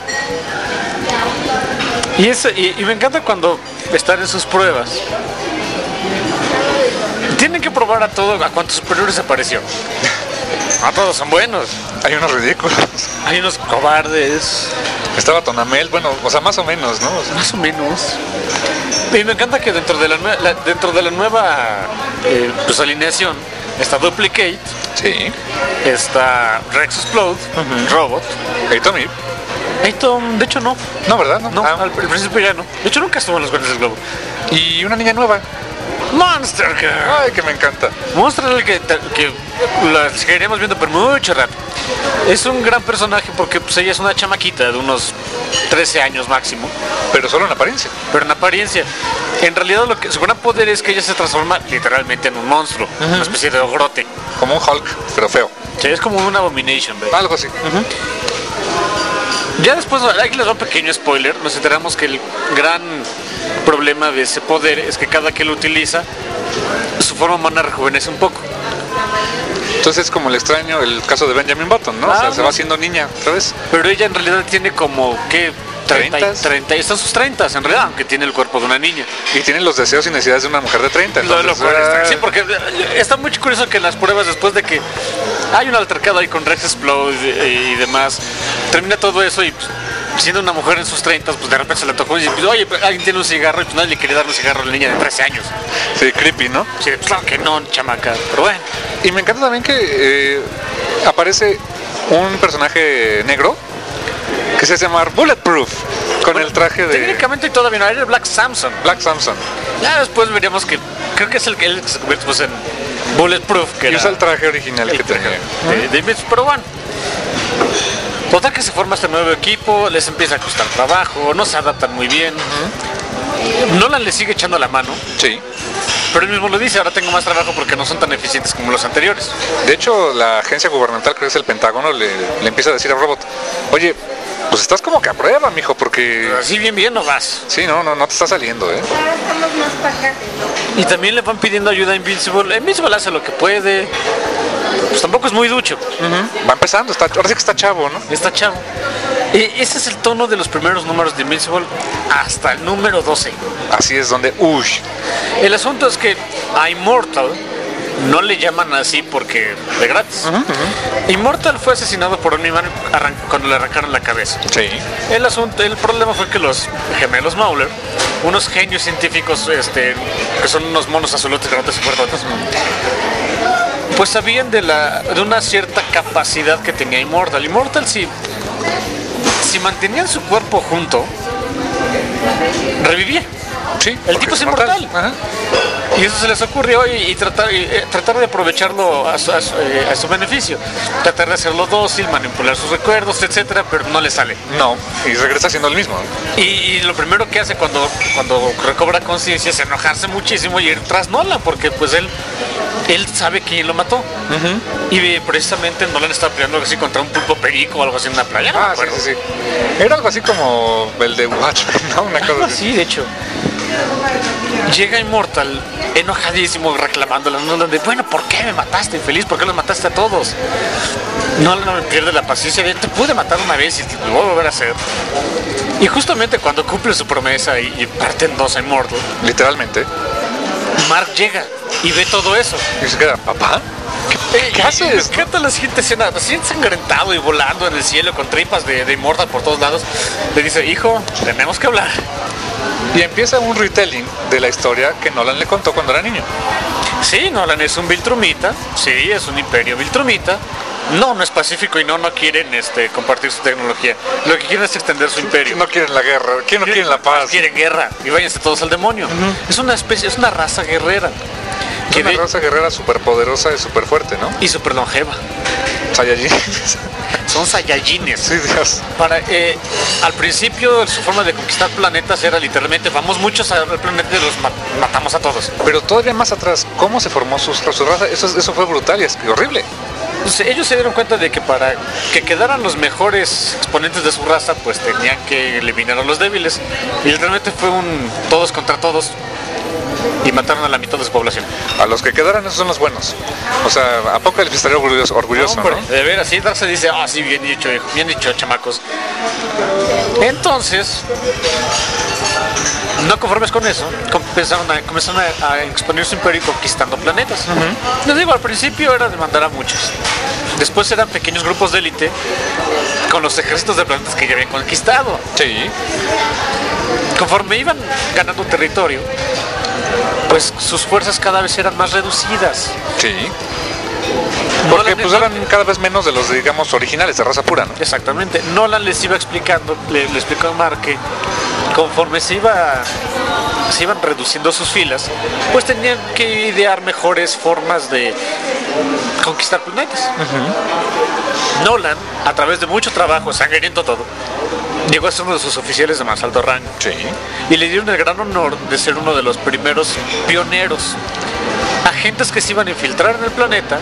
Y, es, y, y me encanta cuando están en sus pruebas. Tienen que probar a todos, a cuántos superiores apareció. A todos son buenos. hay unos ridículos. Hay unos cobardes, Estaba Tonamel, bueno, o sea, más o menos, ¿no? O sea, más o menos. Y me encanta que dentro de la, nue- la- dentro de la nueva eh, pues, alineación está Duplicate, sí. está Rex Explode, Robot. Hey, Tommy. Atom, de hecho no. No, ¿verdad? No. No, Ah, al, al principio ya no. De hecho nunca estuvo en los Guardianes del Globo. y una niña nueva. Monster Girl. Ay, que me encanta. Monster Girl que, que la seguiremos viendo por mucho rato. Es un gran personaje porque pues, ella es una chamaquita de unos trece años máximo, Pero solo en apariencia. pero en apariencia. En realidad lo que, su gran poder es que ella se transforma literalmente en un monstruo, una especie de ogrote. Como un Hulk, pero feo. O sea, es como una abomination, ¿ve? Algo así. Ya después, aquí les doy un pequeño spoiler, nos enteramos que el gran problema de ese poder es que cada que lo utiliza, su forma humana rejuvenece un poco. Entonces es como el extraño, el caso de Benjamin Button, ¿no? o sea, Ah, se no. va haciendo niña otra vez. Pero ella en realidad tiene como, ¿qué? treinta, y- ¿Treintas? treinta, está en sus treinta en realidad, aunque tiene el cuerpo de una niña. Y tiene los deseos y necesidades de una mujer de treinta. Lo- lo Entonces, cual está- ah, sí, porque está muy curioso que en las pruebas, después de que hay un altercado ahí con Rex Explode y, y demás, termina todo eso y pues, siendo una mujer en sus treinta, pues de repente se le tocó y dice, oye, alguien tiene un cigarro y pues nadie le quiere dar un cigarro a la niña de trece años. sí, creepy, ¿no? Sí, pues claro que no, chamaca, pero bueno. Y me encanta también que eh, aparece un personaje negro que se llama Bulletproof, con el traje de Técnicamente todavía no, era Black Samson. Black Samson. Ya después veríamos que, creo que es el que, el que se convierte pues, en Bulletproof, que Y era usa el traje original el que traje tenía. de, de Vince, pero bueno. Total que se forma este nuevo equipo, les empieza a costar trabajo, no se adaptan muy bien. Nolan le sigue echando la mano, Sí. pero él mismo lo dice, ahora tengo más trabajo porque no son tan eficientes como los anteriores. De hecho, la agencia gubernamental, creo que es el Pentágono, le, le empieza a decir al robot, oye, pues estás como que a prueba, mijo, porque Así bien bien no vas. sí, no, no, no te está saliendo, ¿eh? Y también le van pidiendo ayuda a Invincible. Invincible hace lo que puede, pues tampoco es muy ducho, Va empezando, está, ahora sí que está chavo, ¿no? está chavo. Y ese es el tono de los primeros números de Invincible hasta el número doce. Así es donde, uy, El asunto es que a Immortal no le llaman así porque de gratis. Immortal fue asesinado por un imán arran- cuando le arrancaron la cabeza. sí, El asunto, el problema fue que los gemelos Mauler, unos genios científicos, este, que son unos monos azulotes grandes y fuertes, pues sabían de la, de una cierta capacidad que tenía Immortal. Immortal si, si mantenían su cuerpo junto, revivía. sí. El porque tipo es inmortal. Ajá. Y eso se les ocurrió y, y tratar, y, eh, tratar de aprovecharlo a su, a su, eh, a su beneficio. Tratar de hacerlo dócil, manipular sus recuerdos, etcétera, pero no le sale. No, y regresa siendo el mismo. ¿no? Y, y lo primero que hace cuando, cuando recobra conciencia es enojarse muchísimo y ir tras Nolan, porque pues él, él sabe quién lo mató. Y eh, precisamente Nolan estaba peleando así contra un pulpo perico o algo así en una playa. no me Ah, sí, acuerdo. sí, sí. Era algo así como el de Watchmen, ¿no? Una cosa Algo así. así, de hecho. Llega Immortal enojadísimo reclamándole a Nolan de, bueno, ¿por qué me mataste, infeliz? ¿Por qué los mataste a todos? Nolan pierde la paciencia de, te pude matar una vez y te lo voy a volver a hacer. Y justamente cuando cumple su promesa y, y parte en dos a Immortal, Literalmente. Mark llega y ve todo eso. Y se queda, ¿papá? Eh, ¿Qué y- haces, y Me no? encanta la siguiente escena, así ensangrentado y volando en el cielo con tripas de, de Immortal por todos lados. Le dice, hijo, tenemos que hablar. Y empieza un retelling de la historia que Nolan le contó cuando era niño. Sí, Nolan es un Viltrumita, sí, es un imperio Viltrumita. No, no es pacífico y no, no quieren este, compartir su tecnología. Lo que quieren es extender su imperio. No quieren la guerra, ¿quién no quiere la paz? Quieren guerra y váyanse todos al demonio. Es una especie, es una raza guerrera. Es Que una de- raza guerrera súper poderosa y súper fuerte, ¿no? y súper longeva. Saiyajin. Son Saiyajines. Sí, Dios. Para, eh, al principio su forma de conquistar planetas era literalmente vamos muchos al planeta y los ma- matamos a todos. Pero todavía más atrás, ¿cómo se formó su, su raza? Eso, eso fue brutal y es horrible. Pues ellos se dieron cuenta de que para que quedaran los mejores exponentes de su raza, pues tenían que eliminar a los débiles. Y realmente fue un todos contra todos. Y mataron a la mitad de su población. A los que quedaran esos son los buenos. O sea, Apocalypse estaría orgulloso, orgulloso, Hombre, ¿no? de veras, sí, Darkseid dice, ah, sí, bien dicho, hijo, bien dicho, chamacos. Entonces, no conformes con eso, comenzaron a, comenzaron a, a expandir su imperio conquistando planetas. Uh-huh. Les digo, al principio era de mandar a muchos. Después eran pequeños grupos de élite con los ejércitos de planetas que ya habían conquistado. Sí. Conforme iban ganando territorio, pues sus fuerzas cada vez eran más reducidas. Sí. Porque Nolan, pues eran cada vez menos de los, digamos, originales, de raza pura, ¿no? Exactamente. Nolan les iba explicando, le, le explicó a Mark que conforme se iba se iban reduciendo sus filas, pues tenían que idear mejores formas de conquistar planetas. Uh-huh. Nolan, a través de mucho trabajo, sangriento todo, llegó a ser uno de sus oficiales de más alto rango. Sí. Y le dieron el gran honor de ser uno de los primeros pioneros, agentes que se iban a infiltrar en el planeta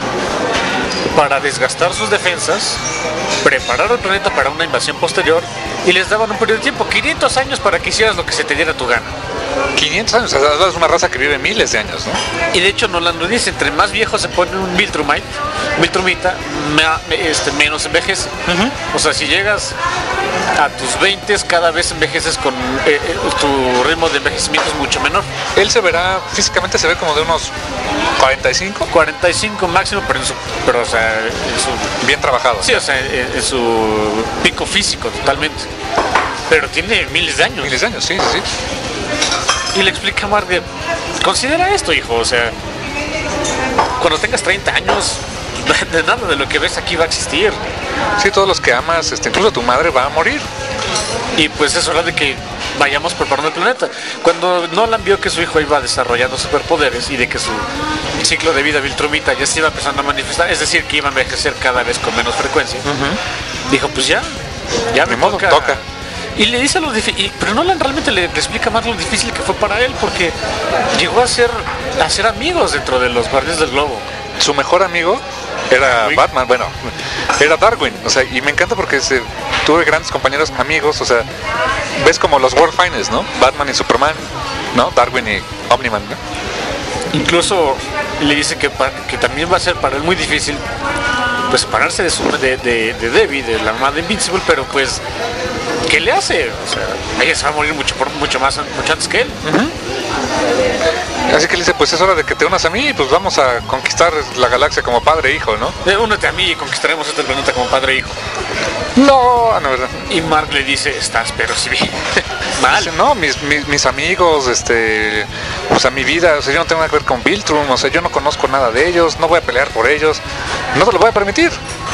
para desgastar sus defensas, preparar el planeta para una invasión posterior, y les daban un periodo de tiempo, quinientos años, para que hicieras lo que se te diera tu gana. quinientos años, o sea, es una raza que vive miles de años, ¿no? Y de hecho Nolan lo dice, entre más viejo se pone un Viltrumite, Viltrumita, me, este, menos envejece. Uh-huh. O sea, si llegas a tus veinte, cada vez envejeces con eh, eh, tu ritmo de envejecimiento es mucho menor. Él se verá, físicamente se ve como de unos cuarenta y cinco. cuarenta y cinco máximo, pero en su, pero, o sea, en su, bien trabajado. Sí, o sea, en, en su pico físico totalmente. Pero tiene miles de años. Miles de años, sí, sí, sí. Y le explica a Mark, considera esto, hijo, o sea, cuando tengas treinta años, de nada de lo que ves aquí va a existir. Sí, todos los que amas, este, incluso tu madre va a morir. Y pues es hora de que vayamos preparando el planeta. Cuando Nolan vio que su hijo iba desarrollando superpoderes y de que su ciclo de vida Viltrumita ya se iba empezando a manifestar, es decir, que iba a envejecer cada vez con menos frecuencia, uh-huh. dijo, pues ya, ya me modo, toca. toca. Y le dice lo difícil, pero Nolan realmente le, le explica más lo difícil que fue para él, porque llegó a ser, a ser amigos dentro de los Guardianes del Globo. Su mejor amigo era Darwin. Batman, bueno, era Darwin, o sea, y me encanta porque se, tuve grandes compañeros, amigos, o sea, ves como los World Finest, ¿no? Batman y Superman, ¿no? Darwin y Omniman, ¿no? Incluso le dice que, pa, que también va a ser para él muy difícil, pues separarse de, su, de, de, de Debbie, de la mamá de Invincible, pero pues, ¿qué le hace? O sea, ella se va a morir mucho, por, mucho más, mucho antes que él. Uh-huh. Así que le dice, pues es hora de que te unas a mí y pues vamos a conquistar la galaxia como padre e hijo, ¿no? Eh, únete a mí y conquistaremos este planeta como padre e hijo. No, no, verdad. Y Mark le dice, estás pero si bien. Mal. Dice, no, mis, mis, mis amigos, este, o sea, mi vida, o sea, yo no tengo nada que ver con Viltrum, o sea, yo no conozco nada de ellos, no voy a pelear por ellos, no te lo voy a permitir.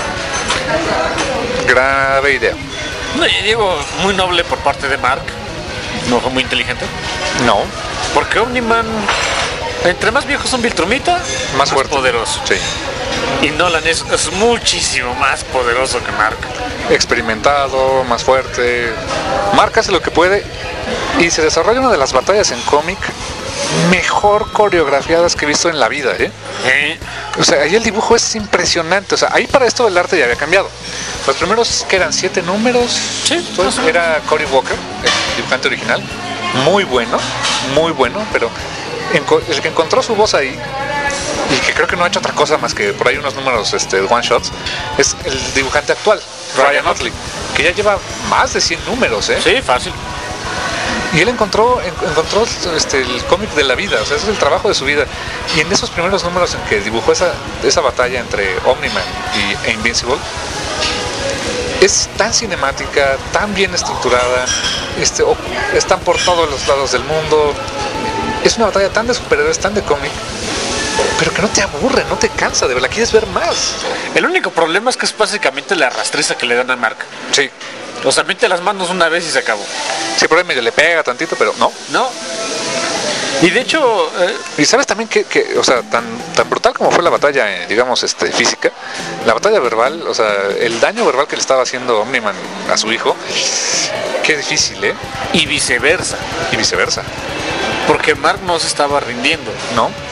Grave idea. No, y digo, muy noble por parte de Mark, no fue muy inteligente. No. Porque Omniman, entre más viejos son Viltrumita, más, más fuerte. poderoso. Sí. Y Nolan es, es muchísimo más poderoso que Mark. Experimentado, más fuerte. Mark hace lo que puede y se desarrolla una de las batallas en cómic mejor coreografiadas que he visto en la vida, ¿eh? ¿Eh? O sea, ahí el dibujo es impresionante. O sea, ahí para esto el arte ya había cambiado. Los primeros, que eran siete números, sí, pues, era Cory Walker, el dibujante original. Muy bueno, muy bueno, pero el que encontró su voz ahí, y que creo que no ha hecho otra cosa más que por ahí unos números este, one shots, es el dibujante actual, Ryan Otley, que ya lleva más de cien números, ¿eh? Sí, fácil. Y él encontró, encontró este, el cómic de la vida, o sea, ese es el trabajo de su vida. Y en esos primeros números en que dibujó esa, esa batalla entre Omniman y, e Invincible, es tan cinemática, tan bien estructurada, este, están por todos los lados del mundo. Es una batalla tan de superhéroes, tan de cómic, pero que no te aburre, no te cansa, de verdad, quieres ver más. El único problema es que es básicamente la rastriza que le dan a Mark. Sí. O sea, mete las manos una vez y se acabó. Sí, por ahí medio le pega tantito, pero no. No. Y de hecho... Eh... Y sabes también que, que, o sea, tan, tan brutal como fue la batalla, eh, digamos, este, física, la batalla verbal, o sea, el daño verbal que le estaba haciendo Omniman a su hijo, qué difícil, ¿eh? Y viceversa. Y viceversa. Porque Mark no se estaba rindiendo. ¿No?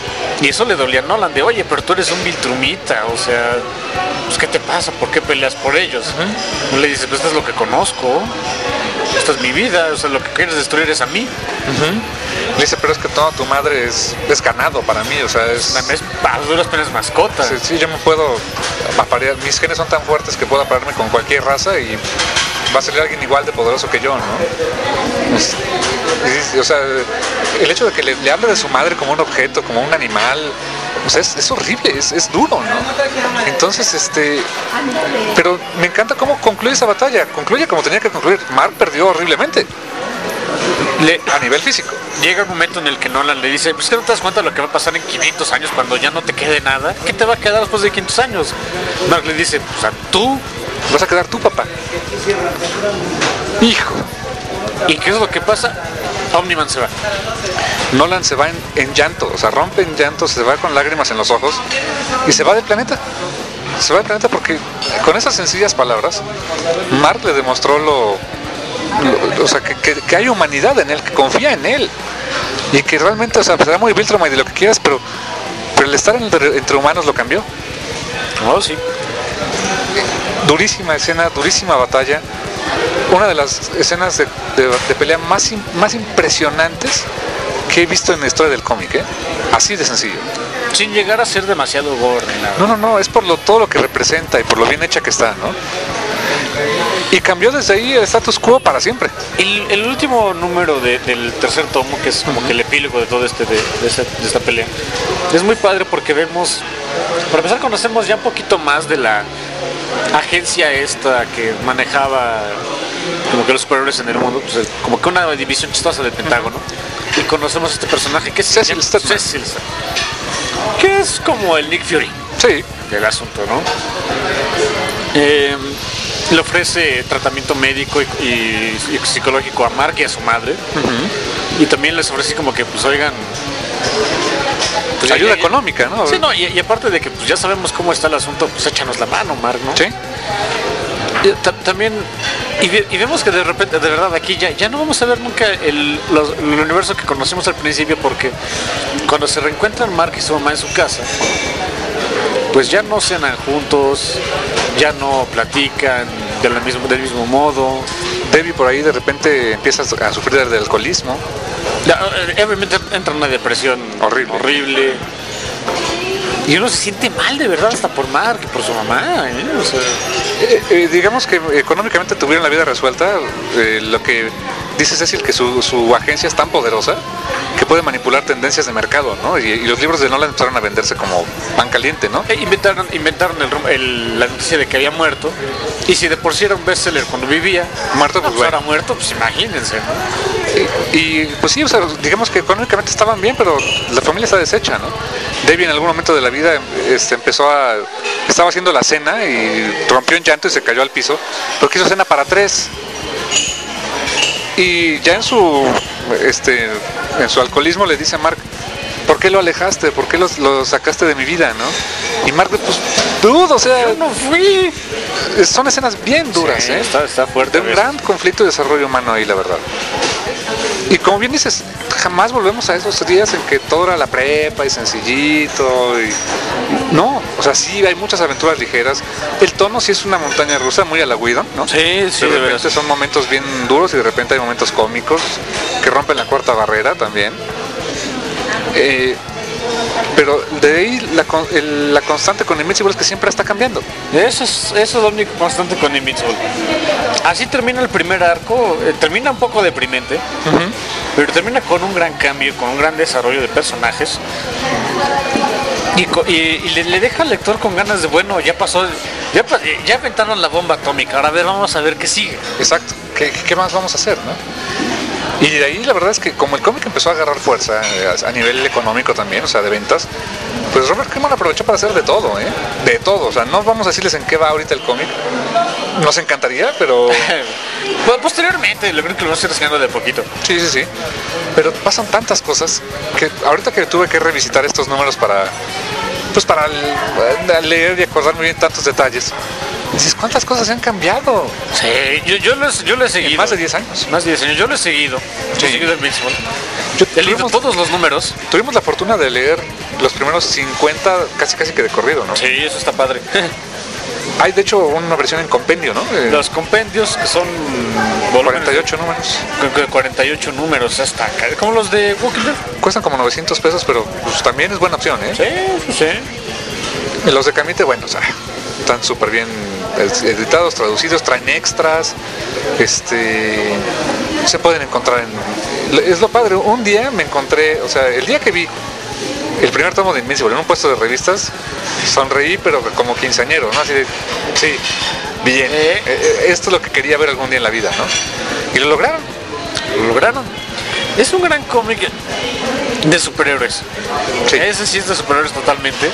Y eso le dolía a Nolan, de oye, pero tú eres un Viltrumita, o sea, pues ¿qué te pasa? ¿Por qué peleas por ellos? Uh-huh. Le dice, pues esto es lo que conozco, esta es mi vida, o sea, lo que quieres destruir es a mí. Uh-huh. Le dice, pero es que toda tu madre es, es ganado para mí, o sea, es... Es a duras penas mascota. Sí, sí, yo me puedo aparear, mis genes son tan fuertes que puedo aparearme con cualquier raza y va a salir alguien igual de poderoso que yo, ¿no? Es, es, o sea, el hecho de que le, le hable de su madre como un objeto, como un animal, o sea, es, es horrible, es, es duro, ¿no? Entonces, este... Pero me encanta cómo concluye esa batalla. Concluye como tenía que concluir. Mark perdió horriblemente. Le, a nivel físico. Llega el momento en el que Nolan le dice, pues que no te das cuenta de lo que va a pasar en quinientos años cuando ya no te quede nada. ¿Qué te va a quedar después de quinientos años? Mark le dice, pues a tú vas a quedar tú, papá. Hijo. ¿Y qué es lo que pasa? Omniman se va. Nolan se va en, en llanto, o sea, rompe en llanto, se va con lágrimas en los ojos y se va del planeta. Se va del planeta porque con esas sencillas palabras Mark le demostró lo, lo o sea, que, que, que hay humanidad en él, que confía en él y que realmente, o sea, será muy Viltrumite y lo que quieras, pero, pero el estar entre, entre humanos lo cambió. Oh, sí. Durísima escena, durísima batalla. Una de las escenas de, de, de pelea más, más impresionantes que he visto en la historia del cómic, ¿eh? Así de sencillo. Sin llegar a ser demasiado gore ni nada. No, no, no, es por lo, todo lo que representa y por lo bien hecha que está, ¿no? Y cambió desde ahí el status quo para siempre. El, el último número de, del tercer tomo, que es como uh-huh. que el epílogo de todo este, de, de, este, de esta pelea, es muy padre porque vemos, para empezar conocemos ya un poquito más de la agencia esta que manejaba como que los superhéroes en el mundo, pues, como que una división chistosa del Pentágono, uh-huh. y conocemos a este personaje que es Cecil Stetman, Cecil, que es como el Nick Fury, sí, del asunto, ¿no? Eh, le ofrece tratamiento médico y, y, y psicológico a Mark y a su madre, uh-huh. y también les ofrece como que pues oigan pues, ayuda ya, ya, económica, ¿no? Sí, no, y, y aparte de que pues ya sabemos cómo está el asunto, pues échanos la mano, Mark, ¿no? Sí. Y, t- también y, y vemos que de repente, de verdad, aquí ya, ya no vamos a ver nunca el, los, el universo que conocimos al principio, porque cuando se reencuentran Mark y su mamá en su casa, pues ya no cenan juntos, ya no platican de la mismo, del mismo modo. Debbie por ahí de repente empieza a sufrir del alcoholismo. Obviamente entra en una depresión horrible. horrible. Y uno se siente mal de verdad hasta por Mark y por su mamá, ¿eh? O sea... eh, eh, digamos que económicamente tuvieron la vida resuelta. Eh, lo que dice Cecil, que su, su agencia es tan poderosa que puede manipular tendencias de mercado, ¿no? Y, y los libros de Nolan empezaron a venderse como pan caliente, ¿no? Eh, inventaron inventaron el, el, la noticia de que había muerto, y si de por sí era un bestseller cuando vivía, muerto, pues, no, pues bueno. ahora muerto, pues imagínense, ¿no? Y, y pues sí, o sea, digamos que económicamente estaban bien, pero la familia está deshecha, ¿no? Debbie en algún momento de la vida este, empezó a... estaba haciendo la cena y rompió en llanto y se cayó al piso, porque hizo cena para tres. Y ya en su este en su alcoholismo le dice a Mark, ¿por qué lo alejaste? ¿Por qué lo, lo sacaste de mi vida, no? Y Mark, pues, dudo, o sea, yo no fui. Son escenas bien duras, sí, ¿eh? Está, está fuerte. De un gran conflicto de desarrollo humano ahí, la verdad. Y como bien dices, jamás volvemos a esos días en que todo era la prepa y sencillito y... No, o sea, sí hay muchas aventuras ligeras. El tono sí es una montaña rusa, muy a la Whedon, ¿no? Sí, sí. De repente son momentos bien duros y de repente hay momentos cómicos que rompen la cuarta barrera también. Eh, pero de ahí la, el, la constante con Invincible es que siempre está cambiando. Eso es, eso es lo único constante con Invincible. Así termina el primer arco, eh, termina un poco deprimente, uh-huh. pero termina con un gran cambio, con un gran desarrollo de personajes. Y, y, y le, le deja al lector con ganas de, bueno, ya pasó, ya, ya aventaron la bomba atómica, ahora a ver, vamos a ver qué sigue. Exacto, ¿qué, qué más vamos a hacer, no? Y de ahí la verdad es que como el cómic empezó a agarrar fuerza a nivel económico también, o sea, de ventas, pues Robert Kirkman aprovechó para hacer de todo, ¿eh? De todo, o sea, no vamos a decirles en qué va ahorita el cómic. Nos encantaría, pero... Posteriormente, lo creo que lo vamos a ir enseñando de poquito. Sí, sí, sí. Pero pasan tantas cosas que ahorita que tuve que revisitar estos números para... Pues para leer y acordarme bien tantos detalles. Dices, ¿cuántas cosas se han cambiado? Sí, yo, yo, lo, he- yo lo he En seguido. más de diez años. Más de diez años. Yo lo he seguido. Yo he Sí. seguido Invincible. Yo- He leído tuvimos, todos los números. tuvimos la fortuna de leer los primeros cincuenta casi casi que de corrido, ¿no? Sí, eso está padre. Hay de hecho una versión en compendio, ¿no? Eh, Los compendios que son volúmenes cuarenta y ocho números. de cuarenta y ocho números, hasta acá. Como los de Walking Dead. Cuestan como novecientos pesos, pero pues, también es buena opción, ¿eh? Sí, sí, sí. Y los de Camite, bueno, o sea, están súper bien editados, traducidos, traen extras, este, se pueden encontrar en... Es lo padre, un día me encontré, o sea, el día que vi el primer tomo de Invincible en un puesto de revistas, sonreí, pero como quinceañero, ¿no? Así de, sí, bien, Eh. eh, esto es lo que quería ver algún día en la vida, ¿no? Y lo lograron. Lo lograron. Es un gran cómic de superhéroes. Sí. Ese sí es de superhéroes totalmente.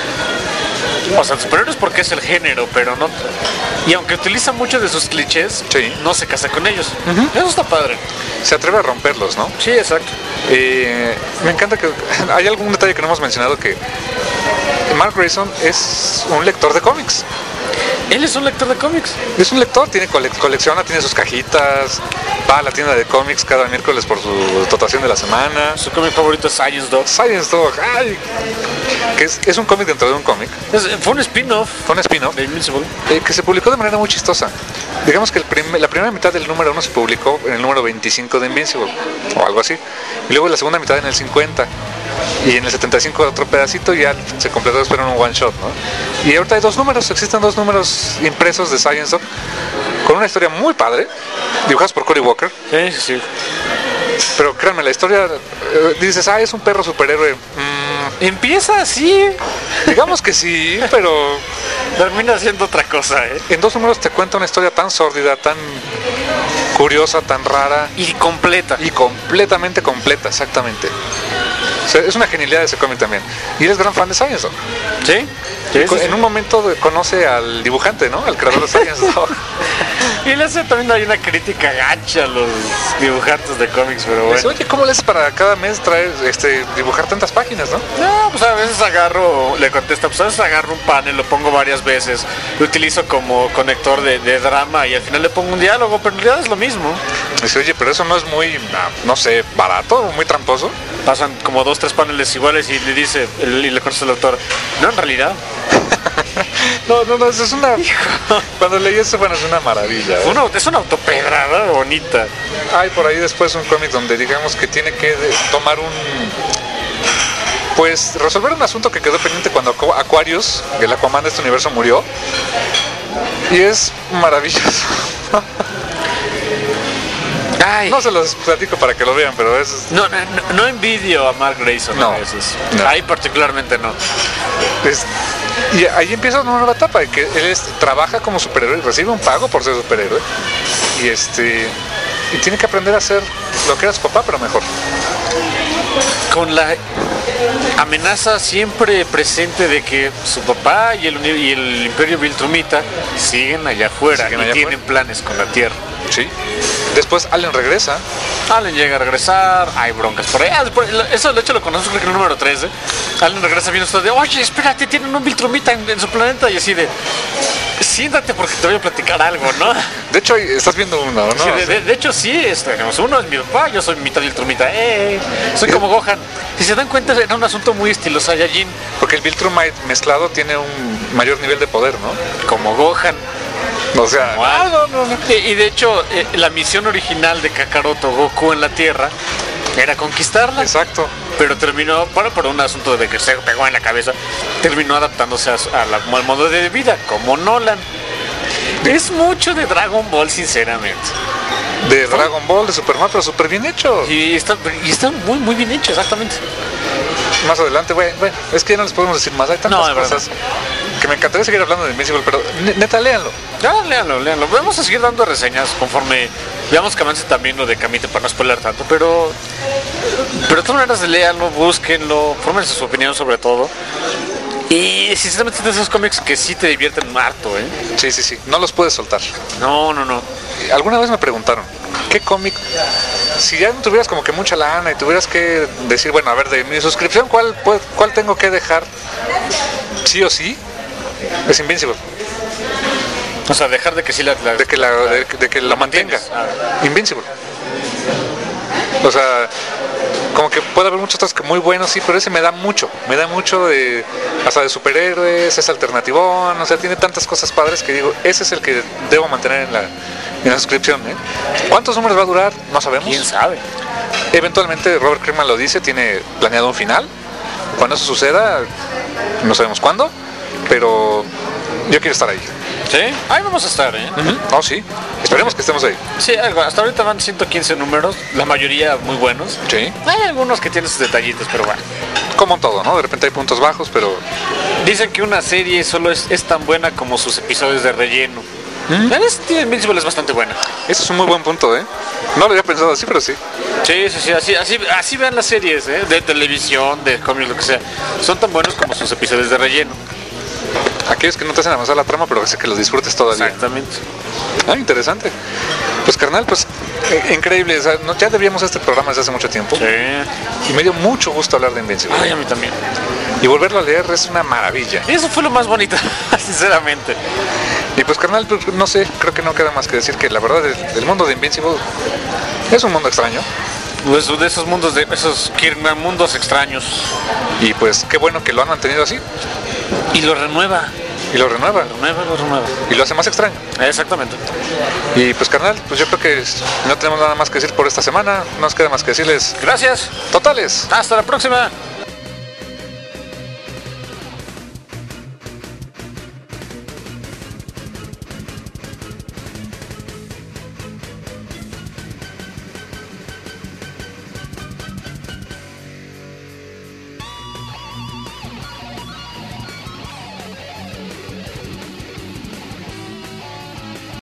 O sea, de superhéroes porque es el género, pero no... Y aunque utiliza muchos de sus clichés, Sí. no se casa con ellos. Eso está padre. Se atreve a romperlos, ¿no? Sí, exacto. Eh, me encanta que hay algún detalle que no hemos mencionado, que Mark Grayson es un lector de cómics. Él es un lector de cómics. Es un lector, tiene cole- colecciona, tiene sus cajitas, va a la tienda de cómics cada miércoles por su dotación de la semana. Su cómic favorito es Science Dog. Science Dog, ay, que es, es un cómic dentro de un cómic, Es- fue un spin-off fue un spin-off de Invincible. eh, que se publicó de manera muy chistosa. Digamos que el prim- la primera mitad del número uno se publicó en el número veinticinco de Invincible, o algo así, y luego la segunda mitad en el cincuenta, y en el setenta y cinco otro pedacito, y ya se completó después en un one shot, ¿no? Y ahorita hay dos números, existen dos números impresos de Science Dog, con una historia muy padre, dibujados por Cory Walker, Sí, sí, sí. pero créanme, la historia, eh, dices, ah, es un perro superhéroe. Mm, Empieza así, digamos que sí, pero termina siendo otra cosa, ¿eh? en dos números te cuenta una historia tan sórdida, tan curiosa, tan rara Y completa. y completamente completa, exactamente. O sea, es una genialidad ese cómic también. Y él es gran fan de Science Dog. ¿Sí? Sí, sí, En sí. un momento de- conoce al dibujante, ¿no? Al creador de Science Dog. Y le hace también hay una crítica gacha a los dibujantes de cómics, pero Dice, bueno. oye, ¿cómo le haces para cada mes traer, este, dibujar tantas páginas, no? No, pues a veces agarro, le contesta, pues a veces agarro un panel, lo pongo varias veces, lo utilizo como conector de, de drama y al final le pongo un diálogo, pero en realidad es lo mismo. Dice, oye, pero eso no es muy, ah, no sé, barato o muy tramposo. Pasan como dos, tres paneles iguales y le dice, el- y le contesta el autor, no, en realidad, No, no, no, eso es una... Cuando leí eso, bueno, es una maravilla. ¿eh? fue una- es una autopedrada bonita. Hay por ahí después un cómic donde digamos que tiene que de- tomar un... Pues resolver un asunto que quedó pendiente cuando Aqu- Aquarius, el Aquaman de este universo, murió. Y es maravilloso. Ay, No se los platico para que lo vean, pero es... no, no, no- no envidio a Mark Grayson No, a veces. no. Ahí particularmente no. es- y ahí empieza una nueva etapa, en que él es- trabaja como superhéroe, recibe un pago por ser superhéroe. Y este... Y tiene que aprender a hacer lo que era su papá, pero mejor. Con la amenaza siempre presente de que su papá y el, uni- y el Imperio Viltrumita siguen allá afuera Siguen y allá tienen afuera. planes con la Tierra. Sí. Después Allen regresa. Allen llega a regresar, hay broncas por ahí. Ah, por- eso de hecho lo conozco, creo que en el número trece. Allen regresa viendo esto de, oye, espérate, tienen un Viltrumita en, en su planeta. Y así de, siéntate porque te voy a platicar algo, ¿no? De hecho, ahí estás viendo uno, ¿no? Sí, de, de- de hecho sí, este, tenemos uno, es mi papá, yo soy mitad Viltrumita. Eh, soy como Gohan. Si se dan cuenta, era un asunto muy estilo Saiyajin, Porque el Viltrumite mezclado tiene un mayor nivel de poder, ¿no? como Gohan. O sea, Ah, no, no, no. Y, y de hecho, eh, la misión original de Kakaroto Goku en la Tierra era conquistarla. exacto. Pero terminó, bueno, por un asunto de que se pegó en la cabeza, terminó adaptándose a, a la- al modo de vida, como Nolan. Es mucho de Dragon Ball, sinceramente. De Dragon Ball, de Superman, pero súper bien hecho. Y está, y está muy, muy bien hecho, exactamente. Más adelante, bueno, bueno, es que ya no les podemos decir más. Hay tantas No, de verdad. cosas que me encantaría seguir hablando de Invincible, pero ne- neta, léanlo. Ya, léanlo, léanlo. Vamos a seguir dando reseñas conforme veamos que avance también lo de Camite para no spoiler tanto, pero pero de todas maneras léanlo, búsquenlo, fórmense su opinión sobre todo. Y sinceramente de esos cómics que sí te divierten harto, ¿eh? Sí, sí, sí. No los puedes soltar. No, no, no. Alguna vez me preguntaron, ¿qué cómic? Si ya no tuvieras como que mucha lana y tuvieras que decir, bueno, a ver, de mi suscripción, ¿cuál, puedo- cuál tengo que dejar? Sí o sí, es Invincible. O sea, dejar de que sí la... la- de que la, de, de que la mantenga. mantienes. Ah. Invincible. O sea, como que puede haber muchos otros que muy buenos, sí, pero ese me da mucho, me da mucho de, hasta de superhéroes, es alternativón, o sea, tiene tantas cosas padres que digo, ese es el que debo mantener en la, en la suscripción, ¿eh? ¿Cuántos números va a durar? No sabemos. ¿Quién sabe? Eventualmente Robert Kirkman lo dice, tiene planeado un final. Cuando eso suceda, no sabemos cuándo, pero yo quiero estar ahí. ¿Sí? Ahí vamos a estar, ¿eh? No, sí, esperemos que estemos ahí. Sí, algo. Hasta ahorita van ciento quince números, la mayoría muy buenos. Sí, Hay algunos que tienen sus detallitos, pero bueno. como en todo, ¿no? De repente hay puntos bajos, pero Dicen que una serie solo es, es tan buena como sus episodios de relleno. La de Invincible es bastante buena. ese es un muy buen punto, ¿eh? No lo había pensado así, pero sí. Sí, sí, sí, así, así, así vean las series, ¿eh? De televisión, de cómics, lo que sea. Son tan buenos como sus episodios de relleno. Aquellos que no te hacen avanzar la trama, pero hace que los disfrutes todavía. Exactamente. Ah, interesante. Pues carnal, pues eh, increíble. O sea, no- ya debíamos este programa desde hace mucho tiempo. Sí. Y me dio mucho gusto hablar de Invincible. Ay, a mí también. Y volverlo a leer es una maravilla. Y eso fue lo más bonito, sinceramente. Y pues carnal, pues, no sé, creo que no queda más que decir que la verdad el, el mundo de Invincible es un mundo extraño. Pues de esos mundos, de esos Kirkman mundos extraños. Y pues qué bueno que lo han mantenido así. Y lo renueva. Y lo renueva. Renueva, lo renueva. Y lo hace más extraño. Exactamente. Y pues carnal, pues yo creo que no tenemos nada más que decir por esta semana. No nos queda más que decirles Gracias. totales. Hasta la próxima.